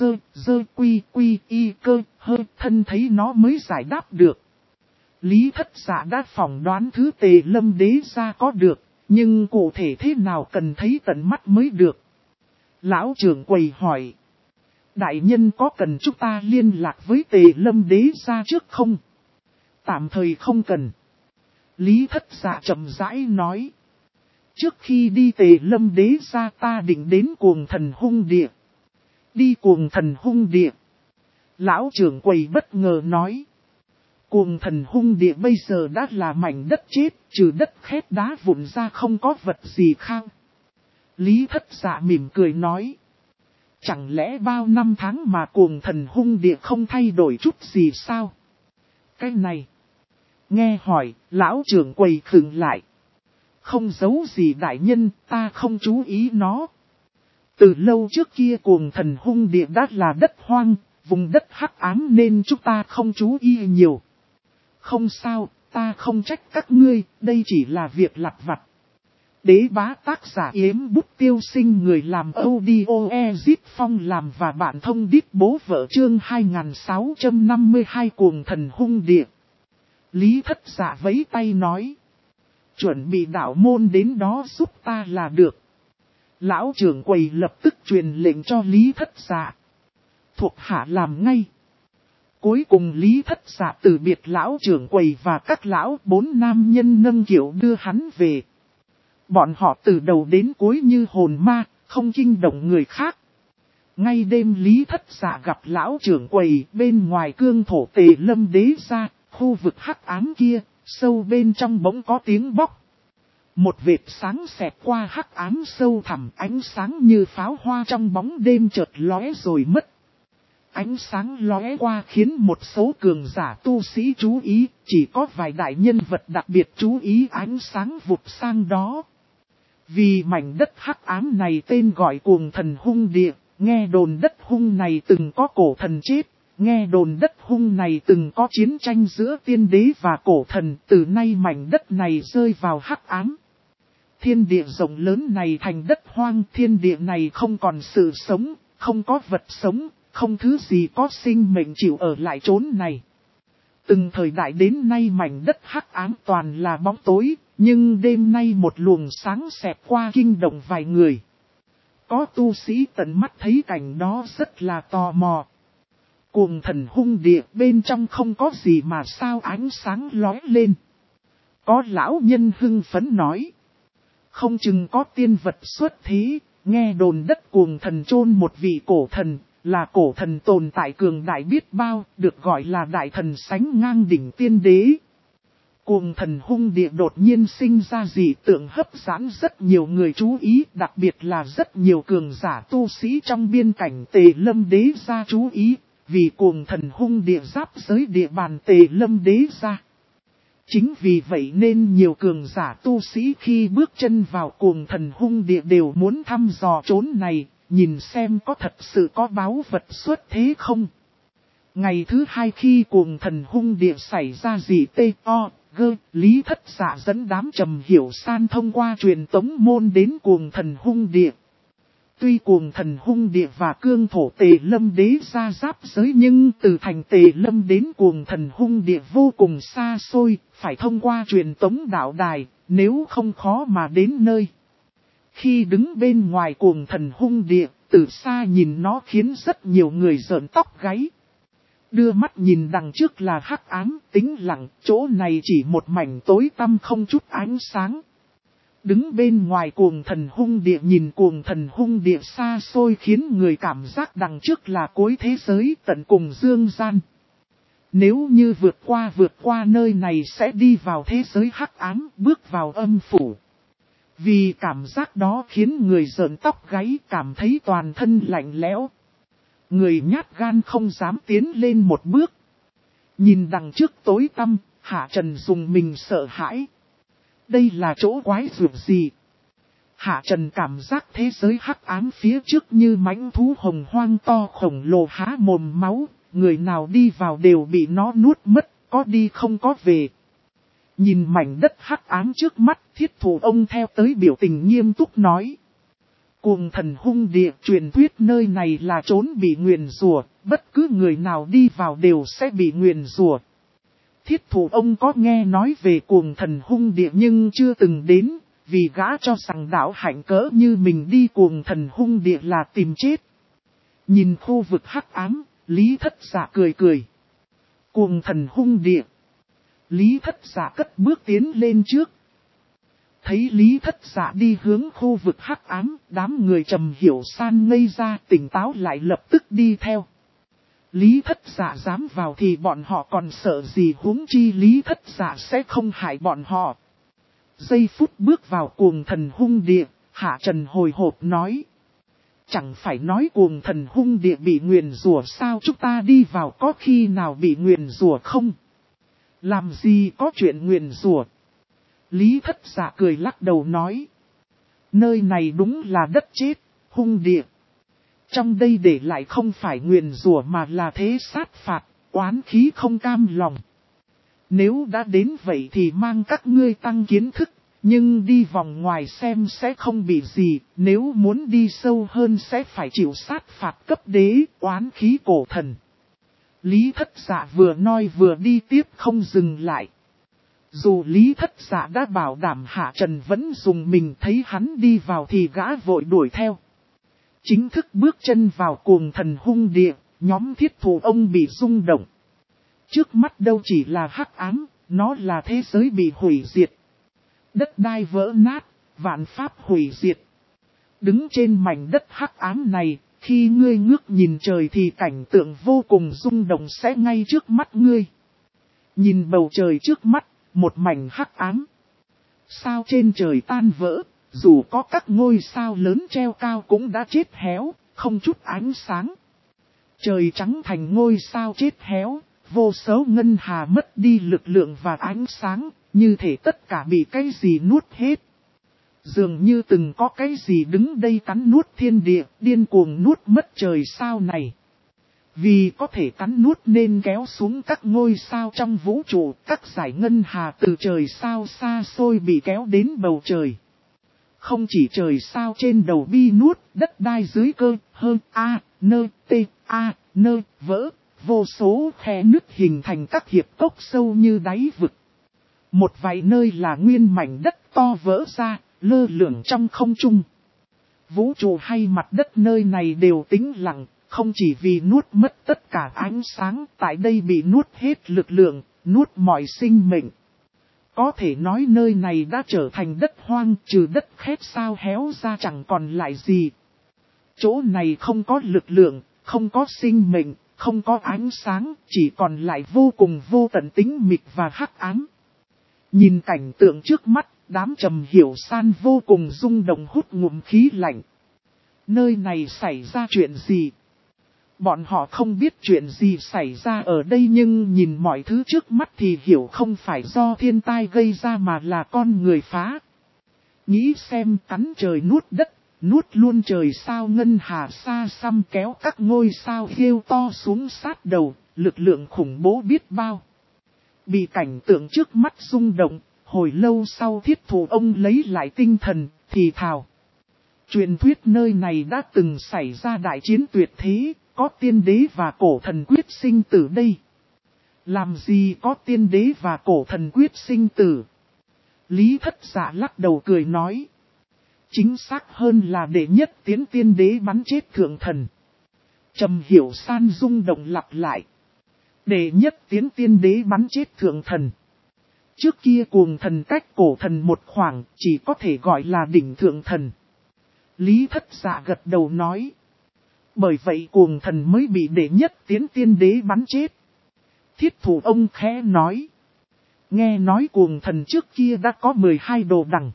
quy y cơ, hơ, thân thấy nó mới giải đáp được. Lý Thất Dạ đã phỏng đoán thứ Tề Lâm đế ra có được, nhưng cụ thể thế nào cần thấy tận mắt mới được. Lão trưởng quầy hỏi. Đại nhân có cần chúng ta liên lạc với Tề Lâm đế ra trước không? Tạm thời không cần. Lý Thất Dạ chậm rãi nói. Trước khi đi Tề Lâm đế ra ta định đến Cuồng Thần Hung Địa. Đi Cuồng Thần Hung Địa. Lão trưởng quầy bất ngờ nói. Cuồng Thần Hung Địa bây giờ đã là mảnh đất chết, trừ đất khét đá vụn ra không có vật gì khác. Lý Thất Dạ mỉm cười nói. Chẳng lẽ bao năm tháng mà Cuồng Thần Hung Địa không thay đổi chút gì sao? Cái này. Nghe hỏi, lão trưởng quầy khựng lại. Không giấu gì đại nhân, ta không chú ý nó. Từ lâu trước kia Cuồng Thần Hung Địa đã là đất hoang, vùng đất hắc ám nên chúng ta không chú ý nhiều. Không sao, ta không trách các ngươi, đây chỉ là việc lặt vặt. Đế bá tác giả Yếm Bút Tiêu Sinh, người làm audio Ezip Phong làm và bạn thông đít bố vợ chương 2652 Cuồng Thần Hung Địa. Lý Thất Dạ vẫy tay nói. Chuẩn bị đạo môn đến đó giúp ta là được. Lão trưởng quầy lập tức truyền lệnh cho Lý Thất Dạ. Thuộc hạ làm ngay. Cuối cùng Lý Thất Dạ từ biệt lão trưởng quầy và các lão 4 nam nhân nâng kiệu đưa hắn về. Bọn họ từ đầu đến cuối như hồn ma, không kinh động người khác. Ngay đêm Lý Thất Dạ gặp lão trưởng quầy bên ngoài cương thổ Tề Lâm đế ra, khu vực hắc ám kia, sâu bên trong bỗng có tiếng bóc. Một vệt sáng xẹt qua hắc ám sâu thẳm, ánh sáng như pháo hoa trong bóng đêm chợt lóe rồi mất. Ánh sáng lóe qua khiến một số cường giả tu sĩ chú ý, chỉ có vài đại nhân vật đặc biệt chú ý ánh sáng vụt sang đó. Vì mảnh đất hắc ám này tên gọi Cuồng Thần Hung Địa, nghe đồn đất hung này từng có cổ thần chết, nghe đồn đất hung này từng có chiến tranh giữa tiên đế và cổ thần, từ nay mảnh đất này rơi vào hắc ám. Thiên địa rộng lớn này thành đất hoang, thiên địa này không còn sự sống, không có vật sống, không thứ gì có sinh mệnh chịu ở lại chốn này. Từng thời đại đến nay mảnh đất hắc ám toàn là bóng tối, nhưng đêm nay một luồng sáng xẹt qua kinh động vài người. Có tu sĩ tận mắt thấy cảnh đó rất là tò mò. Cuồng Thần Hung Địa bên trong không có gì mà sao ánh sáng lóe lên. Có lão nhân hưng phấn nói. Không chừng có tiên vật xuất thế, nghe đồn đất Cuồng Thần chôn một vị cổ thần, là cổ thần tồn tại cường đại biết bao, được gọi là đại thần sánh ngang đỉnh tiên đế. Cuồng Thần Hung Địa đột nhiên sinh ra dị tượng hấp dẫn rất nhiều người chú ý, đặc biệt là rất nhiều cường giả tu sĩ trong biên cảnh Tề Lâm Đế gia chú ý, vì Cuồng Thần Hung Địa giáp giới địa bàn Tề Lâm Đế gia. Chính vì vậy nên nhiều cường giả tu sĩ khi bước chân vào Cuồng Thần Hung Địa đều muốn thăm dò chốn này, nhìn xem có thật sự có báu vật xuất thế không. Ngày thứ hai khi Cuồng Thần Hung Địa xảy ra gì Lý Thất Dạ dẫn đám Trầm Hiểu San thông qua truyền tống môn đến Cuồng Thần Hung Địa. Tuy Cuồng Thần Hung Địa và cương thổ Tề Lâm Đế gia giáp giới nhưng từ thành Tề Lâm đến Cuồng Thần Hung Địa vô cùng xa xôi, phải thông qua truyền tống đạo đài, nếu không khó mà đến nơi. Khi đứng bên ngoài Cuồng Thần Hung Địa, từ xa nhìn nó khiến rất nhiều người rợn tóc gáy. Đưa mắt nhìn đằng trước là hắc ám, tĩnh lặng, chỗ này chỉ một mảnh tối tăm không chút ánh sáng. Đứng bên ngoài Cuồng Thần Hung Địa nhìn Cuồng Thần Hung Địa xa xôi khiến người cảm giác đằng trước là cuối thế giới tận cùng dương gian. Nếu như vượt qua nơi này sẽ đi vào thế giới hắc ám, bước vào âm phủ. Vì cảm giác đó khiến người rợn tóc gáy, cảm thấy toàn thân lạnh lẽo. Người nhát gan không dám tiến lên một bước. Nhìn đằng trước tối tăm, Hạ Trần dùng mình sợ hãi. Đây là chỗ quái dược gì? Hạ Trần cảm giác thế giới hắc ám phía trước như mãnh thú hồng hoang to khổng lồ há mồm máu, người nào đi vào đều bị nó nuốt mất, có đi không có về. Nhìn mảnh đất hắc ám trước mắt, Thiết Thủ ông theo tới biểu tình nghiêm túc nói. Cuồng Thần Hung Địa truyền thuyết nơi này là chốn bị nguyền rủa, bất cứ người nào đi vào đều sẽ bị nguyền rủa. Thiết Thủ ông có nghe nói về Cuồng Thần Hung Địa nhưng chưa từng đến, vì gã cho rằng đạo hạnh cỡ như mình đi Cuồng Thần Hung Địa là tìm chết. Nhìn khu vực hắc ám, Lý Thất Dạ cười cười. Cuồng Thần Hung Địa. Lý Thất Dạ cất bước tiến lên trước. Thấy Lý Thất Dạ đi hướng khu vực hắc ám, đám người Trầm Hiểu San ngây ra tỉnh táo lại lập tức đi theo. Lý Thất Dạ dám vào thì bọn họ còn sợ gì, huống chi Lý Thất Dạ sẽ không hại bọn họ. Giây phút bước vào Cuồng Thần Hung Địa, Hạ Trần hồi hộp nói. Chẳng phải nói Cuồng Thần Hung Địa bị nguyền rủa sao, chúng ta đi vào có khi nào bị nguyền rủa không? Làm gì có chuyện nguyền rủa? Lý Thất Dạ cười lắc đầu nói. Nơi này đúng là đất chết, hung địa. Trong đây để lại không phải nguyền rủa mà là thế sát phạt, oán khí không cam lòng. Nếu đã đến vậy thì mang các ngươi tăng kiến thức, nhưng đi vòng ngoài xem sẽ không bị gì, nếu muốn đi sâu hơn sẽ phải chịu sát phạt cấp đế, oán khí cổ thần. Lý Thất Dạ vừa nói vừa đi tiếp không dừng lại. Dù Lý Thất Dạ đã bảo đảm Hạ Trần vẫn dùng mình, thấy hắn đi vào thì gã vội đuổi theo. Chính thức bước chân vào Cuồng Thần Hung Địa, nhóm Thiết Thủ ông bị rung động. Trước mắt đâu chỉ là hắc ám, nó là thế giới bị hủy diệt. Đất đai vỡ nát, vạn pháp hủy diệt. Đứng trên mảnh đất hắc ám này, khi ngươi ngước nhìn trời thì cảnh tượng vô cùng rung động sẽ ngay trước mắt ngươi. Nhìn bầu trời trước mắt, một mảnh hắc ám. Sao trên trời tan vỡ, dù có các ngôi sao lớn treo cao cũng đã chết héo, không chút ánh sáng. Trời trắng thành ngôi sao chết héo, vô số ngân hà mất đi lực lượng và ánh sáng, như thể tất cả bị cái gì nuốt hết. Dường như từng có cái gì đứng đây cắn nuốt thiên địa, điên cuồng nuốt mất trời sao này. Vì có thể cắn nuốt nên kéo xuống các ngôi sao trong vũ trụ, các dải ngân hà từ trời sao xa xôi bị kéo đến bầu trời. Không chỉ trời sao trên đầu bi nuốt, đất đai dưới cơ, hơn vỡ, vô số khe nứt hình thành các hiệp cốc sâu như đáy vực. Một vài nơi là nguyên mảnh đất to vỡ ra, lơ lửng trong không trung. Vũ trụ hay mặt đất nơi này đều tĩnh lặng, không chỉ vì nuốt mất tất cả ánh sáng, tại đây bị nuốt hết lực lượng, nuốt mọi sinh mệnh. Có thể nói nơi này đã trở thành đất hoang, trừ đất khét sao héo ra chẳng còn lại gì. Chỗ này không có lực lượng, không có sinh mệnh, không có ánh sáng, chỉ còn lại vô cùng vô tận tĩnh mịch và hắc ám. Nhìn cảnh tượng trước mắt, đám Trầm Hiểu San vô cùng rung động hút ngụm khí lạnh. Nơi này xảy ra chuyện gì? Bọn họ không biết chuyện gì xảy ra ở đây nhưng nhìn mọi thứ trước mắt thì hiểu không phải do thiên tai gây ra mà là con người phá. Nghĩ xem cắn trời nuốt đất, nuốt luôn trời sao ngân hà xa xăm kéo các ngôi sao hiêu to xuống sát đầu, lực lượng khủng bố biết bao. Bị cảnh tượng trước mắt rung động, hồi lâu sau Thiết Thủ ông lấy lại tinh thần, thì thào. Truyền thuyết nơi này đã từng xảy ra đại chiến tuyệt thế, có tiên đế và cổ thần quyết sinh tử đây. Làm gì có tiên đế và cổ thần quyết sinh tử? Lý Thất Dạ lắc đầu cười nói. Chính xác hơn là đệ nhất tiến tiên đế bắn chết thượng thần. Trầm Hiểu San rung động lặp lại. Đệ nhất tiến tiên đế bắn chết thượng thần. Trước kia cuồng thần cách cổ thần một khoảng, chỉ có thể gọi là đỉnh thượng thần. Lý Thất Dạ gật đầu nói. Bởi vậy cuồng thần mới bị đệ nhất tiến tiên đế bắn chết. Thiết Thủ ông khẽ nói. Nghe nói cuồng thần trước kia đã có 12 đồ đằng.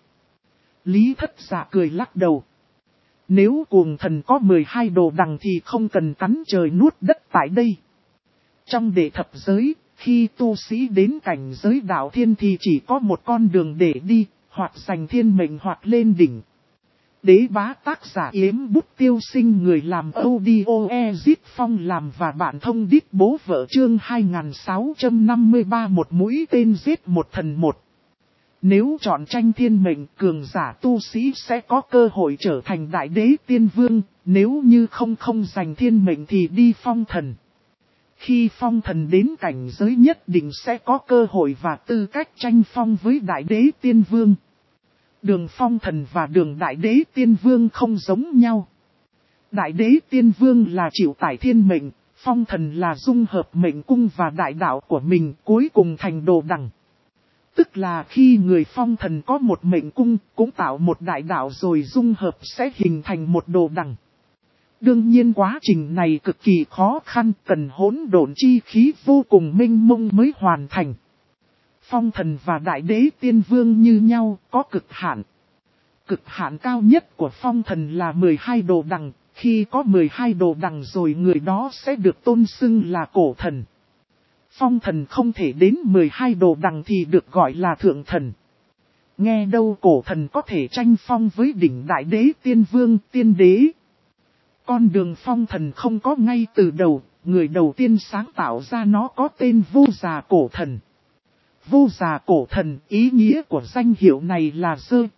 Lý Thất Dạ cười lắc đầu. Nếu cuồng thần có 12 đồ đằng thì không cần cắn trời nuốt đất tại đây. Trong đệ thập giới, khi tu sĩ đến cảnh giới đạo thiên thì chỉ có một con đường để đi, hoặc giành thiên mệnh hoặc lên đỉnh. Đế bá tác giả Yếm Bút Tiêu Sinh người làm audio Ezit Phong làm và bạn thông đít bố vợ chương 2653 một mũi tên giết một thần một. Nếu chọn tranh thiên mệnh cường giả tu sĩ sẽ có cơ hội trở thành đại đế tiên vương, nếu như không giành thiên mệnh thì đi phong thần. Khi phong thần đến cảnh giới nhất định sẽ có cơ hội và tư cách tranh phong với đại đế tiên vương. Đường phong thần và đường đại đế tiên vương không giống nhau. Đại đế tiên vương là chịu tải thiên mệnh, phong thần là dung hợp mệnh cung và đại đạo của mình cuối cùng thành đồ đằng. Tức là khi người phong thần có một mệnh cung cũng tạo một đại đạo rồi dung hợp sẽ hình thành một đồ đằng. Đương nhiên quá trình này cực kỳ khó khăn, cần hỗn độn chi khí vô cùng mênh mông mới hoàn thành. Phong thần và đại đế tiên vương như nhau, có cực hạn. Cực hạn cao nhất của phong thần là 12 đồ đằng, khi có 12 đồ đằng rồi người đó sẽ được tôn xưng là cổ thần. Phong thần không thể đến 12 đồ đằng thì được gọi là thượng thần. Nghe đâu cổ thần có thể tranh phong với đỉnh đại đế tiên vương tiên đế. Con đường phong thần không có ngay từ đầu, người đầu tiên sáng tạo ra nó có tên Vô Già Cổ Thần. Vô Già Cổ Thần, ý nghĩa của danh hiệu này là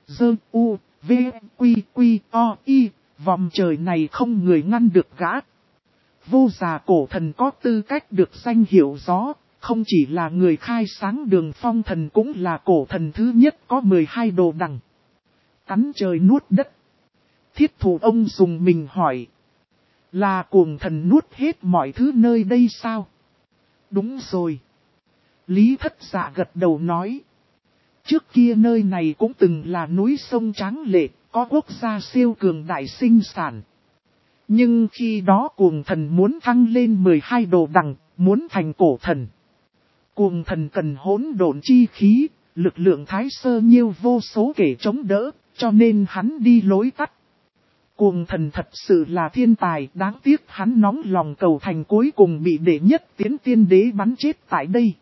U-V-Quy-Quy-O-I, vòng trời này không người ngăn được gã. Vô Già Cổ Thần có tư cách được danh hiệu gió, không chỉ là người khai sáng đường phong thần cũng là cổ thần thứ nhất có 12 đồ đằng. Cắn trời nuốt đất. Thiết Thủ ông dùng mình hỏi. Là cuồng thần nuốt hết mọi thứ nơi đây sao? Đúng rồi. Lý Thất Dạ gật đầu nói. Trước kia nơi này cũng từng là núi sông tráng lệ, có quốc gia siêu cường đại sinh sản. Nhưng khi đó cuồng thần muốn thăng lên 12 đồ đằng, muốn thành cổ thần. Cuồng thần cần hỗn độn chi khí, lực lượng Thái Sơ Nhiêu vô số kể chống đỡ, cho nên hắn đi lối tắt. Cuồng thần thật sự là thiên tài, đáng tiếc hắn nóng lòng cầu thành cuối cùng bị đệ nhất tiến tiên đế bắn chết tại đây.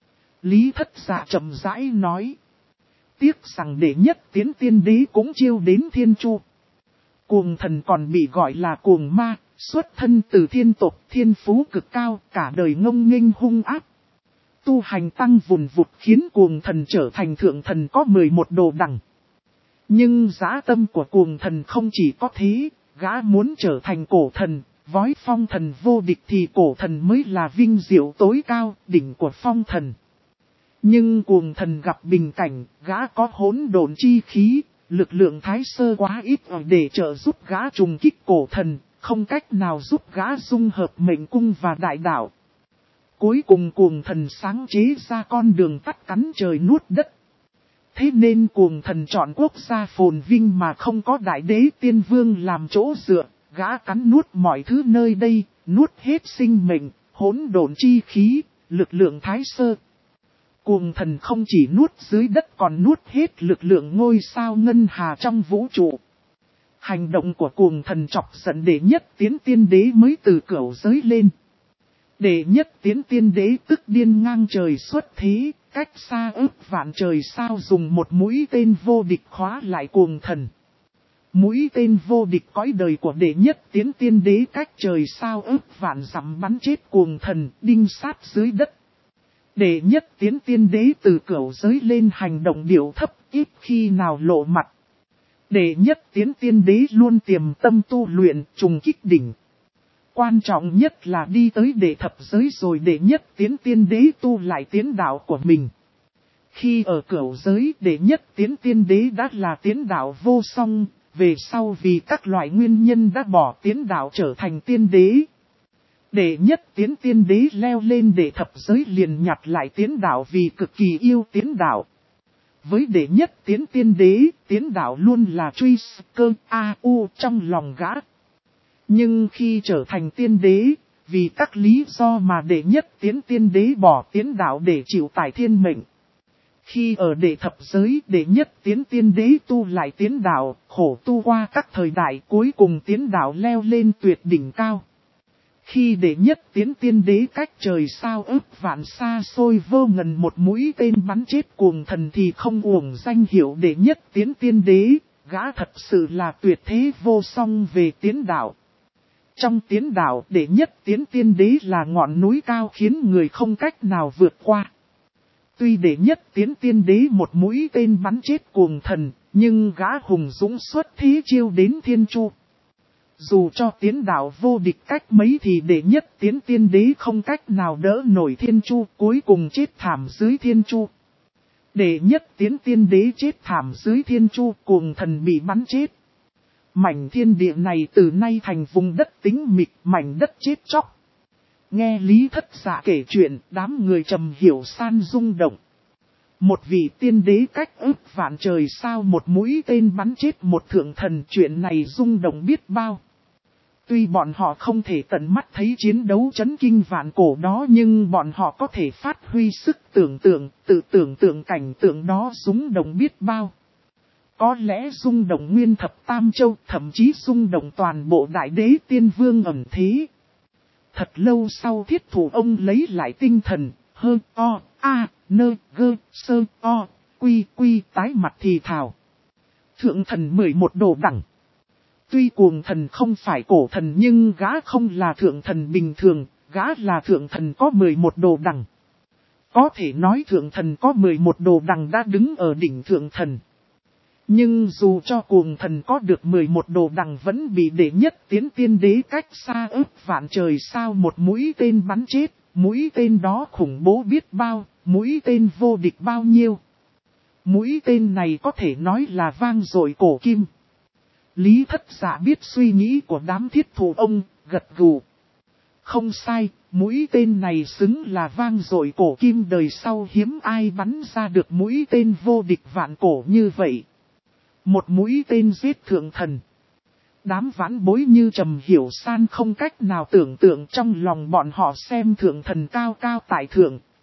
Lý Thất Dạ chậm rãi nói. Tiếc rằng đệ nhất tiến tiên đế cũng chiêu đến thiên chu. Cuồng thần còn bị gọi là cuồng ma, xuất thân từ thiên tộc, thiên phú cực cao, cả đời ngông nghênh hung ác. Tu hành tăng vùn vụt khiến cuồng thần trở thành thượng thần có 11 đồ đẳng. Nhưng dã tâm của cuồng thần không chỉ có thế, gã muốn trở thành cổ thần, vói phong thần vô địch thì cổ thần mới là vinh diệu tối cao, đỉnh của phong thần. Nhưng cuồng thần gặp bình cảnh, gã có hỗn độn chi khí, lực lượng thái sơ quá ít để trợ giúp gã trùng kích cổ thần, không cách nào giúp gã dung hợp mệnh cung và đại đạo. Cuối cùng cuồng thần sáng chế ra con đường tắt cắn trời nuốt đất. Thế nên cuồng thần chọn quốc gia phồn vinh mà không có đại đế tiên vương làm chỗ dựa, gã cắn nuốt mọi thứ nơi đây, nuốt hết sinh mệnh, hỗn độn chi khí, lực lượng thái sơ. Cuồng thần không chỉ nuốt dưới đất còn nuốt hết lực lượng ngôi sao ngân hà trong vũ trụ. Hành động của cuồng thần chọc giận đệ nhất tiến tiên đế mới từ cửu giới lên. Đệ nhất tiến tiên đế tức điên ngang trời xuất thế, cách xa ước vạn trời sao dùng một mũi tên vô địch khóa lại cuồng thần. Mũi tên vô địch cõi đời của đệ nhất tiến tiên đế cách trời sao ước vạn dặm bắn chết cuồng thần, đinh sát dưới đất. Đệ nhất tiến tiên đế từ cửu giới lên hành động điệu thấp, ít khi nào lộ mặt. Đệ nhất tiến tiên đế luôn tiềm tâm tu luyện, trùng kích đỉnh. Quan trọng nhất là đi tới đệ thập giới rồi đệ nhất tiến tiên đế tu lại tiến đạo của mình. Khi ở cửu giới, đệ nhất tiến tiên đế đã là tiến đạo vô song, về sau vì các loại nguyên nhân đã bỏ tiến đạo trở thành tiên đế. Đệ nhất tiến tiên đế leo lên đệ thập giới liền nhặt lại tiến đạo vì cực kỳ yêu tiến đạo. Với đệ nhất tiến tiên đế, tiến đạo luôn là truy cơ A.U. trong lòng gã. Nhưng khi trở thành tiên đế, vì các lý do mà đệ nhất tiến tiên đế bỏ tiến đạo để chịu tải thiên mệnh. Khi ở đệ thập giới, đệ nhất tiến tiên đế tu lại tiến đạo, khổ tu qua các thời đại cuối cùng tiến đạo leo lên tuyệt đỉnh cao. Khi đệ nhất tiến tiên đế cách trời sao ước vạn xa xôi vô ngần một mũi tên bắn chết cuồng thần thì không uổng danh hiệu đệ nhất tiến tiên đế, gã thật sự là tuyệt thế vô song về tiến đạo. Trong tiến đạo, đệ nhất tiến tiên đế là ngọn núi cao khiến người không cách nào vượt qua. Tuy đệ nhất tiến tiên đế một mũi tên bắn chết cuồng thần, nhưng gã hùng dũng xuất thế chiêu đến thiên chu. Dù cho tiến đạo vô địch cách mấy thì đệ nhất tiến tiên đế không cách nào đỡ nổi thiên chu, cuối cùng chết thảm dưới thiên chu. Đệ nhất tiến tiên đế chết thảm dưới thiên chu, cuồng thần bị bắn chết. Mảnh thiên địa này từ nay thành vùng đất tĩnh mịch, mảnh đất chết chóc. Nghe Lý Thất Dạ kể chuyện, đám người trầm hiểu san rung động. Một vị tiên đế cách ước vạn trời sao một mũi tên bắn chết một thượng thần, chuyện này rung động biết bao. Tuy bọn họ không thể tận mắt thấy chiến đấu chấn kinh vạn cổ đó, nhưng bọn họ có thể phát huy sức tưởng tượng, tự tưởng tượng cảnh tượng đó rung động biết bao. Có lẽ rung động nguyên thập tam châu, thậm chí rung động toàn bộ đại đế tiên vương ẩn thế. Thật lâu sau Thiết Thủ ông lấy lại tinh thần, quy tái mặt thì thào. Thượng thần 11 đồ đẳng. Tuy cuồng thần không phải cổ thần nhưng gã không là thượng thần bình thường, gã là thượng thần có 11 đồ đẳng. Có thể nói thượng thần có 11 đồ đẳng đã đứng ở đỉnh thượng thần. Nhưng dù cho cuồng thần có được 11 đồ đẳng vẫn bị đệ nhất tiến tiên đế cách xa ước vạn trời sao một mũi tên bắn chết, mũi tên đó khủng bố biết bao, mũi tên vô địch bao nhiêu. Mũi tên này có thể nói là vang dội cổ kim. Lý Thất Dạ biết suy nghĩ của đám Thiết Thủ ông, gật gù. Không sai, mũi tên này xứng là vang dội cổ kim, đời sau hiếm ai bắn ra được mũi tên vô địch vạn cổ như vậy. Một mũi tên giết thượng thần. Đám vãn bối như Trầm Hiểu San không cách nào tưởng tượng trong lòng bọn họ xem thượng thần cao cao tại thượng,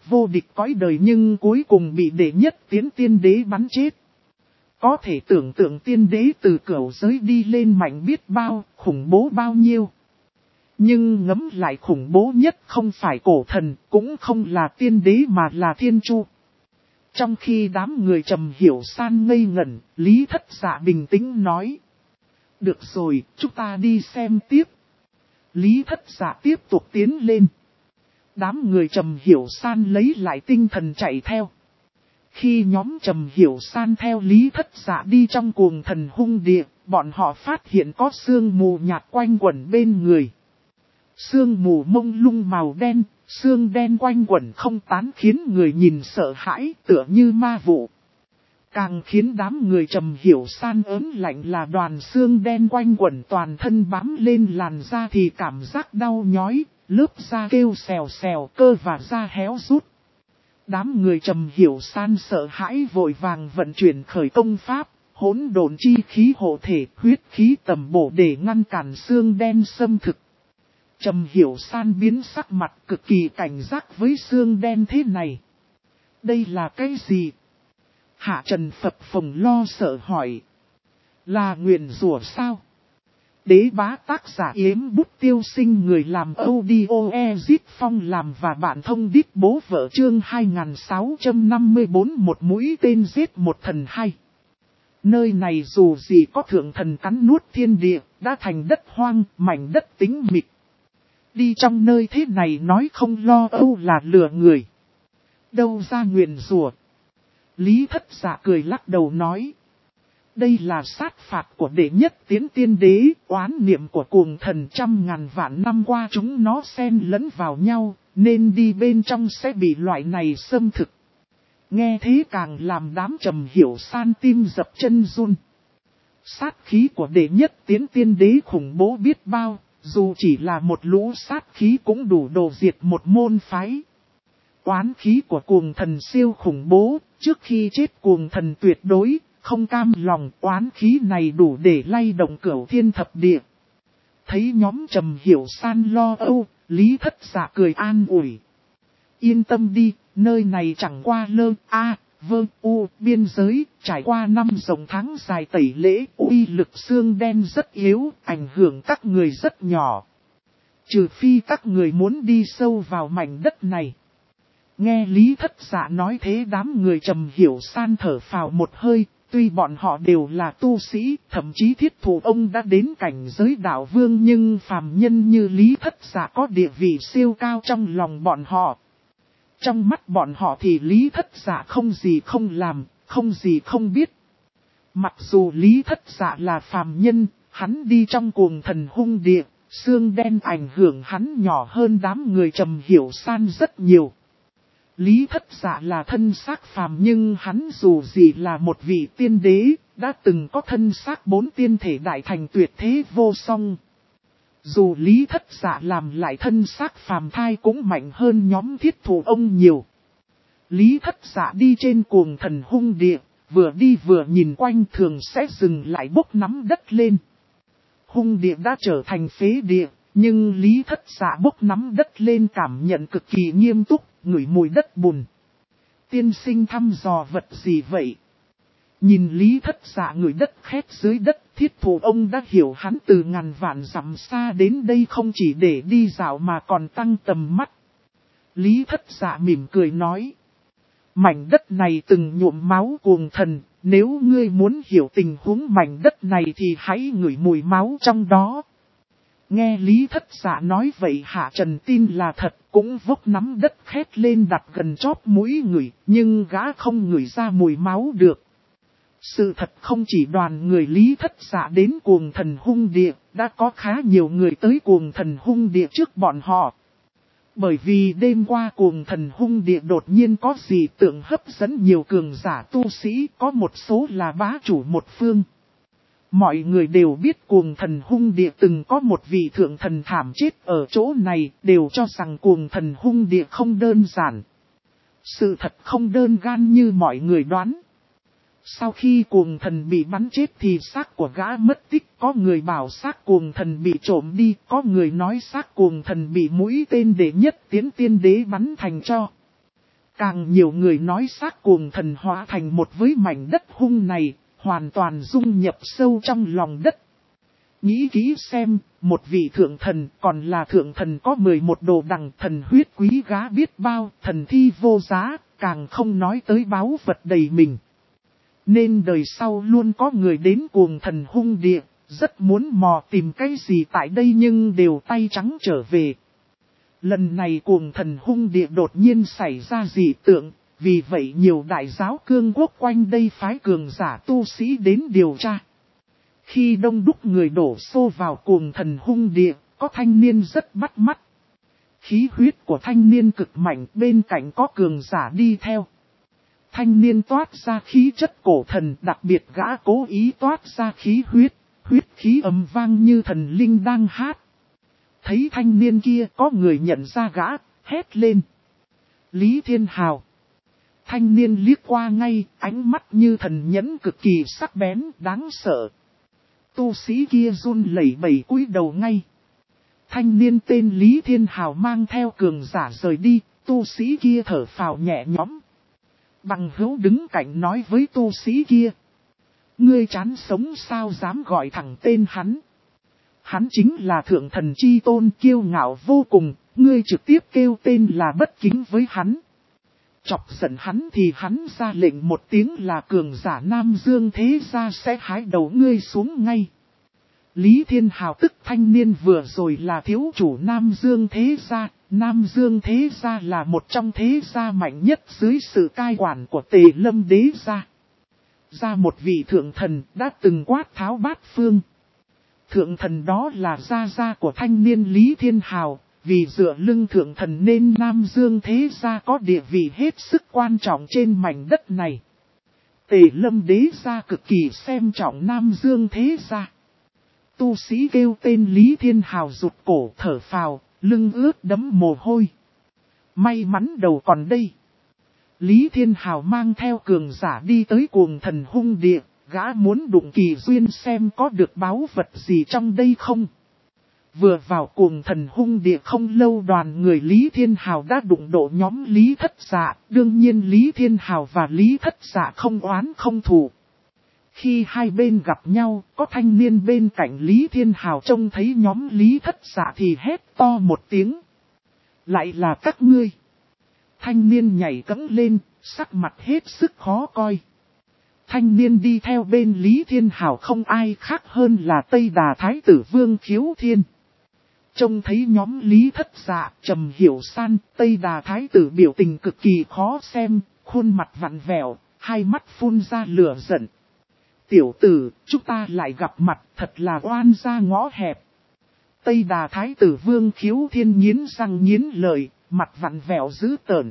vô địch cõi đời nhưng cuối cùng bị đệ nhất tiến tiên đế bắn chết. Có thể tưởng tượng tiên đế từ cửu giới đi lên mạnh biết bao, khủng bố bao nhiêu. Nhưng ngẫm lại khủng bố nhất không phải cổ thần, cũng không là tiên đế mà là thiên chu. Trong khi đám người Trầm Hiểu San ngây ngẩn, Lý Thất Dạ bình tĩnh nói. Được rồi, chúng ta đi xem tiếp. Lý Thất Dạ tiếp tục tiến lên. Đám người Trầm Hiểu San lấy lại tinh thần chạy theo. Khi nhóm Trầm Hiểu San theo Lý Thất Dạ đi trong cuồng thần hung địa, bọn họ phát hiện có sương mù nhạt quanh quẩn bên người. Sương mù mông lung màu đen, sương đen quanh quẩn không tán khiến người nhìn sợ hãi tựa như ma vụ. Càng khiến đám người Trầm Hiểu San ớn lạnh là đoàn sương đen quanh quẩn toàn thân bám lên làn da thì cảm giác đau nhói, lớp da kêu xèo xèo cơ và da héo rút. Đám người Trầm Hiểu San sợ hãi vội vàng vận chuyển khởi công pháp, hỗn độn chi khí hộ thể, huyết khí tầm bổ để ngăn cản sương đen xâm thực. Trầm Hiểu San biến sắc mặt cực kỳ cảnh giác với sương đen thế này. Đây là cái gì? Hạ Trần phập phồng lo sợ hỏi. Là nguyền rủa sao? Đế bá tác giả Yếm Bút Tiêu Sinh người làm audio Ezit Phong làm và bạn thông đít bố vợ chương 2654 một mũi tên giết một thần hay. Nơi này dù gì có thượng thần cắn nuốt thiên địa, đã thành đất hoang, mảnh đất tĩnh mịch. Đi trong nơi thế này nói không lo âu là lừa người. Đâu ra nguyền rủa? Lý Thất Dạ cười lắc đầu nói. Đây là sát phạt của đệ nhất tiến tiên đế, oán niệm của cuồng thần 100.000 vạn năm qua chúng nó xen lẫn vào nhau, nên đi bên trong sẽ bị loại này xâm thực. Nghe thế càng làm đám Trầm Hiểu San tim dập chân run. Sát khí của đệ nhất tiến tiên đế khủng bố biết bao, dù chỉ là một lũ sát khí cũng đủ đồ diệt một môn phái. Oán khí của cuồng thần siêu khủng bố, trước khi chết cuồng thần tuyệt đối, không cam lòng oán khí này đủ để lay động cửu thiên thập địa. Thấy nhóm Trầm Hiểu San lo âu, Lý Thất Dạ cười an ủi. Yên tâm đi, nơi này chẳng qua lơ biên giới, trải qua năm rồng tháng dài tẩy lễ, uy lực xương đen rất yếu, ảnh hưởng các người rất nhỏ. Trừ phi các người muốn đi sâu vào mảnh đất này. Nghe Lý Thất Dạ nói thế đám người Trầm Hiểu San thở phào một hơi, tuy bọn họ đều là tu sĩ, thậm chí Thiết Thủ ông đã đến cảnh giới đạo vương nhưng phàm nhân như Lý Thất Dạ có địa vị siêu cao trong lòng bọn họ. Trong mắt bọn họ thì Lý Thất Dạ không gì không làm, không gì không biết. Mặc dù Lý Thất Dạ là phàm nhân, hắn đi trong cuồng thần hung địa, xương đen ảnh hưởng hắn nhỏ hơn đám người Trầm Hiểu San rất nhiều. Lý Thất Dạ là thân xác phàm nhưng hắn dù gì là một vị tiên đế, đã từng có thân xác 4 tiên thể đại thành tuyệt thế vô song. Dù Lý Thất Dạ làm lại thân xác phàm thai cũng mạnh hơn nhóm Thiết Thủ ông nhiều. Lý Thất Dạ đi trên cuồng thần hung địa, vừa đi vừa nhìn quanh thường sẽ dừng lại bốc nắm đất lên. Hung địa đã trở thành phế địa, nhưng Lý Thất Dạ bốc nắm đất lên cảm nhận cực kỳ nghiêm túc, ngửi mùi đất bùn. Tiên sinh thăm dò vật gì vậy? Nhìn Lý Thất Dạ ngửi đất khét dưới đất, Thiết Thủ ông đã hiểu hắn từ ngàn vạn dặm xa đến đây không chỉ để đi dạo mà còn tăng tầm mắt. Lý Thất Dạ mỉm cười nói. Mảnh đất này từng nhuộm máu cuồng thần, nếu ngươi muốn hiểu tình huống mảnh đất này thì hãy ngửi mùi máu trong đó. Nghe Lý Thất Dạ nói vậy Hạ Trần tin là thật, cũng vốc nắm đất khét lên đặt gần chóp mũi ngửi, nhưng gã không ngửi ra mùi máu được. Sự thật không chỉ đoàn người Lý Thất Dạ đến cuồng thần hung địa, đã có khá nhiều người tới cuồng thần hung địa trước bọn họ. Bởi vì đêm qua cuồng thần hung địa đột nhiên có gì tượng hấp dẫn nhiều cường giả tu sĩ, có một số là bá chủ một phương. Mọi người đều biết cuồng thần hung địa từng có một vị thượng thần thảm chết ở chỗ này, đều cho rằng cuồng thần hung địa không đơn giản. Sự thật không đơn giản như mọi người đoán. Sau khi cuồng thần bị bắn chết thì xác của gã mất tích, có người bảo xác cuồng thần bị trộm đi, có người nói xác cuồng thần bị mũi tên đệ nhất tiến tiên đế bắn thành tro. Càng nhiều người nói xác cuồng thần hóa thành một với mảnh đất hung này, hoàn toàn dung nhập sâu trong lòng đất. Nghĩ kỹ xem, một vị thượng thần còn là thượng thần có 11 đồ đằng, thần huyết quý giá biết bao, thần thi vô giá, càng không nói tới báu vật đầy mình. Nên đời sau luôn có người đến cuồng thần hung địa, rất muốn mò tìm cái gì tại đây nhưng đều tay trắng trở về. Lần này cuồng thần hung địa đột nhiên xảy ra dị tượng, vì vậy nhiều đại giáo cương quốc quanh đây phái cường giả tu sĩ đến điều tra. Khi đông đúc người đổ xô vào cuồng thần hung địa, có thanh niên rất bắt mắt. Khí huyết của thanh niên cực mạnh, bên cạnh có cường giả đi theo. Thanh niên toát ra khí chất cổ thần, đặc biệt gã cố ý toát ra khí huyết khí ầm vang như thần linh đang hát. Thấy thanh niên kia có người nhận ra gã, hét lên. Lý Thiên Hào. Thanh niên liếc qua ngay, ánh mắt như thần nhẫn cực kỳ sắc bén, đáng sợ. Tu sĩ kia run lẩy bẩy cúi đầu ngay. Thanh niên tên Lý Thiên Hào mang theo cường giả rời đi, tu sĩ kia thở phào nhẹ nhõm. Bằng hữu đứng cạnh nói với tu sĩ kia. Ngươi chán sống sao dám gọi thẳng tên hắn. Hắn chính là thượng thần chi tôn kiêu ngạo vô cùng, ngươi trực tiếp kêu tên là bất kính với hắn. Chọc giận hắn thì hắn ra lệnh một tiếng là cường giả Nam Dương Thế Gia sẽ hái đầu ngươi xuống ngay. Lý Thiên Hào tức thanh niên vừa rồi là thiếu chủ Nam Dương Thế Gia. Nam Dương Thế Gia là một trong thế gia mạnh nhất dưới sự cai quản của Tề Lâm Đế Gia. Ra một vị thượng thần đã từng quát tháo bát phương. Thượng thần đó là gia của thanh niên Lý Thiên Hào, vì dựa lưng thượng thần nên Nam Dương Thế Gia có địa vị hết sức quan trọng trên mảnh đất này. Tề Lâm Đế Gia cực kỳ xem trọng Nam Dương Thế Gia. Tu sĩ kêu tên Lý Thiên Hào rụt cổ thở phào, lưng ướt đẫm mồ hôi. May mắn đầu còn đây. Lý Thiên Hào mang theo cường giả đi tới cuồng thần hung địa, gã muốn đụng kỳ duyên xem có được báu vật gì trong đây không. Vừa vào cuồng thần hung địa không lâu đoàn người Lý Thiên Hào đã đụng độ nhóm Lý Thất Dạ, đương nhiên Lý Thiên Hào và Lý Thất Dạ không oán không thù. Khi hai bên gặp nhau, có thanh niên bên cạnh Lý Thiên Hào trông thấy nhóm Lý Thất Dạ thì hét to một tiếng. Lại là các ngươi. Thanh niên nhảy cẫng lên, sắc mặt hết sức khó coi. Thanh niên đi theo bên Lý Thiên Hào không ai khác hơn là Tây Đà Thái tử Vương Khiếu Thiên. Trông thấy nhóm Lý Thất Dạ, Trầm Hiểu San, Tây Đà Thái tử biểu tình cực kỳ khó xem, khuôn mặt vặn vẹo, hai mắt phun ra lửa giận. Tiểu tử, chúng ta lại gặp mặt, thật là oan gia ngõ hẹp. Tây Đà Thái tử Vương Khiếu Thiên nghiến răng nghiến lợi, mặt vặn vẹo dữ tợn.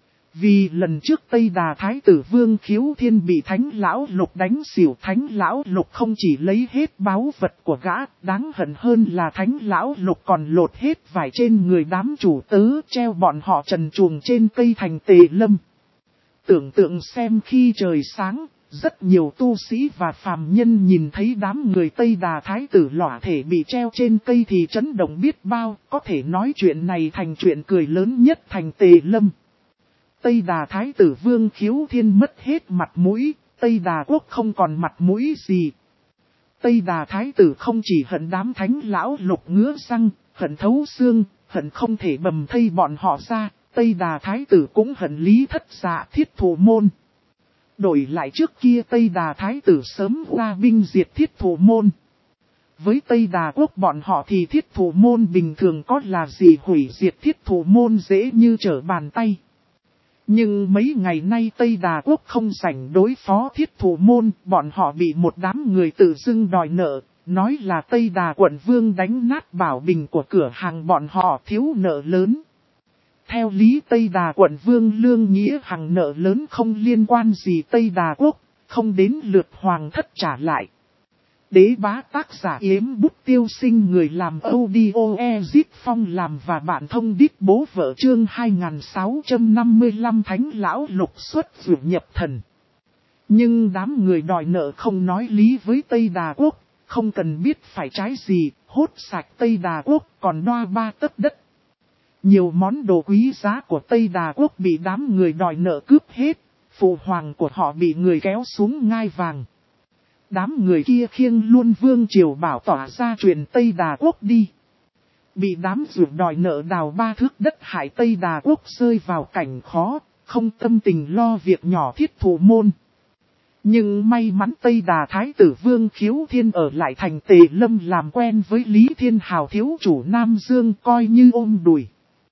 Vì lần trước Tây Đà Thái tử Vương Khiếu Thiên bị Thánh Lão Lục đánh xỉu, Thánh Lão Lục không chỉ lấy hết báu vật của gã, đáng hận hơn là Thánh Lão Lục còn lột hết vải trên người đám chủ tớ, treo bọn họ trần truồng trên cây thành Tề Lâm. Tưởng tượng xem khi trời sáng, rất nhiều tu sĩ và phàm nhân nhìn thấy đám người Tây Đà Thái tử lỏa thể bị treo trên cây thì chấn động biết bao, có thể nói chuyện này thành chuyện cười lớn nhất thành Tề Lâm. Tây Đà Thái tử Vương Khiếu Thiên mất hết mặt mũi, Tây Đà quốc không còn mặt mũi gì. Tây Đà Thái tử không chỉ hận đám Thánh Lão Lục ngứa răng, hận thấu xương, hận không thể bầm thây bọn họ ra, Tây Đà Thái tử cũng hận Lý Thất Dạ Thiết Thủ Môn. Đổi lại trước kia Tây Đà Thái tử sớm ra binh diệt Thiết Thủ Môn. Với Tây Đà quốc bọn họ thì Thiết Thủ Môn bình thường có là gì hủy diệt Thiết Thủ Môn dễ như trở bàn tay. Nhưng mấy ngày nay Tây Đà quốc không rảnh đối phó Thiết Thủ Môn, bọn họ bị một đám người tự dưng đòi nợ, nói là Tây Đà quận vương đánh nát bảo bình của cửa hàng bọn họ thiếu nợ lớn. Theo lý Tây Đà quận vương lương nghĩa hàng nợ lớn không liên quan gì Tây Đà quốc, không đến lượt hoàng thất trả lại. Đế bá tác giả Yếm Bút Tiêu Sinh người làm audio Ezit Phong làm và bạn thông điệp bố vợ chương 2655 Thánh Lão Lục xuất vượt nhập thần. Nhưng đám người đòi nợ không nói lý với Tây Đà quốc, không cần biết phải trái gì, hốt sạch Tây Đà quốc còn đoa ba tấc đất. Nhiều món đồ quý giá của Tây Đà Quốc bị đám người đòi nợ cướp hết, phụ hoàng của họ bị người kéo xuống ngai vàng. Đám người kia khiêng luôn vương triều bảo tỏa ra truyền Tây Đà Quốc đi. Bị đám ruột đòi nợ đào 3 thước đất hại Tây Đà Quốc rơi vào cảnh khó, không tâm tình lo việc nhỏ thiết thủ môn. Nhưng may mắn Tây Đà Thái tử Vương Khiếu Thiên ở lại thành Tề Lâm làm quen với Lý Thiên Hào thiếu chủ Nam Dương coi như ôm đùi.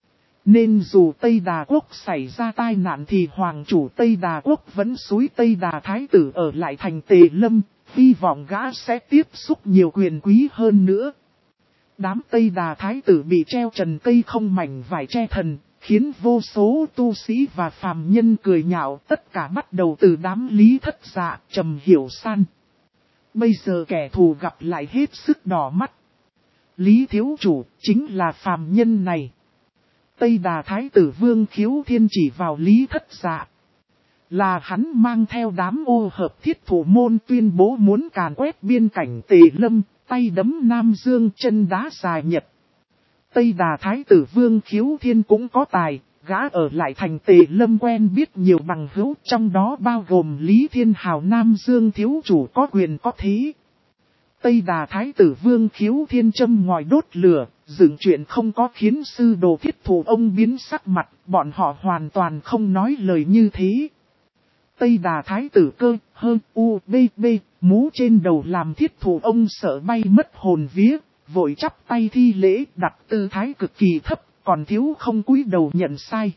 Nên dù Tây Đà Quốc xảy ra tai nạn thì hoàng chủ Tây Đà Quốc vẫn xúi Tây Đà Thái tử ở lại thành Tề Lâm, hy vọng gã sẽ tiếp xúc nhiều quyền quý hơn nữa. Đám Tây Đà Thái tử bị treo trần cây không mảnh vải che thần, khiến vô số tu sĩ và phàm nhân cười nhạo, tất cả bắt đầu từ đám Lý Thất Dạ, Trầm Hiểu San. Bây giờ kẻ thù gặp lại hết sức đỏ mắt. Lý thiếu chủ chính là phàm nhân này. Tây Đà Thái tử Vương Khiếu Thiên chỉ vào Lý Thất Dạ. Là hắn mang theo đám ô hợp thiết thủ môn tuyên bố muốn càn quét biên cảnh Tề Lâm, tay đấm Nam Dương chân đá Dài Nhật. Tây Đà Thái tử Vương Khiếu Thiên cũng có tài, gã ở lại thành Tề Lâm quen biết nhiều bằng hữu, trong đó bao gồm Lý Thiên Hào Nam Dương thiếu chủ có quyền có thế. Tây Đà Thái tử Vương Khiếu Thiên châm ngòi đốt lửa, dựng chuyện không có khiến sư đồ thiết thủ ông biến sắc mặt, bọn họ hoàn toàn không nói lời như thế. Tây Đà Thái tử Cơ, Hơ, U, B, B, mũ trên đầu làm thiết thủ ông sợ bay mất hồn vía, vội chắp tay thi lễ đặt tư thái cực kỳ thấp, còn thiếu không cúi đầu nhận sai.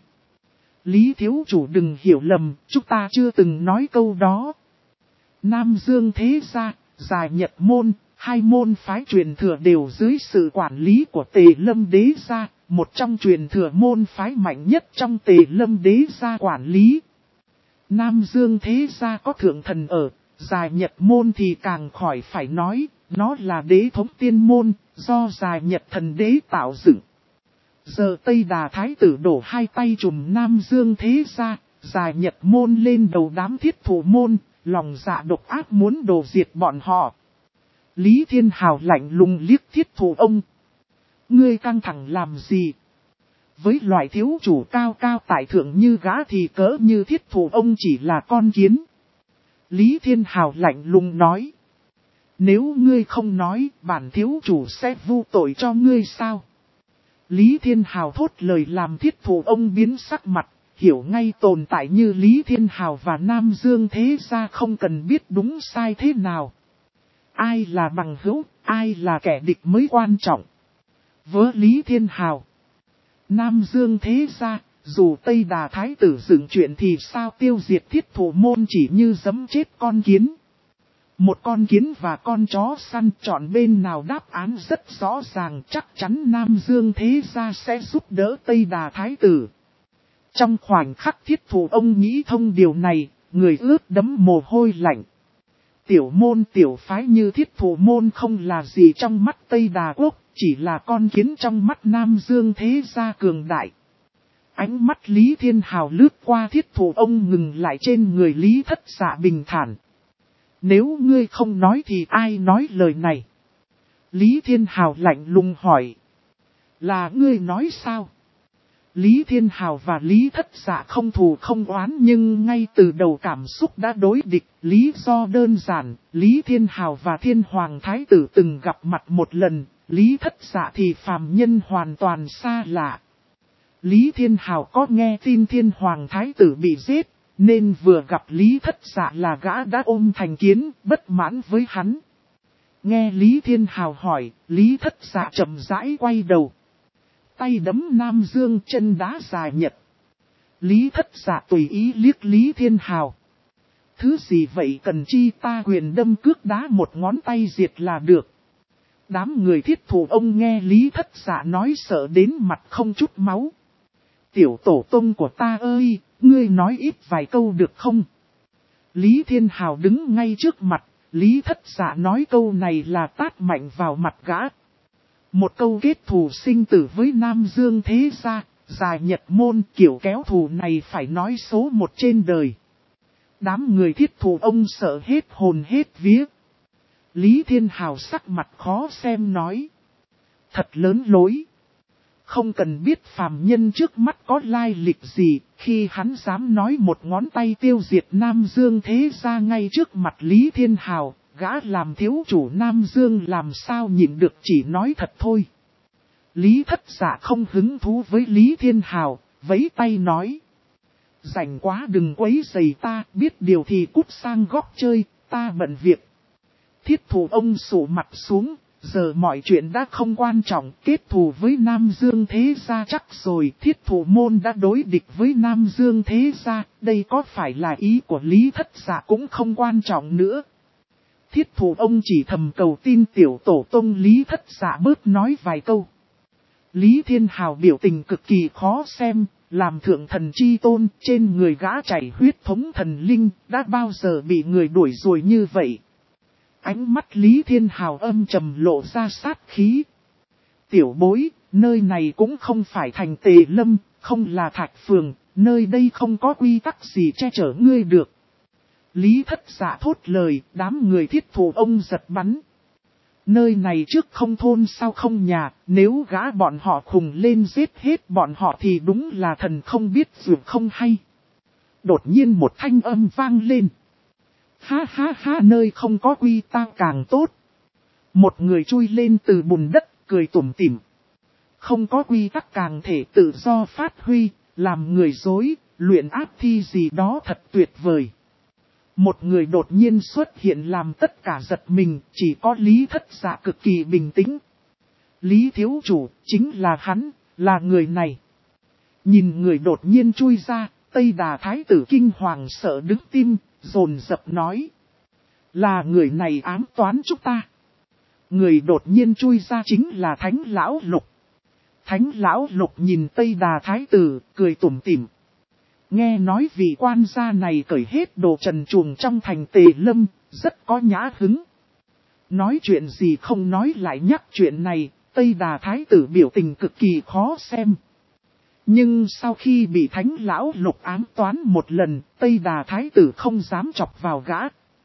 Lý thiếu chủ đừng hiểu lầm, chúng ta chưa từng nói câu đó. Nam Dương thế gia, Dài Nhật môn, hai môn phái truyền thừa đều dưới sự quản lý của Tề Lâm đế gia, một trong truyền thừa môn phái mạnh nhất trong Tề Lâm đế gia quản lý. Nam Dương thế gia có thượng thần ở, Dài Nhật môn thì càng khỏi phải nói, nó là đế thống tiên môn, do Dài Nhật thần đế tạo dựng. Giờ Tây Đà Thái tử đổ hai tay trùm Nam Dương thế gia, Dài Nhật môn lên đầu đám thiết thủ môn, lòng dạ độc ác muốn đổ diệt bọn họ. Lý Thiên Hào lạnh lùng liếc thiết thủ ông. Ngươi căng thẳng làm gì? Với loại thiếu chủ cao cao tại thượng như gã thì cỡ như thiết thủ ông chỉ là con kiến. Lý Thiên Hào lạnh lùng nói. Nếu ngươi không nói, bản thiếu chủ sẽ vu tội cho ngươi sao? Lý Thiên Hào thốt lời làm thiết thủ ông biến sắc mặt, hiểu ngay tồn tại như Lý Thiên Hào và Nam Dương thế gia không cần biết đúng sai thế nào. Ai là bằng hữu, ai là kẻ địch mới quan trọng. Với Lý Thiên Hào, Nam Dương thế gia, dù Tây Đà Thái tử dựng chuyện thì sao tiêu diệt thiết thủ môn chỉ như giẫm chết con kiến. Một con kiến và con chó săn chọn bên nào đáp án rất rõ ràng, chắc chắn Nam Dương thế gia sẽ giúp đỡ Tây Đà Thái tử. Trong khoảnh khắc thiết thủ ông nghĩ thông điều này, người ướt đẫm mồ hôi lạnh. Tiểu môn tiểu phái như thiết thủ môn không là gì trong mắt Tây Đà Quốc, chỉ là con kiến trong mắt Nam Dương thế gia cường đại. Ánh mắt Lý Thiên Hào lướt qua thiết thủ ông ngừng lại trên người Lý Thất Dạ bình thản. Nếu ngươi không nói thì ai nói lời này? Lý Thiên Hào lạnh lùng hỏi. Là ngươi nói sao? Lý Thiên Hào và Lý Thất Dạ không thù không oán nhưng ngay từ đầu cảm xúc đã đối địch. Lý do đơn giản, Lý Thiên Hào và Thiên Hoàng Thái tử từng gặp mặt một lần, Lý Thất Dạ thì phàm nhân hoàn toàn xa lạ. Lý Thiên Hào có nghe tin Thiên Hoàng Thái tử bị giết, nên vừa gặp Lý Thất Dạ là gã đã ôm thành kiến, bất mãn với hắn. Nghe Lý Thiên Hào hỏi, Lý Thất Dạ chậm rãi quay đầu. Tay đấm Nam Dương chân đá Dài Nhật. Lý Thất Dạ tùy ý liếc Lý Thiên Hào. Thứ gì vậy cần chi ta quyền đâm cước đá một ngón tay diệt là được. Đám người thiết thủ ông nghe Lý Thất Dạ nói sợ đến mặt không chút máu. Tiểu tổ tông của ta ơi, ngươi nói ít vài câu được không? Lý Thiên Hào đứng ngay trước mặt, Lý Thất Dạ nói câu này là tát mạnh vào mặt gã. Một câu kết thù sinh tử với Nam Dương thế gia, Dài Nhật môn kiểu kéo thù này phải nói số một trên đời. Đám người thiết thù ông sợ hết hồn hết vía. Lý Thiên Hào sắc mặt khó xem nói. Thật lớn lối. Không cần biết phàm nhân trước mắt có lai lịch gì, khi hắn dám nói một ngón tay tiêu diệt Nam Dương thế ra ngay trước mặt Lý Thiên Hào, gã làm thiếu chủ Nam Dương làm sao nhịn được, chỉ nói thật thôi. Lý Thất Dạ không hứng thú với Lý Thiên Hào, vẫy tay nói. Rảnh quá đừng quấy rầy ta, biết điều thì cút sang góc chơi, ta bận việc. Thiết Thủ ông sụ mặt xuống, giờ mọi chuyện đã không quan trọng, kết thù với Nam Dương thế gia chắc rồi. Thiết Thủ môn đã đối địch với Nam Dương thế gia, đây có phải là ý của Lý Thất Dạ cũng không quan trọng nữa. Thiết Thủ ông chỉ thầm cầu tin tiểu tổ tông Lý Thất Dạ bớt nói vài câu. Lý Thiên Hào biểu tình cực kỳ khó xem, làm thượng thần chi tôn, trên người gã chảy huyết thống thần linh, đã bao giờ bị người đuổi rồi như vậy. Ánh mắt Lý Thiên Hào âm trầm lộ ra sát khí. Tiểu bối, nơi này cũng không phải thành Tề Lâm, không là Thạch Phường, nơi đây không có quy tắc gì che chở ngươi được. Lý Thất Dạ thốt lời, đám người Thiết Thủ ông giật bắn. Nơi này trước không thôn sao không nhà, nếu gã bọn họ khùng lên giết hết bọn họ thì đúng là thần không biết dù không hay. Đột nhiên một thanh âm vang lên. Ha ha ha, nơi không có quy tắc càng tốt. Một người chui lên từ bùn đất, cười tủm tỉm. Không có quy tắc càng thể tự do phát huy, làm người dối, luyện áp thi gì đó thật tuyệt vời. Một người đột nhiên xuất hiện làm tất cả giật mình, chỉ có Lý Thất Dạ cực kỳ bình tĩnh. Lý thiếu chủ, chính là hắn, là người này. Nhìn người đột nhiên chui ra, Tây Đà Thái tử kinh hoàng sợ đứng tim, dồn dập nói. Là người này ám toán chúng ta. Người đột nhiên chui ra chính là Thánh Lão Lục. Thánh Lão Lục nhìn Tây Đà Thái tử, cười tủm tỉm. Nghe nói vị quan gia này cởi hết đồ trần truồng trong thành Tề Lâm, rất có nhã hứng. Nói chuyện gì không nói lại nhắc chuyện này, Tây Đà Thái tử biểu tình cực kỳ khó xem. Nhưng sau khi bị Thánh Lão Lục ám toán một lần, Tây Đà Thái tử không dám chọc vào gã.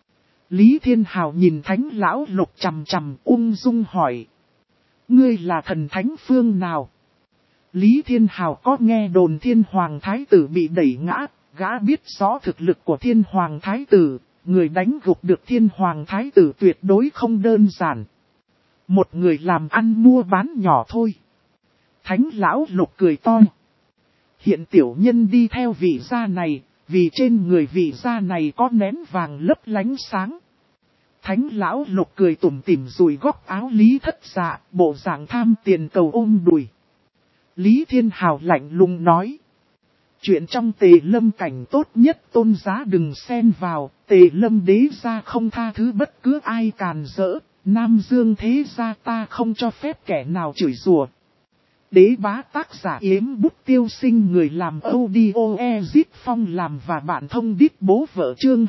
Lý Thiên Hào nhìn Thánh Lão Lục chằm chằm ung dung hỏi. Ngươi là thần thánh phương nào? Lý Thiên Hào có nghe đồn Thiên Hoàng Thái tử bị đẩy ngã, gã biết rõ thực lực của Thiên Hoàng Thái tử, người đánh gục được Thiên Hoàng Thái tử tuyệt đối không đơn giản. Một người làm ăn mua bán nhỏ thôi. Thánh Lão Lục cười to. Hiện tiểu nhân đi theo vị gia này, vì trên người vị gia này có nén vàng lấp lánh sáng. Thánh Lão Lục cười tủm tỉm rùi góc áo Lý Thất Dạ, bộ dạng tham tiền cầu ôm đùi. Lý Thiên Hào lạnh lùng nói. Chuyện trong Tề Lâm cảnh tốt nhất tôn giá đừng xen vào, Tề Lâm đế gia không tha thứ bất cứ ai càn rỡ, Nam Dương thế gia ta không cho phép kẻ nào chửi rủa. Đế bá tác giả Yếm Bút Tiêu Sinh, người làm audio Ezit Phong làm và bạn thông đít bố vợ chương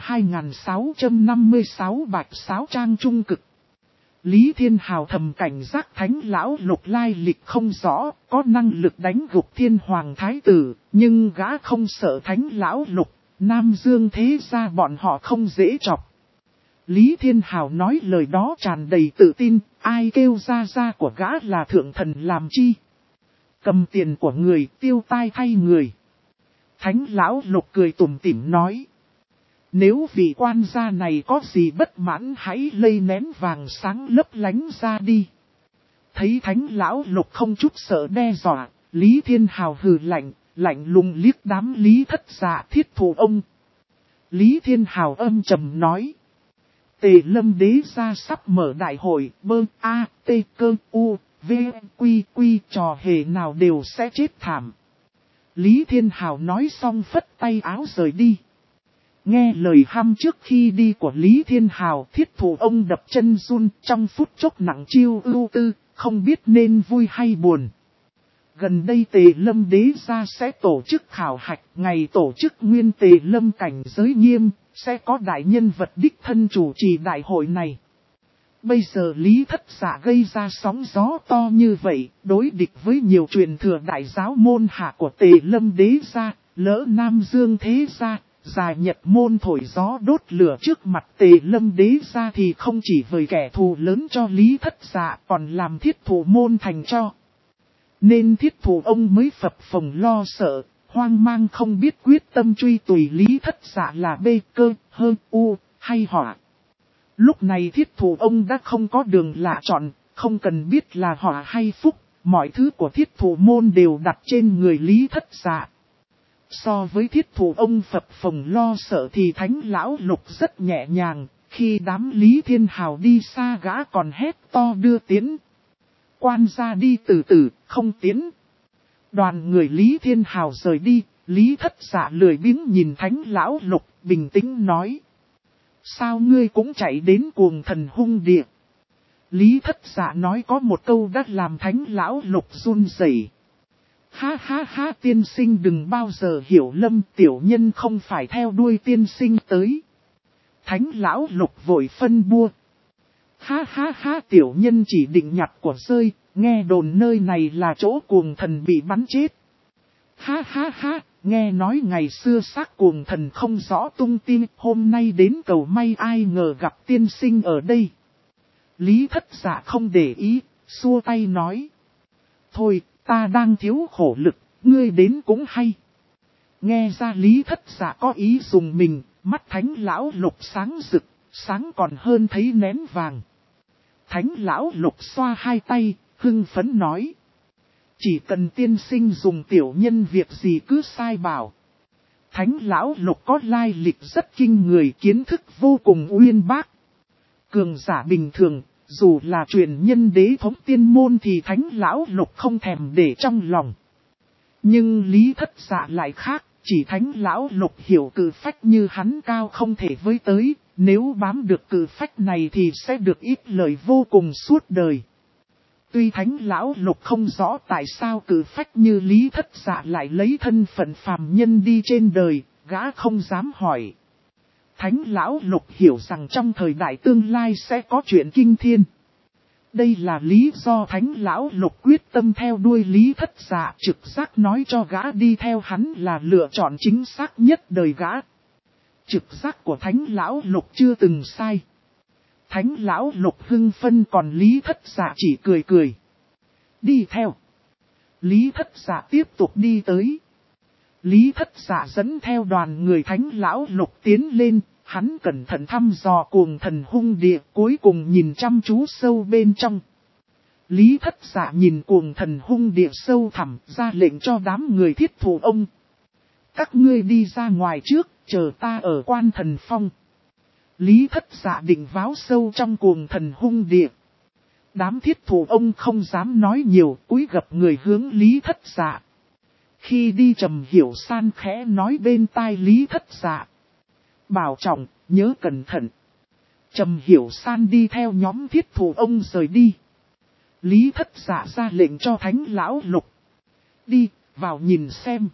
2656 bạch sáo trang trung cực. Lý Thiên Hào thầm cảnh giác Thánh Lão Lục lai lịch không rõ, có năng lực đánh gục Thiên Hoàng Thái tử, nhưng gã không sợ Thánh Lão Lục, Nam Dương thế ra bọn họ không dễ chọc. Lý Thiên Hào nói lời đó tràn đầy tự tin, ai kêu ra của gã là thượng thần làm chi. Cầm tiền của người tiêu tai thay người. Thánh Lão Lục cười tủm tỉm nói. Nếu vị quan gia này có gì bất mãn hãy lây nén vàng sáng lấp lánh ra đi. Thấy Thánh Lão Lục không chút sợ đe dọa, Lý Thiên Hào hừ lạnh lùng liếc đám Lý Thất Dạ Thiết Thủ ông. Lý Thiên Hào âm trầm nói. Tề Lâm đế gia sắp mở đại hội, quy trò hề nào đều sẽ chết thảm. Lý Thiên Hào nói xong phất tay áo rời đi. Nghe lời hăm trước khi đi của Lý Thiên Hào, Thiết Thủ ông đập chân run trong phút chốc nặng chiêu ưu tư, không biết nên vui hay buồn. Gần đây Tề Lâm đế gia sẽ tổ chức khảo hạch, ngày tổ chức nguyên Tề Lâm cảnh giới nghiêm, sẽ có đại nhân vật đích thân chủ trì đại hội này. Bây giờ Lý Thất Dạ gây ra sóng gió to như vậy, đối địch với nhiều truyền thừa đại giáo môn hạ của Tề Lâm đế gia, lỡ Nam Dương thế gia, Già Nhật môn thổi gió đốt lửa trước mặt Tề Lâm đế gia thì không chỉ với kẻ thù lớn cho Lý Thất Dạ còn làm Thiết Thủ môn thành cho. Nên thiết thủ ông mới phập phồng lo sợ, hoang mang không biết quyết tâm truy tùy Lý Thất Dạ là B, cơ, hơ, u, hay họa. Lúc này thiết thủ ông đã không có đường lạ chọn, không cần biết là họa hay phúc, mọi thứ của thiết thủ môn đều đặt trên người Lý Thất Dạ. So với thiết thủ ông phập phồng lo sợ thì Thánh Lão Lục rất nhẹ nhàng, khi đám Lý Thiên Hào đi xa gã còn hét to đưa tiến. Quan gia đi từ từ, không tiến. Đoàn người Lý Thiên Hào rời đi, Lý Thất Dạ lười biếng nhìn Thánh Lão Lục, bình tĩnh nói. Sao ngươi cũng chạy đến Cuồng Thần Hung Địa? Lý Thất Dạ nói có một câu đã làm Thánh Lão Lục run rẩy. Ha ha ha, tiên sinh đừng bao giờ hiểu lầm, tiểu nhân không phải theo đuôi tiên sinh tới. Thánh Lão Lục vội phân bua. Ha ha ha, tiểu nhân chỉ định nhặt của rơi, nghe đồn nơi này là chỗ Cuồng Thần bị bắn chết. Ha ha ha, nghe nói ngày xưa xác Cuồng Thần không rõ tung tin, hôm nay đến cầu may ai ngờ gặp tiên sinh ở đây. Lý Thất Dạ không để ý, xua tay nói. Thôi, ta đang thiếu khổ lực, ngươi đến cũng hay. Nghe ra Lý Thất Dạ có ý dùng mình, mắt Thánh Lão Lục sáng rực, sáng còn hơn thấy nén vàng. Thánh Lão Lục xoa hai tay, hưng phấn nói. Chỉ cần tiên sinh dùng tiểu nhân việc gì cứ sai bảo. Thánh Lão Lục có lai lịch rất kinh người, kiến thức vô cùng uyên bác. Cường giả bình thường, dù là truyền nhân đế thống tiên môn thì Thánh Lão Lục không thèm để trong lòng. Nhưng Lý Thất Dạ lại khác, chỉ Thánh Lão Lục hiểu cử phách như hắn cao không thể với tới, nếu bám được cử phách này thì sẽ được ít lời vô cùng suốt đời. Tuy Thánh Lão Lục không rõ tại sao cử phách như Lý Thất Dạ lại lấy thân phận phàm nhân đi trên đời, gã không dám hỏi. Thánh Lão Lục hiểu rằng trong thời đại tương lai sẽ có chuyện kinh thiên. Đây là lý do Thánh Lão Lục quyết tâm theo đuôi Lý Thất Dạ, trực giác nói cho gã đi theo hắn là lựa chọn chính xác nhất đời gã. Trực giác của Thánh Lão Lục chưa từng sai. Thánh Lão Lục hưng phân còn Lý Thất Dạ chỉ cười cười. Đi theo. Lý Thất Dạ tiếp tục đi tới. Lý Thất Dạ dẫn theo đoàn người Thánh Lão Lục tiến lên, hắn cẩn thận thăm dò Cuồng Thần Hung Địa, cuối cùng nhìn chăm chú sâu bên trong. Lý Thất Dạ nhìn Cuồng Thần Hung Địa sâu thẳm, ra lệnh cho đám người thiết thủ ông. Các ngươi đi ra ngoài trước, chờ ta ở Quan Thần Phong. Lý Thất Dạ định váo sâu trong Cuồng Thần Hung Địa. Đám thiết thủ ông không dám nói nhiều, cúi gập người hướng Lý Thất Dạ. Khi đi Trầm Hiểu San khẽ nói bên tai Lý Thất Dạ. Bảo trọng, nhớ cẩn thận. Trầm Hiểu San đi theo nhóm thiết thủ ông rời đi. Lý Thất Dạ ra lệnh cho Thánh Lão Lục. Đi, vào nhìn xem.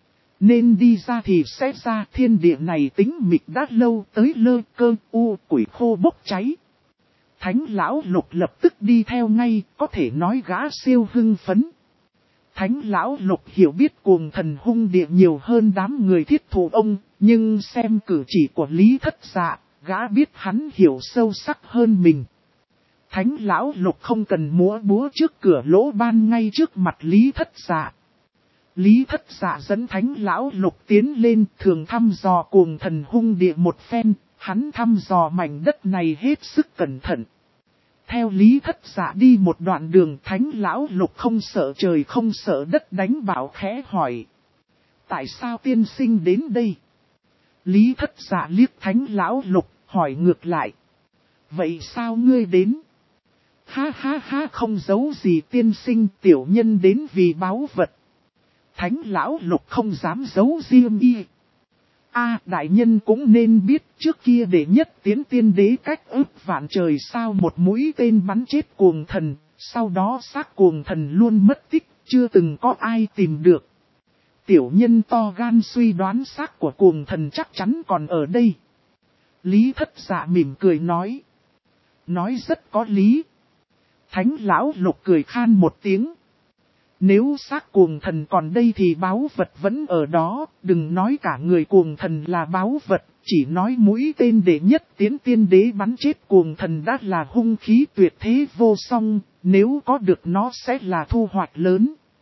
Nên đi ra thì sẽ ra, thiên địa này tính mịch đã lâu, tới lơ cơ u củi khô bốc cháy. Thánh Lão Lục lập tức đi theo ngay, có thể nói gã siêu hưng phấn. Thánh Lão Lục hiểu biết Cuồng Thần Hung Địa nhiều hơn đám người thiết thủ ông, nhưng xem cử chỉ của Lý Thất Dạ, gã biết hắn hiểu sâu sắc hơn mình. Thánh Lão Lục không cần múa búa trước cửa lỗ ban ngay trước mặt Lý Thất Dạ. Lý Thất Dạ dẫn Thánh Lão Lục tiến lên, thường thăm dò Cuồng Thần Hung Địa một phen, hắn thăm dò mảnh đất này hết sức cẩn thận. Theo Lý Thất Dạ đi một đoạn đường, Thánh Lão Lục không sợ trời không sợ đất đánh bảo khẽ hỏi. Tại sao tiên sinh đến đây? Lý Thất Dạ liếc Thánh Lão Lục, hỏi ngược lại. Vậy sao ngươi đến? Ha ha ha, không giấu gì tiên sinh, tiểu nhân đến vì báu vật. Thánh Lão Lục không dám giấu riêng y. Đại nhân cũng nên biết trước kia đệ nhất tiến tiên đế cách ức vạn trời sao một mũi tên bắn chết Cuồng Thần, sau đó xác Cuồng Thần luôn mất tích, chưa từng có ai tìm được. Tiểu nhân to gan suy đoán xác của Cuồng Thần chắc chắn còn ở đây. Lý Thất Dạ mỉm cười nói. Nói rất có lý. Thánh Lão Lục cười khan một tiếng. Nếu xác Cuồng Thần còn đây thì báu vật vẫn ở đó, đừng nói cả người Cuồng Thần là báu vật, chỉ nói mũi tên đệ nhất tiến tiên đế bắn chết Cuồng Thần đã là hung khí tuyệt thế vô song, nếu có được nó sẽ là thu hoạch lớn.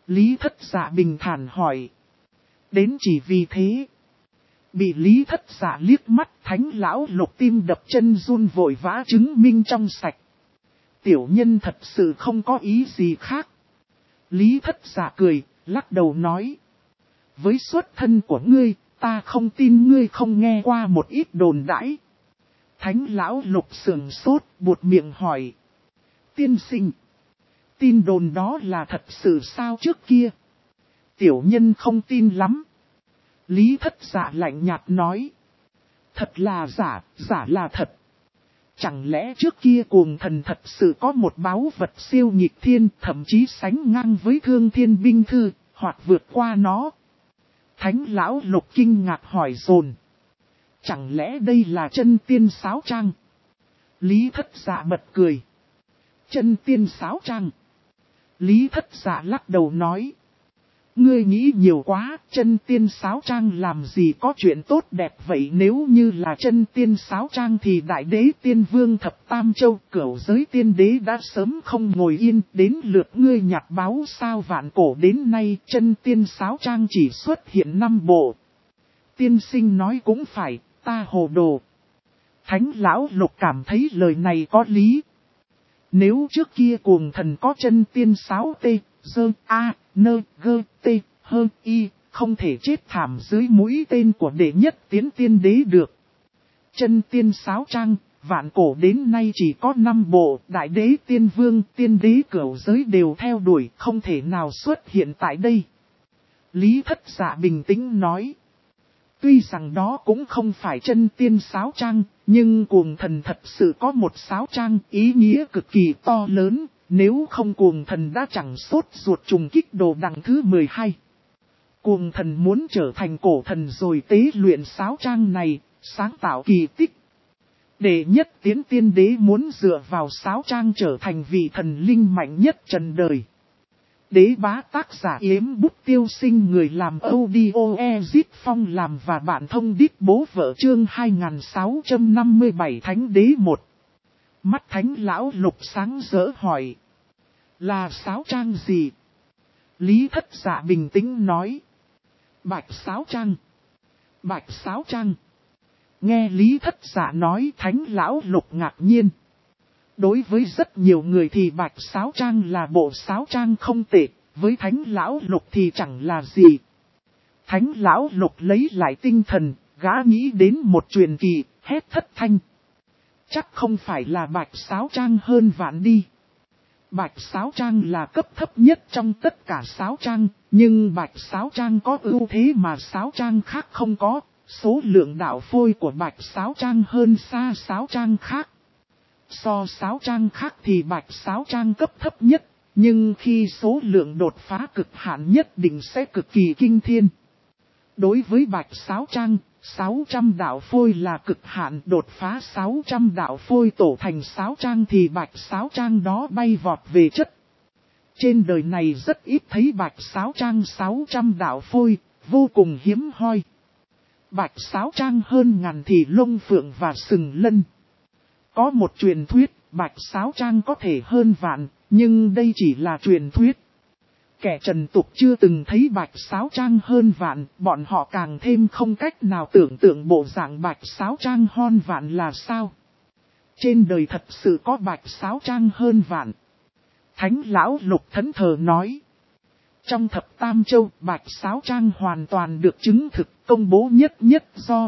Lý Thất Dạ bình thản hỏi. Đến chỉ vì thế. Bị Lý Thất Dạ liếc mắt, Thánh lão Lục tim đập chân run vội vã chứng minh trong sạch. Tiểu nhân thật sự không có ý gì khác. Lý Thất Dạ cười, lắc đầu nói. Với xuất thân của ngươi, ta không tin ngươi không nghe qua một ít đồn đãi. Thánh lão Lục sườn sốt, buột miệng hỏi. Tiên sinh, tin đồn đó là thật sự sao trước kia? Tiểu nhân không tin lắm. Lý Thất Dạ lạnh nhạt nói. Thật là giả, giả là thật. Chẳng lẽ trước kia Cuồng Thần thật sự có một báu vật siêu nghịch thiên, thậm chí sánh ngang với Thương Thiên binh thư, hoặc vượt qua nó? Thánh lão Lục kinh ngạc hỏi dồn. Chẳng lẽ đây là chân tiên sáo trang? Lý Thất Dạ bật cười. Chân tiên sáo trang. Lý Thất Dạ lắc đầu nói. Ngươi nghĩ nhiều quá, chân tiên sáo trang làm gì có chuyện tốt đẹp vậy, nếu như là chân tiên sáo trang thì đại đế tiên vương thập tam châu cửu giới tiên đế đã sớm không ngồi yên, đến lượt ngươi nhặt báo sao vạn cổ đến nay chân tiên sáo trang chỉ xuất hiện 5 bộ. Tiên sinh nói cũng phải, ta hồ đồ. Thánh lão Lục cảm thấy lời này có lý. Nếu trước kia Cuồng Thần có chân tiên sáo tê, dơ, a, nơ, gơ, tê, hơ, y, không thể chết thảm dưới mũi tên của đệ nhất tiến tiên đế được. Chân tiên sáo trang, vạn cổ đến nay chỉ có 5 bộ, đại đế tiên vương, tiên đế cửu giới đều theo đuổi, không thể nào xuất hiện tại đây. Lý Thất Dạ bình tĩnh nói. Tuy rằng đó cũng không phải chân tiên sáo trang, nhưng Cuồng Thần thật sự có một sáo trang, ý nghĩa cực kỳ to lớn, nếu không Cuồng Thần đã chẳng sốt ruột trùng kích đồ đằng thứ 12. Cuồng Thần muốn trở thành cổ thần rồi tế luyện sáo trang này, sáng tạo kỳ tích. Đệ nhất tiến tiên đế muốn dựa vào sáo trang trở thành vị thần linh mạnh nhất trần đời. Đế bá tác giả Yếm Bút Tiêu Sinh, người làm audio Ezit Phong làm và bạn thông đít bố vợ chương 2657 Thánh đế 1. Mắt Thánh lão Lục sáng rỡ hỏi. Là sáo trang gì? Lý Thất Dạ bình tĩnh nói. Bạch sáo trang. Bạch sáo trang. Nghe Lý Thất Dạ nói, Thánh lão Lục ngạc nhiên. Đối với rất nhiều người thì bạch sáo trang là bộ sáo trang không tệ, với Thánh lão Lục thì chẳng là gì. Thánh lão Lục lấy lại tinh thần, gã nghĩ đến một truyền kỳ, hét thất thanh. Chắc không phải là bạch sáo trang hơn vạn đi. Bạch sáo trang là cấp thấp nhất trong tất cả sáo trang, nhưng bạch sáo trang có ưu thế mà sáo trang khác không có. Số lượng đạo phôi của bạch sáo trang hơn xa sáo trang khác. So sáo trang khác thì bạch sáo trang cấp thấp nhất, nhưng khi số lượng đột phá cực hạn nhất định sẽ cực kỳ kinh thiên. Đối với bạch sáo trang, 600 đạo phôi là cực hạn, đột phá 600 đạo phôi tổ thành sáo trang thì bạch sáo trang đó bay vọt về chất. Trên đời này rất ít thấy bạch sáo trang 600 đạo phôi, vô cùng hiếm hoi. Bạch sáo trang hơn ngàn thì lông phượng và sừng lân. Có một truyền thuyết, bạch sáo trang có thể hơn vạn, nhưng đây chỉ là truyền thuyết. Kẻ trần tục chưa từng thấy bạch sáo trang hơn vạn, bọn họ càng thêm không cách nào tưởng tượng bộ dạng bạch sáo trang hơn vạn là sao. Trên đời thật sự có bạch sáo trang hơn vạn. Thánh lão Lục thẫn thờ nói. Trong thập tam châu, bạch sáo trang hoàn toàn được chứng thực, công bố nhất do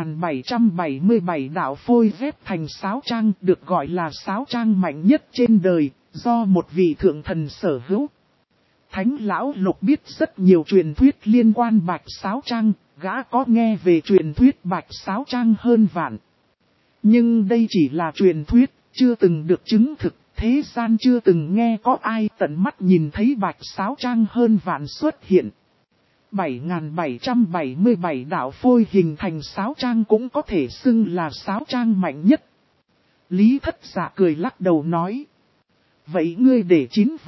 7.777 đạo phôi ghép thành sáo trang, được gọi là sáo trang mạnh nhất trên đời, do một vị thượng thần sở hữu. Thánh lão Lục biết rất nhiều truyền thuyết liên quan bạch sáo trang, gã có nghe về truyền thuyết bạch sáo trang hơn vạn. Nhưng đây chỉ là truyền thuyết, chưa từng được chứng thực. Thế gian chưa từng nghe có ai tận mắt nhìn thấy bạch sáo trang hơn vạn xuất hiện. 7.777 đạo phôi hình thành sáo trang cũng có thể xưng là sáo trang mạnh nhất. Lý Thất Dạ cười lắc đầu nói. Vậy ngươi để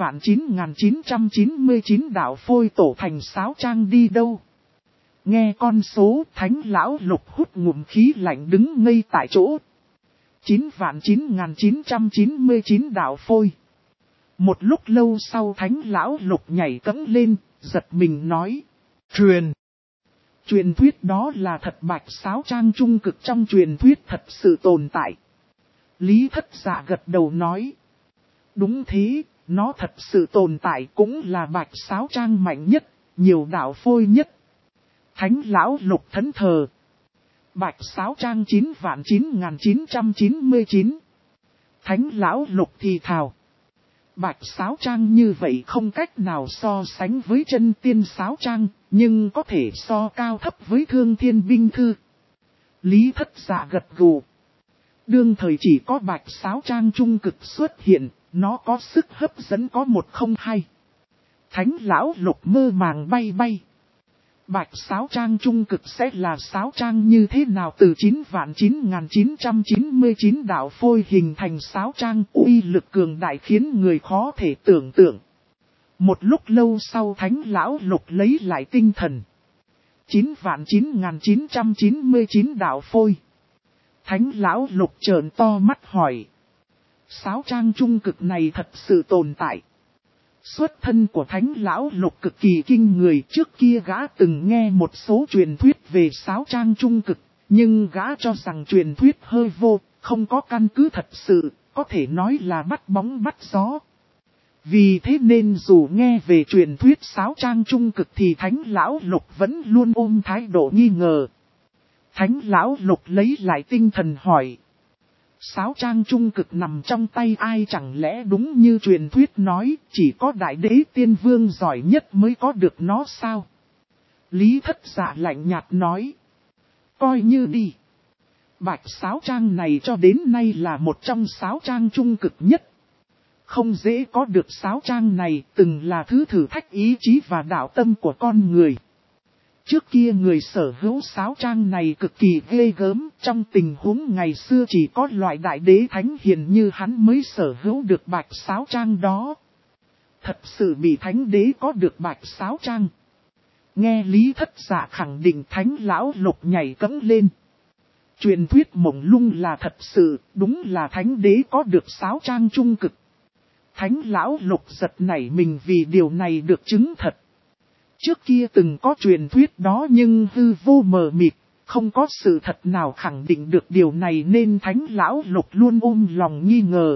9.999 đạo phôi tổ thành sáo trang đi đâu? Nghe con số, Thánh lão Lục hút ngụm khí lạnh đứng ngây tại chỗ. 9.999 đạo phôi. Một lúc lâu sau Thánh Lão Lục nhảy cẫng lên, giật mình nói. Truyền thuyết đó là thật, Bạch Sáo Trang trung cực trong truyền thuyết thật sự tồn tại. Lý Thất Dạ gật đầu nói. Đúng thế, nó thật sự tồn tại, cũng là Bạch Sáo Trang mạnh nhất, nhiều đạo phôi nhất. Thánh Lão Lục thẫn thờ. Bạch Sáo Trang 9.9999. Thánh Lão Lục thì thào. Bạch Sáo Trang như vậy không cách nào so sánh với chân tiên Sáo Trang, nhưng có thể so cao thấp với Thương Thiên Binh Thư. Lý Thất Dạ gật gù. Đương thời chỉ có Bạch Sáo Trang trung cực xuất hiện, nó có sức hấp dẫn có một không hai. Thánh Lão Lục mơ màng bay bay. Bạch Sáo Trang trung cực sẽ là Sáo Trang như thế nào? Từ 9.9999 đạo phôi hình thành Sáo Trang, uy lực cường đại khiến người khó thể tưởng tượng. Một lúc lâu sau Thánh Lão Lục lấy lại tinh thần. 9.9999 đạo phôi. Thánh Lão Lục trợn to mắt hỏi. Sáo Trang trung cực này thật sự tồn tại. Xuất thân của Thánh Lão Lục cực kỳ kinh người, trước kia gã từng nghe một số truyền thuyết về Sáo Trang trung cực, nhưng gã cho rằng truyền thuyết hơi vô, không có căn cứ thật sự, có thể nói là bắt bóng bắt gió. Vì thế nên dù nghe về truyền thuyết Sáo Trang trung cực thì Thánh Lão Lục vẫn luôn ôm thái độ nghi ngờ. Thánh Lão Lục lấy lại tinh thần hỏi. Sáo Trang trung cực nằm trong tay ai, chẳng lẽ đúng như truyền thuyết nói, chỉ có Đại Đế Tiên Vương giỏi nhất mới có được nó sao? Lý Thất Dạ lạnh nhạt nói. Coi như đi. Bạch Sáo Trang này cho đến nay là một trong Sáo Trang trung cực nhất. Không dễ có được Sáo Trang này, từng là thứ thử thách ý chí và đạo tâm của con người. Trước kia người sở hữu Sáo Trang này cực kỳ ghê gớm, trong tình huống ngày xưa chỉ có loại Đại Đế Thánh Hiền như hắn mới sở hữu được Bạch Sáo Trang đó. Thật sự bị Thánh Đế có được Bạch Sáo Trang. Nghe Lý Thất Dạ khẳng định, Thánh Lão Lục nhảy cẫng lên. Truyền thuyết mộng lung là thật sự, đúng là Thánh Đế có được Sáo Trang trung cực. Thánh Lão Lục giật nảy mình vì điều này được chứng thật. Trước kia từng có truyền thuyết đó nhưng hư vô mờ mịt, không có sự thật nào khẳng định được điều này nên Thánh Lão Lục luôn ôm lòng nghi ngờ.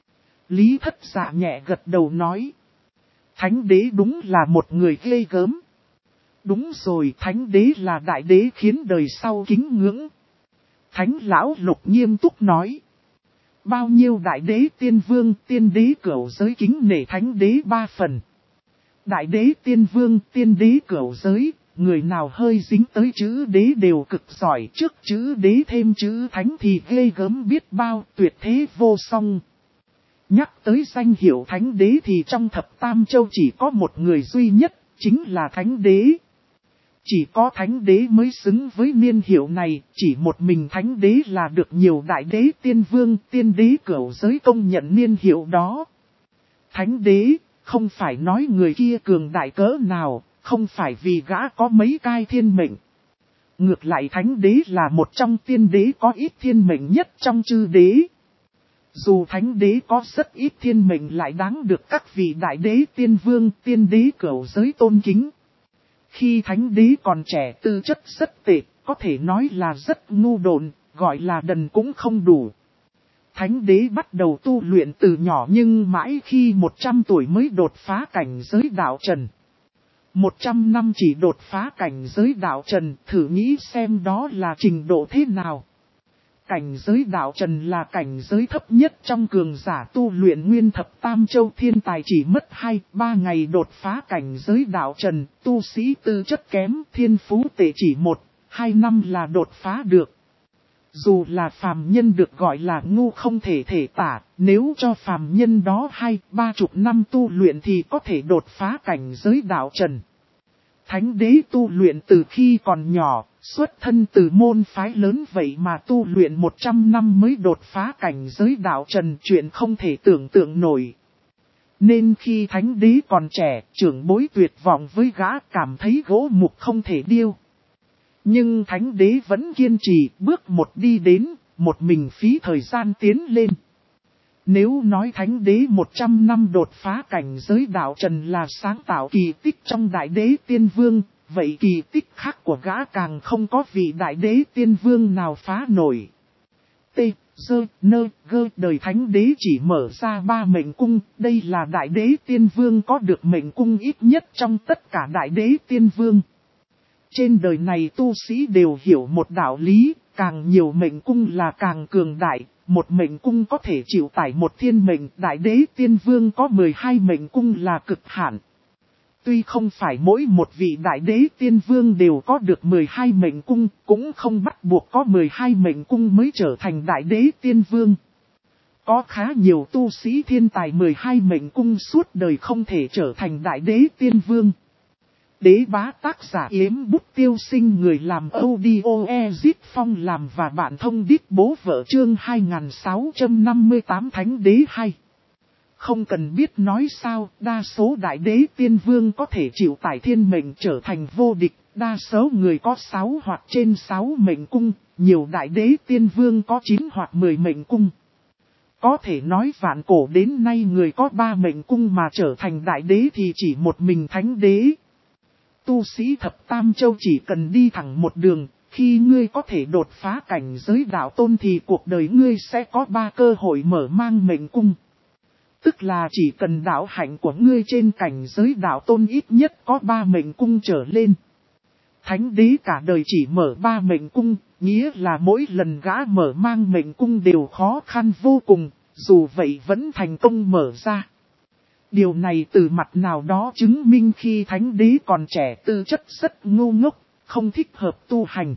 Lý Thất Dạ nhẹ gật đầu nói. Thánh Đế đúng là một người ghê gớm. Đúng rồi, Thánh Đế là Đại Đế khiến đời sau kính ngưỡng. Thánh Lão Lục nghiêm túc nói. Bao nhiêu Đại Đế Tiên Vương, Tiên Đế Cửu giới kính nể Thánh Đế 3 phần. Đại Đế Tiên Vương, Tiên Đế Cửu giới, người nào hơi dính tới chữ Đế đều cực giỏi, trước chữ Đế thêm chữ Thánh thì ghê gớm biết bao, tuyệt thế vô song. Nhắc tới danh hiệu Thánh Đế thì trong thập tam châu chỉ có một người duy nhất, chính là Thánh Đế. Chỉ có Thánh Đế mới xứng với niên hiệu này, chỉ một mình Thánh Đế là được nhiều Đại Đế Tiên Vương, Tiên Đế Cửu giới công nhận niên hiệu đó. Thánh Đế, không phải nói người kia cường đại cỡ nào, không phải vì gã có mấy cai thiên mệnh. Ngược lại Thánh Đế là một trong tiên đế có ít thiên mệnh nhất trong chư đế. Dù Thánh Đế có rất ít thiên mệnh lại đáng được các vị Đại Đế Tiên Vương, Tiên Đế Cửu giới tôn kính. Khi Thánh Đế còn trẻ tư chất rất tệ, có thể nói là rất ngu độn, gọi là đần cũng không đủ. Thánh Đế bắt đầu tu luyện từ nhỏ nhưng mãi khi 100 tuổi mới đột phá cảnh giới đạo trần. 100 năm chỉ đột phá cảnh giới đạo trần, thử nghĩ xem đó là trình độ thế nào. Cảnh giới đạo trần là cảnh giới thấp nhất trong cường giả tu luyện nguyên thập tam châu, thiên tài chỉ mất 2-3 ngày đột phá cảnh giới đạo trần, tu sĩ tư chất kém, thiên phú tệ chỉ 1-2 năm là đột phá được. Dù là phàm nhân được gọi là ngu không thể thể tả, nếu cho phàm nhân đó 20-30 năm tu luyện thì có thể đột phá cảnh giới đạo trần. Thánh Đế tu luyện từ khi còn nhỏ, xuất thân từ môn phái lớn vậy mà tu luyện 100 năm mới đột phá cảnh giới đạo trần, chuyện không thể tưởng tượng nổi. Nên khi Thánh Đế còn trẻ, trưởng bối tuyệt vọng với gã, cảm thấy gỗ mục không thể điêu. Nhưng Thánh Đế vẫn kiên trì, bước một đi đến, một mình phí thời gian tiến lên. Nếu nói thánh đế 100 năm đột phá cảnh giới đạo trần là sáng tạo kỳ tích trong đại đế tiên vương, vậy kỳ tích khác của gã càng không có vị đại đế tiên vương nào phá nổi. T, dơ, nơ, gơ đời thánh đế chỉ mở ra 3 mệnh cung, đây là đại đế tiên vương có được mệnh cung ít nhất trong tất cả đại đế tiên vương. Trên đời này tu sĩ đều hiểu một đạo lý, càng nhiều mệnh cung là càng cường đại, một mệnh cung có thể chịu tải một thiên mệnh, đại đế tiên vương có 12 mệnh cung là cực hạn. Tuy không phải mỗi một vị đại đế tiên vương đều có được 12 mệnh cung, cũng không bắt buộc có 12 mệnh cung mới trở thành đại đế tiên vương. Có khá nhiều tu sĩ thiên tài 12 mệnh cung suốt đời không thể trở thành đại đế tiên vương. Đế bá tác giả Yếm Bút Tiêu Sinh, người làm audio Ezit Phong làm và bạn thông đít bố vợ chương 2658 Thánh Đế 2. Không cần biết nói sao, đa số đại đế tiên vương có thể chịu tải thiên mệnh trở thành vô địch, đa số người có 6 hoặc trên 6 mệnh cung, nhiều đại đế tiên vương có 9 hoặc 10 mệnh cung. Có thể nói vạn cổ đến nay người có 3 mệnh cung mà trở thành đại đế thì chỉ một mình thánh đế. Tu sĩ thập tam châu chỉ cần đi thẳng một đường, khi ngươi có thể đột phá cảnh giới đạo tôn thì cuộc đời ngươi sẽ có 3 cơ hội mở mang mệnh cung. Tức là chỉ cần đạo hạnh của ngươi trên cảnh giới đạo tôn ít nhất có 3 mệnh cung trở lên. Thánh đế cả đời chỉ mở 3 mệnh cung, nghĩa là mỗi lần gã mở mang mệnh cung đều khó khăn vô cùng, dù vậy vẫn thành công mở ra. Điều này từ mặt nào đó chứng minh khi thánh đế còn trẻ tư chất rất ngu ngốc, không thích hợp tu hành.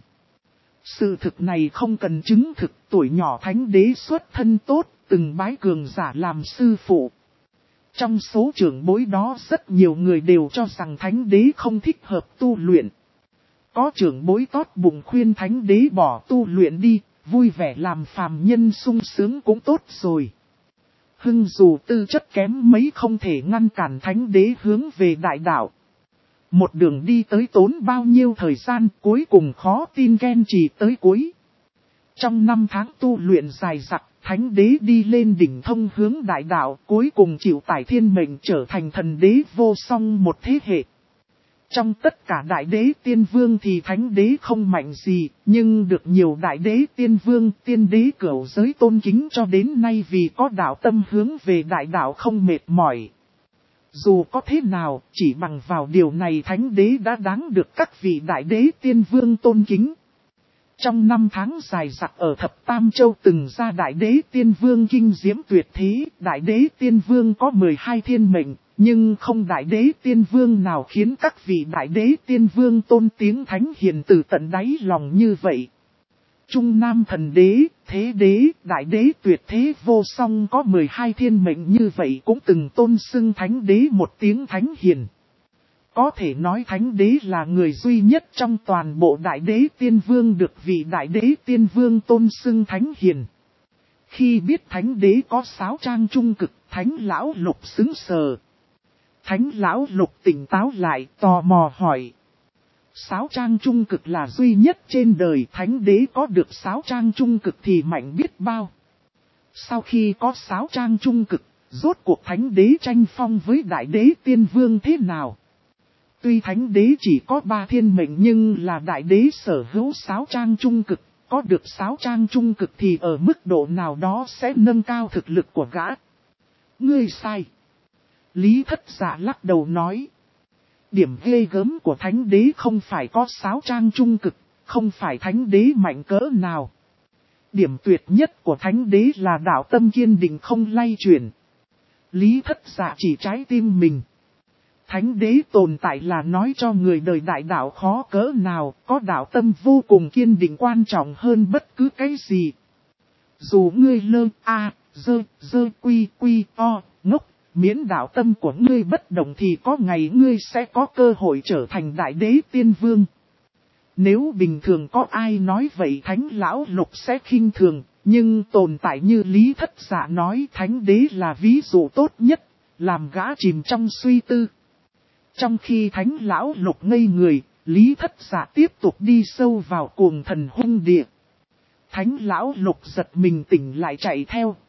Sự thực này không cần chứng thực, tuổi nhỏ thánh đế xuất thân tốt, từng bái cường giả làm sư phụ. Trong số trưởng bối đó rất nhiều người đều cho rằng thánh đế không thích hợp tu luyện. Có trưởng bối tốt bụng khuyên thánh đế bỏ tu luyện đi, vui vẻ làm phàm nhân sung sướng cũng tốt rồi. Hưng dù tư chất kém mấy không thể ngăn cản thánh đế hướng về đại đạo. Một đường đi tới tốn bao nhiêu thời gian, cuối cùng khó tin kiên trì tới cuối. Trong 5 tháng tu luyện dài dặc, thánh đế đi lên đỉnh thông hướng đại đạo, cuối cùng chịu tải thiên mệnh trở thành thần đế vô song một thế hệ. Trong tất cả đại đế tiên vương thì thánh đế không mạnh gì, nhưng được nhiều đại đế tiên vương, tiên đế cửu giới tôn kính cho đến nay vì có đạo tâm hướng về đại đạo không mệt mỏi. Dù có thế nào, chỉ bằng vào điều này thánh đế đã đáng được các vị đại đế tiên vương tôn kính. Trong 5 tháng dài dặc ở Thập Tam Châu từng ra đại đế tiên vương kinh diễm tuyệt thế, đại đế tiên vương có 12 thiên mệnh, nhưng không đại đế tiên vương nào khiến các vị đại đế tiên vương tôn tiếng thánh hiền từ tận đáy lòng như vậy. Trung Nam thần đế, thế đế, đại đế tuyệt thế vô song có 12 thiên mệnh như vậy cũng từng tôn xưng thánh đế một tiếng thánh hiền. Có thể nói thánh đế là người duy nhất trong toàn bộ đại đế tiên vương được vị đại đế tiên vương tôn xưng thánh hiền. Khi biết thánh đế có 6 trang trung cực, thánh lão lục xứng sờ. Thánh lão lục tỉnh táo lại, tò mò hỏi. 6 trang trung cực là duy nhất trên đời, thánh đế có được 6 trang trung cực thì mạnh biết bao. Sau khi có 6 trang trung cực, rốt cuộc thánh đế tranh phong với đại đế tiên vương thế nào? Tuy thánh đế chỉ có 3 thiên mệnh nhưng là đại đế sở hữu 6 trang trung cực, có được 6 trang trung cực thì ở mức độ nào đó sẽ nâng cao thực lực của gã. Ngươi sai. Lý Thất Dạ lắc đầu nói. Điểm ghê gớm của thánh đế không phải có 6 trang trung cực, không phải thánh đế mạnh cỡ nào. Điểm tuyệt nhất của thánh đế là đạo tâm kiên định không lay chuyển. Lý Thất Dạ chỉ trái tim mình. Thánh đế tồn tại là nói cho người đời đại đạo khó cỡ nào, có đạo tâm vô cùng kiên định quan trọng hơn bất cứ cái gì. Dù ngươi lơ, dơ, quy, ngốc, miễn đạo tâm của ngươi bất động thì có ngày ngươi sẽ có cơ hội trở thành đại đế tiên vương. Nếu bình thường có ai nói vậy thánh lão lục sẽ khinh thường, nhưng tồn tại như Lý Thất Dạ nói thánh đế là ví dụ tốt nhất, làm gã chìm trong suy tư. Trong khi thánh lão lục ngây người, Lý Thất Dạ tiếp tục đi sâu vào cuồng thần hung địa. Thánh lão lục giật mình tỉnh lại chạy theo,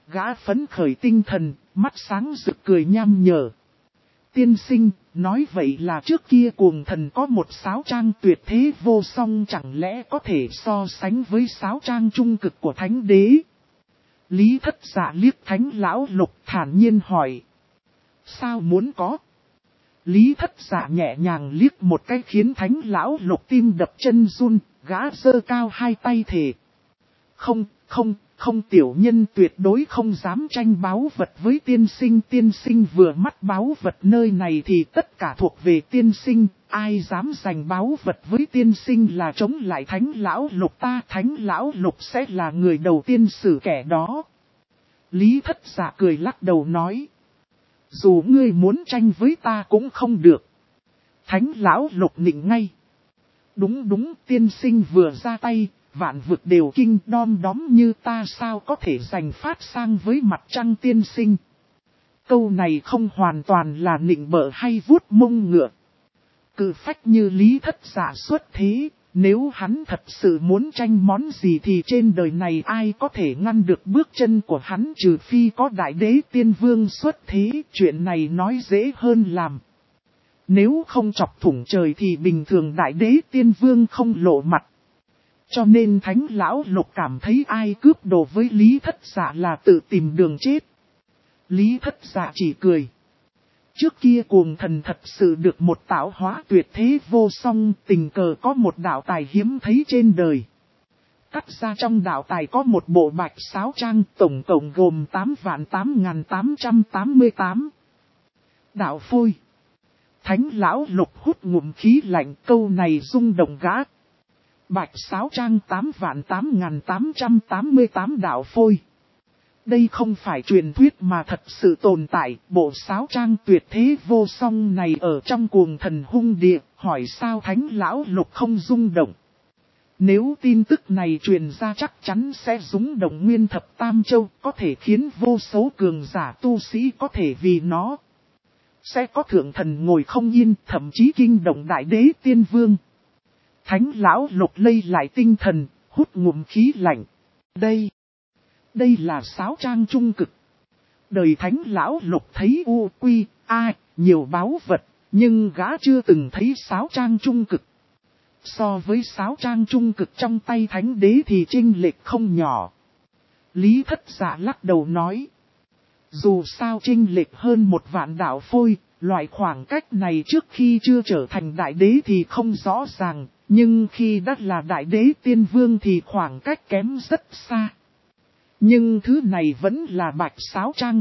gã phấn khởi tinh thần, mắt sáng rực cười nham nhở. Tiên sinh, nói vậy là trước kia cuồng thần có một sáo trang tuyệt thế vô song, chẳng lẽ có thể so sánh với sáo trang trung cực của thánh đế? Lý Thất Dạ liếc Thánh Lão Lục thản nhiên hỏi. Sao muốn có? Lý Thất Dạ nhẹ nhàng liếc một cái khiến Thánh Lão Lục tim đập chân run, gã giơ cao hai tay thề. Không, tiểu nhân tuyệt đối không dám tranh báu vật với tiên sinh. Tiên sinh vừa mắt báu vật nơi này thì tất cả thuộc về tiên sinh, ai dám giành báu vật với tiên sinh là chống lại Thánh Lão Lục ta. Thánh Lão Lục sẽ là người đầu tiên xử kẻ đó. Lý Thất Dạ cười lắc đầu nói. Dù ngươi muốn tranh với ta cũng không được. Thánh Lão Lục nịnh ngay. Đúng, tiên sinh vừa ra tay, vạn vực đều kinh đom đóm như ta, sao có thể giành phát sang với mặt trăng tiên sinh. Câu này không hoàn toàn là nịnh bợ hay vuốt mông ngựa. Cự phách như Lý Thất Dạ xuất thế, nếu hắn thật sự muốn tranh món gì thì trên đời này ai có thể ngăn được bước chân của hắn, trừ phi có đại đế tiên vương xuất thế. Chuyện này nói dễ hơn làm. Nếu không chọc thủng trời thì bình thường đại đế tiên vương không lộ mặt. Cho nên Thánh Lão Lục cảm thấy ai cướp đồ với Lý Thất Dạ là tự tìm đường chết. Lý Thất Dạ chỉ cười. Trước kia cuồng thần thật sự được một tạo hóa tuyệt thế vô song, tình cờ có một đạo tài hiếm thấy trên đời. Cắt ra trong đạo tài có một bộ bạch sáo trang, tổng cộng gồm 8.888 đạo phôi. Thánh Lão Lục hút ngụm khí lạnh, câu này rung động gã. Bạch sáo trang 8.888 đạo phôi. Đây không phải truyền thuyết mà thật sự tồn tại, bộ sáo trang tuyệt thế vô song này ở trong cuồng thần hung địa, hỏi sao Thánh Lão Lục không rung động. Nếu tin tức này truyền ra chắc chắn sẽ rung động nguyên thập tam châu, có thể khiến vô số cường giả tu sĩ có thể vì nó. Sẽ có thượng thần ngồi không yên, thậm chí kinh động đại đế tiên vương. Thánh Lão Lục lây lại tinh thần, hút ngụm khí lạnh. Đây là sáo trang trung cực. Đời Thánh Lão Lục thấy nhiều báu vật, nhưng gã chưa từng thấy sáo trang trung cực. So với sáo trang trung cực trong tay Thánh Đế thì chênh lệch không nhỏ. Lý Thất Dạ lắc đầu nói. Dù sao chênh lệch hơn 1 vạn đạo phôi, loại khoảng cách này trước khi chưa trở thành đại đế thì không rõ ràng, nhưng khi đã là đại đế tiên vương thì khoảng cách kém rất xa. Nhưng thứ này vẫn là bạch sáo trang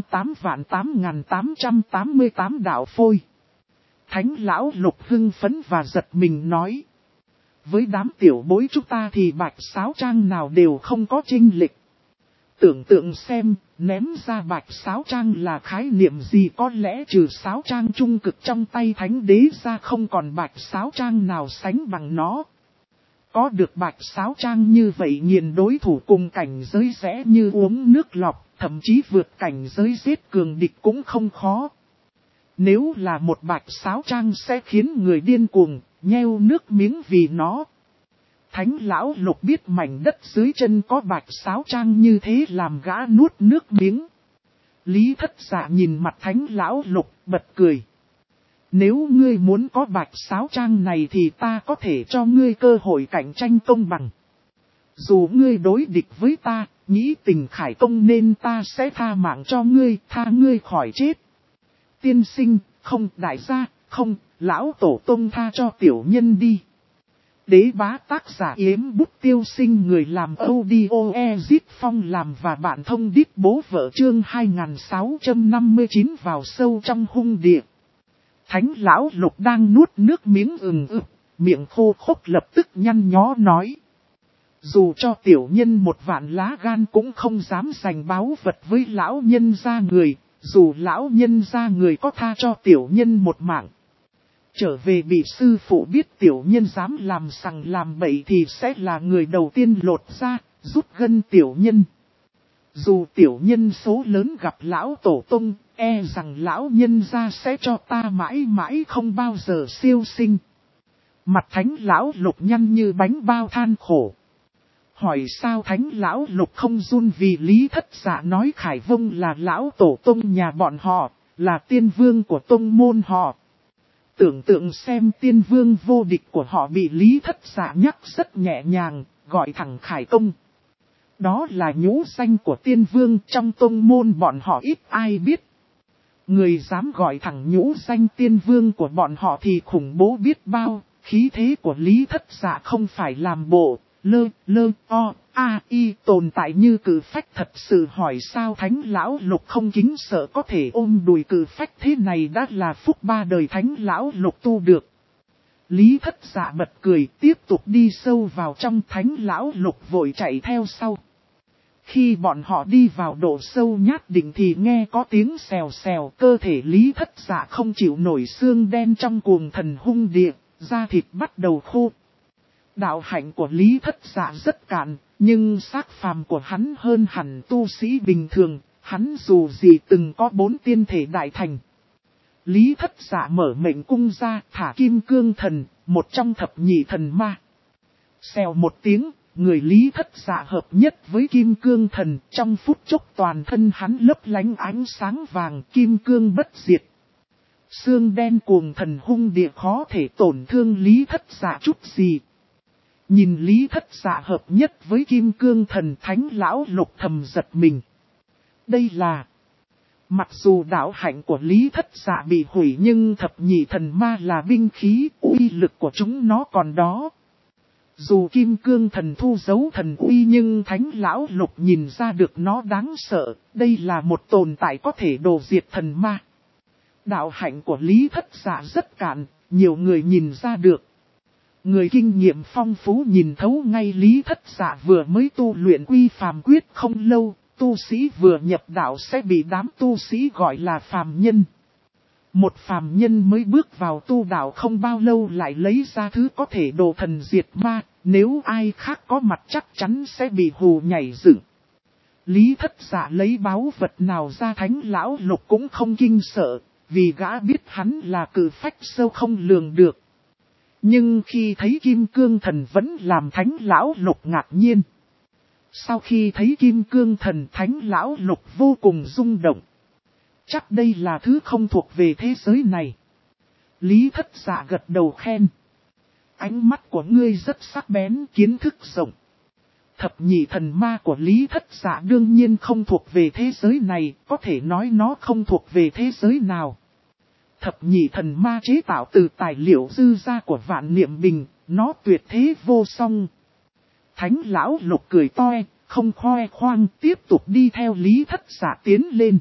8.888 đạo phôi. Thánh Lão Lục hưng phấn và giật mình nói. Với đám tiểu bối chúng ta thì bạch sáo trang nào đều không có chênh lệch. Tưởng tượng xem, ném ra bạch sáo trang là khái niệm gì, có lẽ trừ sáo trang trung cực trong tay Thánh Đế ra không còn bạch sáo trang nào sánh bằng nó. Có được bạch sáo trang như vậy nghiền đối thủ cùng cảnh giới rẽ như uống nước lọc, thậm chí vượt cảnh giới giết cường địch cũng không khó. Nếu là một bạch sáo trang sẽ khiến người điên cuồng, nheo nước miếng vì nó. Thánh Lão Lục biết mảnh đất dưới chân có bạch sáo trang như thế làm gã nuốt nước miếng. Lý Thất Dạ nhìn mặt Thánh Lão Lục bật cười. Nếu ngươi muốn có bạch sáo trang này thì ta có thể cho ngươi cơ hội cạnh tranh công bằng. Dù ngươi đối địch với ta, nghĩ tình khải công nên ta sẽ tha mạng cho ngươi, tha ngươi khỏi chết. Tiên sinh, không, đại gia, không, lão tổ tông tha cho tiểu nhân đi. Đế bá tác giả Yếm Bút Tiêu Sinh, người làm audio Ezit Phong làm và bạn thông điệp bố vợ chương 2659 vào sâu trong hung địa. Thánh Lão Lục đang nuốt nước miếng miệng khô khốc lập tức nhăn nhó nói. Dù cho tiểu nhân 1 vạn lá gan cũng không dám giành báu vật với lão nhân gia người, dù lão nhân gia người có tha cho tiểu nhân 1 mạng. Trở về bị sư phụ biết tiểu nhân dám làm sằng làm bậy thì sẽ là người đầu tiên lột ra, rút gân tiểu nhân. Dù tiểu nhân số lớn gặp lão tổ tông, e rằng lão nhân gia sẽ cho ta mãi mãi không bao giờ siêu sinh. Mặt Thánh Lão Lục nhăn như bánh bao than khổ. Hỏi sao Thánh Lão Lục không run vì Lý Thất Dạ nói Khải Vông là lão tổ tông nhà bọn họ, là tiên vương của tông môn họ. Tưởng tượng xem tiên vương vô địch của họ bị Lý Thất Dạ nhắc rất nhẹ nhàng, gọi thẳng Khải Công. Đó là nhũ danh của tiên vương trong tông môn bọn họ ít ai biết. Người dám gọi thẳng nhũ danh tiên vương của bọn họ thì khủng bố biết bao, khí thế của Lý Thất Dạ không phải làm bộ, tồn tại như cử phách thật sự. Hỏi sao Thánh Lão Lục không kính sợ có thể ôm đùi cử phách thế này đã là phúc ba đời Thánh Lão Lục tu được. Lý Thất Dạ bật cười tiếp tục đi sâu vào trong. Thánh Lão Lục vội chạy theo sau. Khi bọn họ đi vào độ sâu nhát định thì nghe có tiếng xèo xèo, cơ thể Lý Thất Dạ không chịu nổi xương đen trong cuồng thần hung địa, da thịt bắt đầu khô. Đạo hạnh của Lý Thất Dạ rất cạn, nhưng xác phàm của hắn hơn hẳn tu sĩ bình thường, hắn dù gì từng có 4 tiên thể đại thành. Lý Thất Dạ mở mệnh cung ra, thả kim cương thần, một trong thập nhị thần ma. Xèo một tiếng, người Lý Thất Dạ hợp nhất với kim cương thần, trong phút chốc toàn thân hắn lấp lánh ánh sáng vàng, kim cương bất diệt. Xương đen cuồng thần hung địa khó thể tổn thương Lý Thất Dạ chút gì. Nhìn Lý Thất Dạ hợp nhất với kim cương thần, Thánh Lão Lục thầm giật mình. Đây là... Mặc dù đạo hạnh của Lý Thất Dạ bị hủy nhưng thập nhị thần ma là binh khí, uy lực của chúng nó còn đó. Dù kim cương thần thu giấu thần uy nhưng Thánh Lão Lục nhìn ra được nó đáng sợ, đây là một tồn tại có thể đồ diệt thần ma. Đạo hạnh của Lý Thất Dạ rất cạn, nhiều người nhìn ra được. Người kinh nghiệm phong phú nhìn thấu ngay Lý Thất Dạ vừa mới tu luyện quy phàm quyết không lâu, tu sĩ vừa nhập đạo sẽ bị đám tu sĩ gọi là phàm nhân. Một phàm nhân mới bước vào tu đạo không bao lâu lại lấy ra thứ có thể đồ thần diệt ma, nếu ai khác có mặt chắc chắn sẽ bị hù nhảy dựng. Lý Thất Dạ lấy báu vật nào ra Thánh Lão Lục cũng không kinh sợ, vì gã biết hắn là cử phách sâu không lường được. Nhưng khi thấy kim cương thần vẫn làm Thánh Lão Lục ngạc nhiên. Sau khi thấy kim cương thần, Thánh Lão Lục vô cùng rung động. Chắc đây là thứ không thuộc về thế giới này. Lý Thất Dạ gật đầu khen. Ánh mắt của ngươi rất sắc bén, kiến thức rộng. Thập nhị thần ma của Lý Thất Dạ đương nhiên không thuộc về thế giới này, có thể nói nó không thuộc về thế giới nào. Thập nhị thần ma chế tạo từ tài liệu dư ra của Vạn Niệm Bình, nó tuyệt thế vô song. Thánh Lão Lục cười toe, không khoe khoang, tiếp tục đi theo Lý Thất Dạ tiến lên.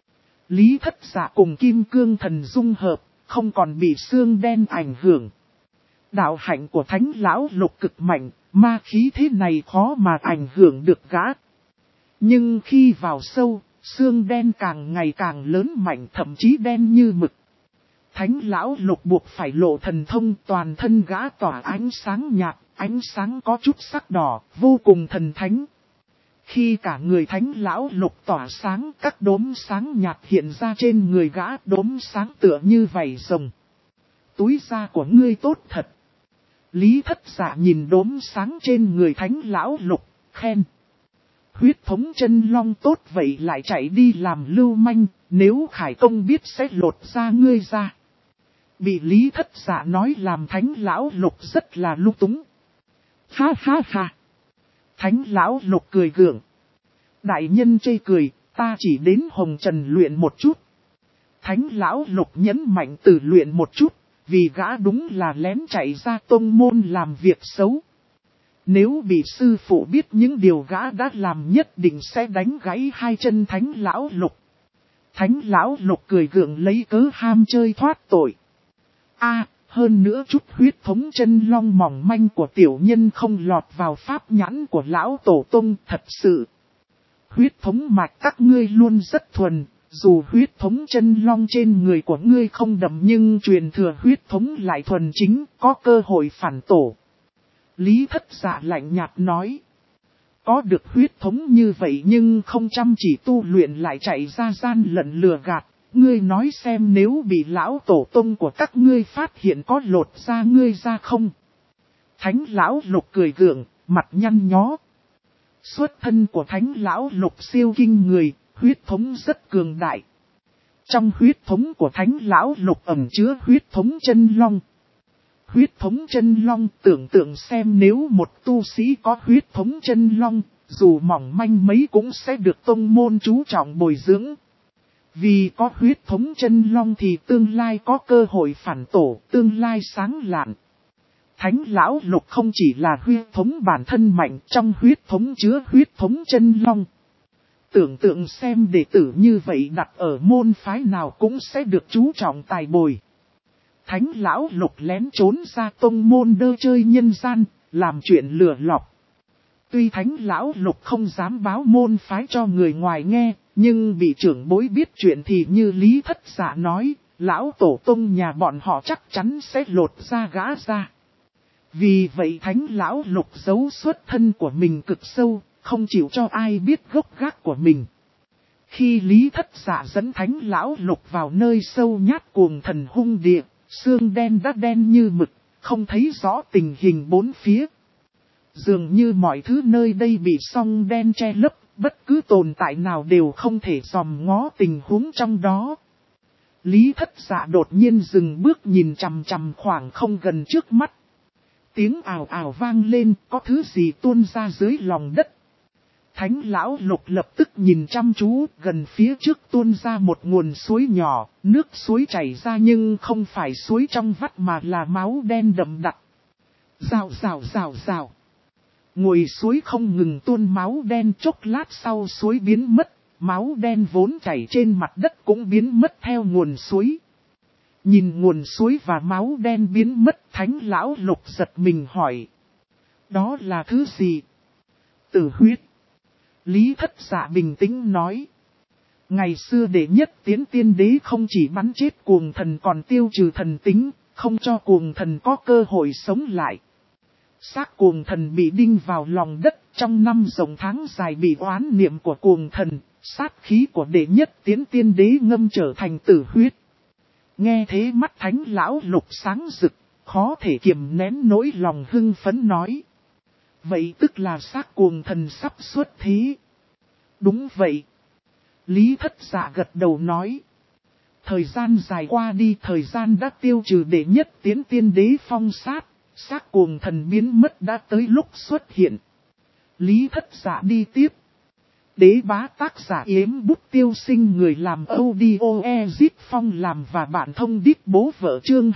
Lý Thất Dạ cùng kim cương thần dung hợp, không còn bị xương đen ảnh hưởng. Đạo hạnh của Thánh Lão Lục cực mạnh, ma khí thế này khó mà ảnh hưởng được gã. Nhưng khi vào sâu, xương đen càng ngày càng lớn mạnh, thậm chí đen như mực. Thánh Lão Lục buộc phải lộ thần thông, toàn thân gã tỏa ánh sáng nhạt, ánh sáng có chút sắc đỏ, vô cùng thần thánh. Khi cả người Thánh Lão Lục tỏa sáng, các đốm sáng nhạt hiện ra trên người gã, đốm sáng tựa như vảy rồng. Túi da của ngươi tốt thật. Lý Thất Dạ nhìn đốm sáng trên người Thánh Lão Lục, khen. Huyết thống chân long tốt vậy lại chạy đi làm lưu manh, nếu Khải Công biết sẽ lột da ngươi ra. Bị Lý Thất Dạ nói làm Thánh Lão Lục rất là lung túng. Ha ha ha. Thánh Lão Lục cười gượng. Đại nhân chê cười, ta chỉ đến Hồng Trần luyện một chút. Thánh Lão Lục nhấn mạnh từ luyện một chút, vì gã đúng là lén chạy ra tông môn làm việc xấu. Nếu bị sư phụ biết những điều gã đã làm nhất định sẽ đánh gãy hai chân Thánh Lão Lục. Thánh Lão Lục cười gượng lấy cớ ham chơi thoát tội. Hơn nữa chút huyết thống chân long mỏng manh của tiểu nhân không lọt vào pháp nhãn của lão tổ tông thật sự. Huyết thống mạch các ngươi luôn rất thuần, dù huyết thống chân long trên người của ngươi không đậm nhưng truyền thừa huyết thống lại thuần chính, có cơ hội phản tổ. Lý Thất Dạ lạnh nhạt nói. Có được huyết thống như vậy nhưng không chăm chỉ tu luyện lại chạy ra gian lận lừa gạt. Ngươi nói xem nếu bị lão tổ tông của các ngươi phát hiện có lột da ngươi ra không? Thánh Lão Lục cười gượng, mặt nhăn nhó. Xuất thân của Thánh Lão Lục siêu kinh người, huyết thống rất cường đại. Trong huyết thống của Thánh Lão Lục ẩn chứa huyết thống chân long. Huyết thống chân long, tưởng tượng xem nếu một tu sĩ có huyết thống chân long, dù mỏng manh mấy cũng sẽ được tông môn chú trọng bồi dưỡng. Vì có huyết thống chân long thì tương lai có cơ hội phản tổ, tương lai sáng lạn. Thánh Lão Lục không chỉ là huyết thống bản thân mạnh, trong huyết thống chứa huyết thống chân long. Tưởng tượng xem đệ tử như vậy đặt ở môn phái nào cũng sẽ được chú trọng tài bồi. Thánh Lão Lục lén trốn ra tông môn đơ chơi nhân gian, làm chuyện lừa lọc. Tuy Thánh Lão Lục không dám báo môn phái cho người ngoài nghe, nhưng bị trưởng bối biết chuyện thì như Lý Thất Dạ nói, Lão Tổ Tông nhà bọn họ chắc chắn sẽ lột da gã ra. Vì vậy Thánh Lão Lục giấu xuất thân của mình cực sâu, không chịu cho ai biết gốc gác của mình. Khi Lý Thất Dạ dẫn Thánh Lão Lục vào nơi sâu nhát cuồng thần hung địa, xương đen đã đen như mực, không thấy rõ tình hình bốn phía. Dường như mọi thứ nơi đây bị song đen che lấp, bất cứ tồn tại nào đều không thể dòm ngó tình huống trong đó. Lý Thất Dạ đột nhiên dừng bước nhìn chằm chằm khoảng không gần trước mắt. Tiếng ào ào vang lên, có thứ gì tuôn ra dưới lòng đất. Thánh Lão Lục lập tức nhìn chăm chú, gần phía trước tuôn ra một nguồn suối nhỏ, nước suối chảy ra nhưng không phải suối trong vắt mà là máu đen đậm đặc. Rào rào rào rào. Nguồn suối không ngừng tuôn máu đen, chốc lát sau suối biến mất, máu đen vốn chảy trên mặt đất cũng biến mất theo nguồn suối. Nhìn nguồn suối và máu đen biến mất, Thánh Lão Lục giật mình hỏi. Đó là thứ gì? Tử huyết. Lý Thất Dạ bình tĩnh nói. Ngày xưa đệ nhất tiến tiên đế không chỉ bắn chết cuồng thần còn tiêu trừ thần tính, không cho cuồng thần có cơ hội sống lại. Xác cuồng thần bị đinh vào lòng đất, trong năm rộng tháng dài bị oán niệm của cuồng thần, sát khí của đệ nhất tiến tiên đế ngâm trở thành tử huyết. Nghe thế mắt Thánh Lão Lục sáng rực, khó thể kiềm nén nỗi lòng hưng phấn nói. Vậy tức là xác cuồng thần sắp xuất thế. Đúng vậy. Lý Thất Dạ gật đầu nói. Thời gian dài qua đi, thời gian đã tiêu trừ đệ nhất tiến tiên đế phong sát, xác cuồng thần biến mất đã tới lúc xuất hiện. Lý Thất Dạ đi tiếp. Đế bá tác giả Yếm Bút Tiêu Sinh người làm audio Ezip Phong làm và bạn thông điệp bố vợ chương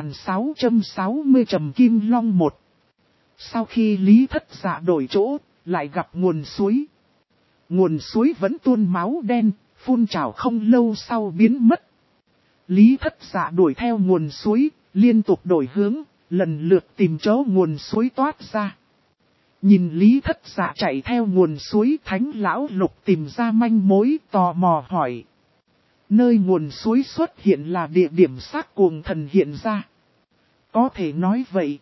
2660 Trầm Kim Long 1. Sau khi Lý Thất Dạ đổi chỗ, lại gặp nguồn suối. Nguồn suối vẫn tuôn máu đen, phun trào không lâu sau biến mất. Lý Thất Dạ đuổi theo nguồn suối, liên tục đổi hướng, lần lượt tìm chỗ nguồn suối toát ra. Nhìn Lý Thất Dạ chạy theo nguồn suối, Thánh Lão Lục tìm ra manh mối, tò mò hỏi. Nơi nguồn suối xuất hiện là địa điểm xác cuồng thần hiện ra. Có thể nói vậy.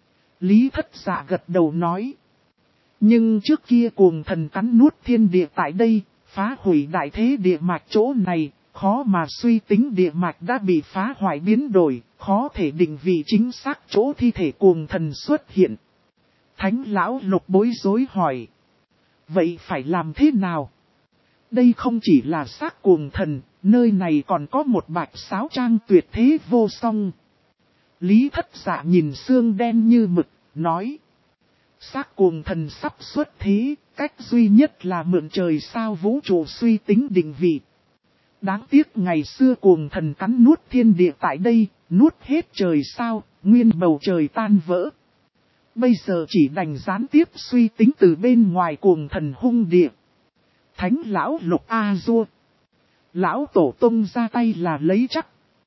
Lý Thất Dạ gật đầu nói. Nhưng trước kia cuồng thần cắn nuốt thiên địa tại đây, phá hủy đại thế địa mạch chỗ này, khó mà suy tính địa mạch đã bị phá hoại biến đổi, khó thể định vị chính xác chỗ thi thể cuồng thần xuất hiện. Thánh Lão Lục bối rối hỏi. Vậy phải làm thế nào? Đây không chỉ là xác cuồng thần, nơi này còn có một bạch sáo trang tuyệt thế vô song. Lý Thất Dạ nhìn xương đen như mực, nói. Xác cuồng thần sắp xuất thế, cách duy nhất là mượn trời sao vũ trụ suy tính định vị. Đáng tiếc ngày xưa cuồng thần cắn nuốt thiên địa tại đây, nuốt hết trời sao, nguyên bầu trời tan vỡ. Bây giờ chỉ đành gián tiếp suy tính từ bên ngoài cuồng thần hung địa. Thánh Lão Lục A-dua. Lão Tổ Tông ra tay là lấy chắc.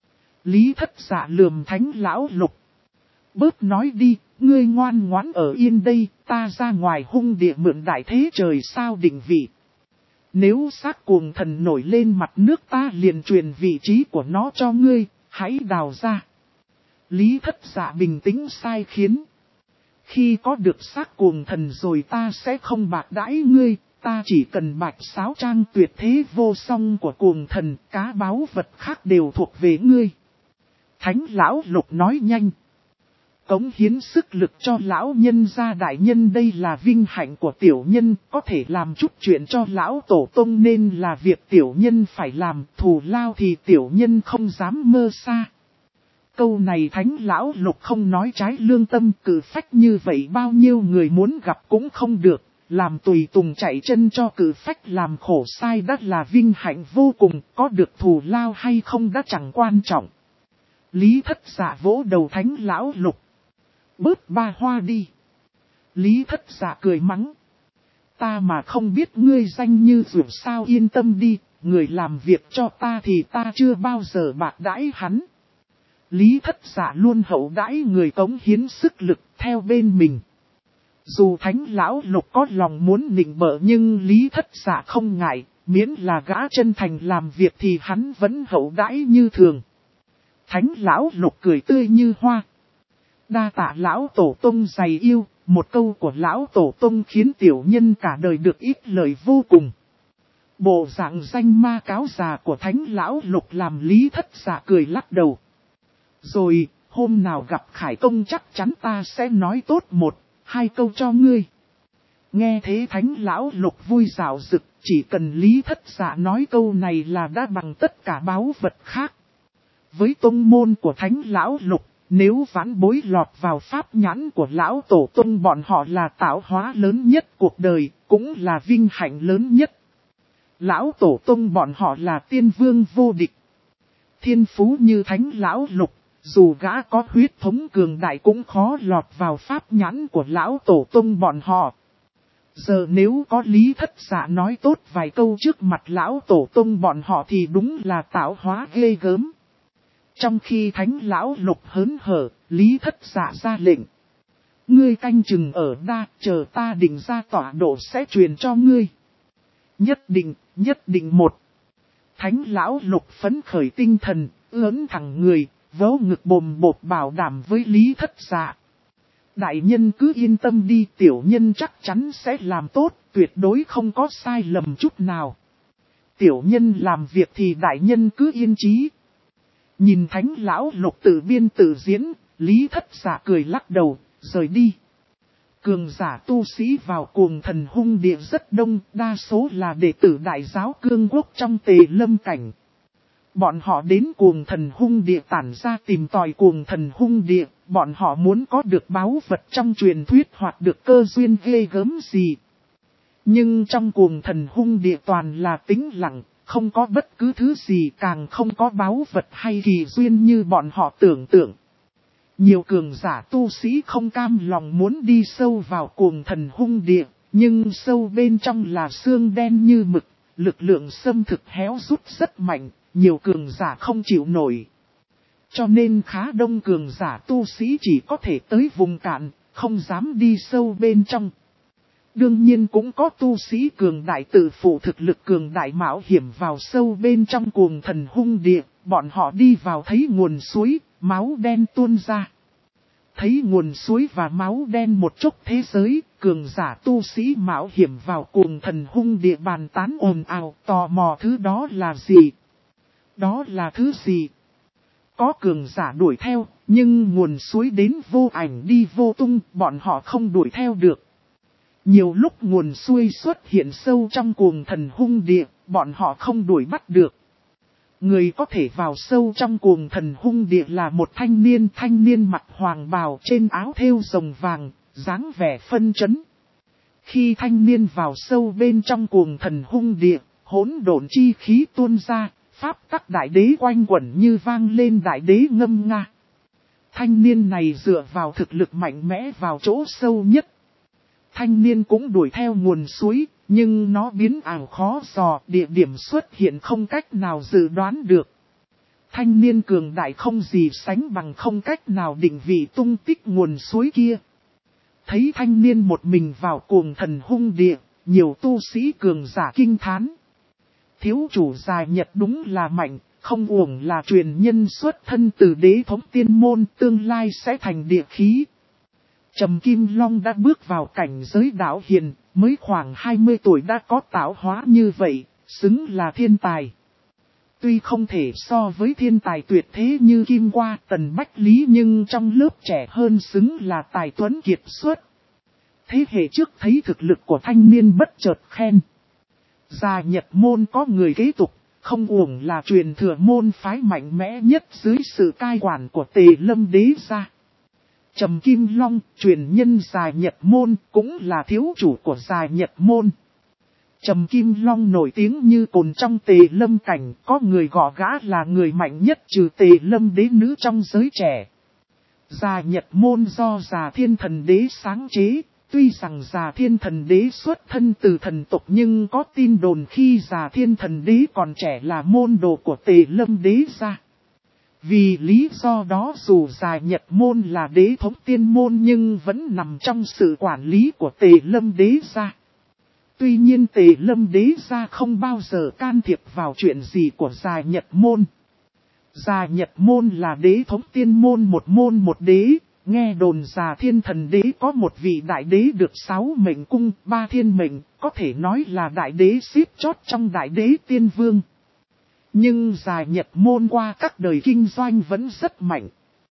Lý Thất Dạ lườm Thánh Lão Lục. Bớt nói đi, ngươi ngoan ngoãn ở yên đây, ta ra ngoài hung địa mượn đại thế trời sao định vị. Nếu xác cuồng thần nổi lên mặt nước ta liền truyền vị trí của nó cho ngươi, hãy đào ra. Lý Thất Dạ bình tĩnh sai khiến. Khi có được xác cuồng thần rồi ta sẽ không bạc đãi ngươi, ta chỉ cần bạch sáo trang tuyệt thế vô song của cuồng thần, cá báu vật khác đều thuộc về ngươi. Thánh Lão Lục nói nhanh. cống hiến sức lực cho lão nhân gia đại nhân, đây là vinh hạnh của tiểu nhân, có thể làm chút chuyện cho lão tổ tông nên là việc tiểu nhân phải làm, thù lao thì tiểu nhân không dám mơ xa. Câu này Thánh lão Lục không nói trái lương tâm, cử phách như vậy bao nhiêu người muốn gặp cũng không được, làm tùy tùng chạy chân cho cử phách làm khổ sai đã là vinh hạnh vô cùng, có được thù lao hay không đã chẳng quan trọng. Lý Thất Dạ vỗ đầu Thánh lão Lục. Bớt ba hoa đi. Lý Thất Dạ cười mắng. Ta mà không biết ngươi danh như dù sao, yên tâm đi, người làm việc cho ta thì ta chưa bao giờ bạc đãi hắn. Lý Thất Dạ luôn hậu đãi người cống hiến sức lực theo bên mình. Dù Thánh lão Lục có lòng muốn nịnh bợ nhưng Lý Thất Dạ không ngại, miễn là gã chân thành làm việc thì hắn vẫn hậu đãi như thường. Thánh lão Lục cười tươi như hoa. Đa tạ lão tổ tông dày yêu, một câu của lão tổ tông khiến tiểu nhân cả đời được ít lời vô cùng. Bộ dạng danh ma cáo già của Thánh lão Lục làm Lý Thất Dạ cười lắc đầu. Rồi, hôm nào gặp Khải Công chắc chắn ta sẽ nói tốt một, hai câu cho ngươi. Nghe thế Thánh lão Lục vui rạo rực, chỉ cần Lý Thất Dạ nói câu này là đã bằng tất cả báu vật khác. Với tông môn của Thánh lão Lục, nếu vãn bối lọt vào pháp nhãn của lão tổ tông bọn họ là tạo hóa lớn nhất cuộc đời, cũng là vinh hạnh lớn nhất. Lão tổ tông bọn họ là tiên vương vô địch. Thiên phú như Thánh lão Lục, dù gã có huyết thống cường đại cũng khó lọt vào pháp nhãn của lão tổ tông bọn họ. Giờ nếu có Lý Thất Dạ nói tốt vài câu trước mặt lão tổ tông bọn họ thì đúng là tạo hóa ghê gớm. Trong khi Thánh lão Lục hớn hở, Lý Thất Dạ ra lệnh. Ngươi canh chừng ở đa, chờ ta định ra tọa độ sẽ truyền cho ngươi. Nhất định một. Thánh lão Lục phấn khởi tinh thần, ưỡn thẳng người, vỗ ngực bồm bột bảo đảm với Lý Thất Dạ. Đại nhân cứ yên tâm đi, tiểu nhân chắc chắn sẽ làm tốt, tuyệt đối không có sai lầm chút nào. Tiểu nhân làm việc thì đại nhân cứ yên chí. Nhìn Thánh lão Lục tự biên tự diễn, Lý Thất Dạ cười lắc đầu, rời đi. Cường giả tu sĩ vào Cuồng Thần Hung Địa rất đông, đa số là đệ tử Đại giáo Cương Quốc trong Tề Lâm Cảnh. Bọn họ đến Cuồng Thần Hung Địa tản ra tìm tòi Cuồng Thần Hung Địa, bọn họ muốn có được báu vật trong truyền thuyết hoặc được cơ duyên ghê gớm gì. Nhưng trong Cuồng Thần Hung Địa toàn là tĩnh lặng, không có bất cứ thứ gì, càng không có báu vật hay kỳ duyên như bọn họ tưởng tượng. Nhiều cường giả tu sĩ không cam lòng muốn đi sâu vào Cuồng Thần Hung Địa, nhưng sâu bên trong là xương đen như mực, lực lượng xâm thực héo rút rất mạnh, nhiều cường giả không chịu nổi. Cho nên khá đông cường giả tu sĩ chỉ có thể tới vùng cạn, không dám đi sâu bên trong. Đương nhiên cũng có tu sĩ cường đại tự phụ thực lực cường đại mạo hiểm vào sâu bên trong Cuồng Thần Hung Địa, bọn họ đi vào thấy nguồn suối, máu đen tuôn ra. Thấy nguồn suối và máu đen một chút thế giới, cường giả tu sĩ mạo hiểm vào Cuồng Thần Hung Địa bàn tán ồn ào, tò mò thứ đó là gì? Đó là thứ gì? Có cường giả đuổi theo, nhưng nguồn suối đến vô ảnh đi vô tung, bọn họ không đuổi theo được. Nhiều lúc nguồn suối xuất hiện sâu trong Cuồng Thần Hung Địa, bọn họ không đuổi bắt được. Người có thể vào sâu trong Cuồng Thần Hung Địa là một thanh niên mặc hoàng bào trên áo thêu rồng vàng, dáng vẻ phân chấn. Khi thanh niên vào sâu bên trong Cuồng Thần Hung Địa, hỗn độn chi khí tuôn ra, pháp tắc đại đế quanh quẩn như vang lên đại đế ngâm nga. Thanh niên này dựa vào thực lực mạnh mẽ vào chỗ sâu nhất. Thanh niên cũng đuổi theo nguồn suối, nhưng nó biến ảo khó dò, địa điểm xuất hiện không cách nào dự đoán được. Thanh niên cường đại không gì sánh bằng, không cách nào định vị tung tích nguồn suối kia. Thấy thanh niên một mình vào Cuồng Thần Hung Địa, nhiều tu sĩ cường giả kinh thán. Thiếu chủ dài Nhật đúng là mạnh, không uổng là truyền nhân xuất thân từ đế thống tiên môn, tương lai sẽ thành địa khí. Trầm Kim Long đã bước vào cảnh giới đạo hiền, mới khoảng 20 tuổi đã có tạo hóa như vậy, xứng là thiên tài. Tuy không thể so với thiên tài tuyệt thế như Kim Qua, Tần Bách Lý nhưng trong lớp trẻ hơn xứng là tài tuấn kiệt xuất. Thế hệ trước thấy thực lực của thanh niên bất chợt khen. Gia Nhật môn có người kế tục, không uổng là truyền thừa môn phái mạnh mẽ nhất dưới sự cai quản của Tề Lâm đế gia. Trầm Kim Long, truyền nhân Gia Nhật môn, cũng là thiếu chủ của Gia Nhật môn. Trầm Kim Long nổi tiếng như cồn trong Tề Lâm cảnh, có người gọi gã là người mạnh nhất trừ Tề Lâm đế nữ trong giới trẻ. Gia Nhật môn do Già Thiên Thần Đế sáng chế, tuy rằng Già Thiên Thần Đế xuất thân từ thần tộc nhưng có tin đồn khi Già Thiên Thần Đế còn trẻ là môn đồ của Tề Lâm đế gia. Vì lý do đó dù Già Nhật môn là đế thống tiên môn nhưng vẫn nằm trong sự quản lý của Tề Lâm đế gia. Tuy nhiên Tề Lâm đế gia không bao giờ can thiệp vào chuyện gì của Già Nhật môn. Già Nhật môn là đế thống tiên môn một đế, nghe đồn Già Thiên Thần Đế có một vị đại đế được 6 mệnh cung, 3 thiên mệnh, có thể nói là đại đế xếp chót trong đại đế tiên vương. Nhưng Già Nhật môn qua các đời kinh doanh vẫn rất mạnh.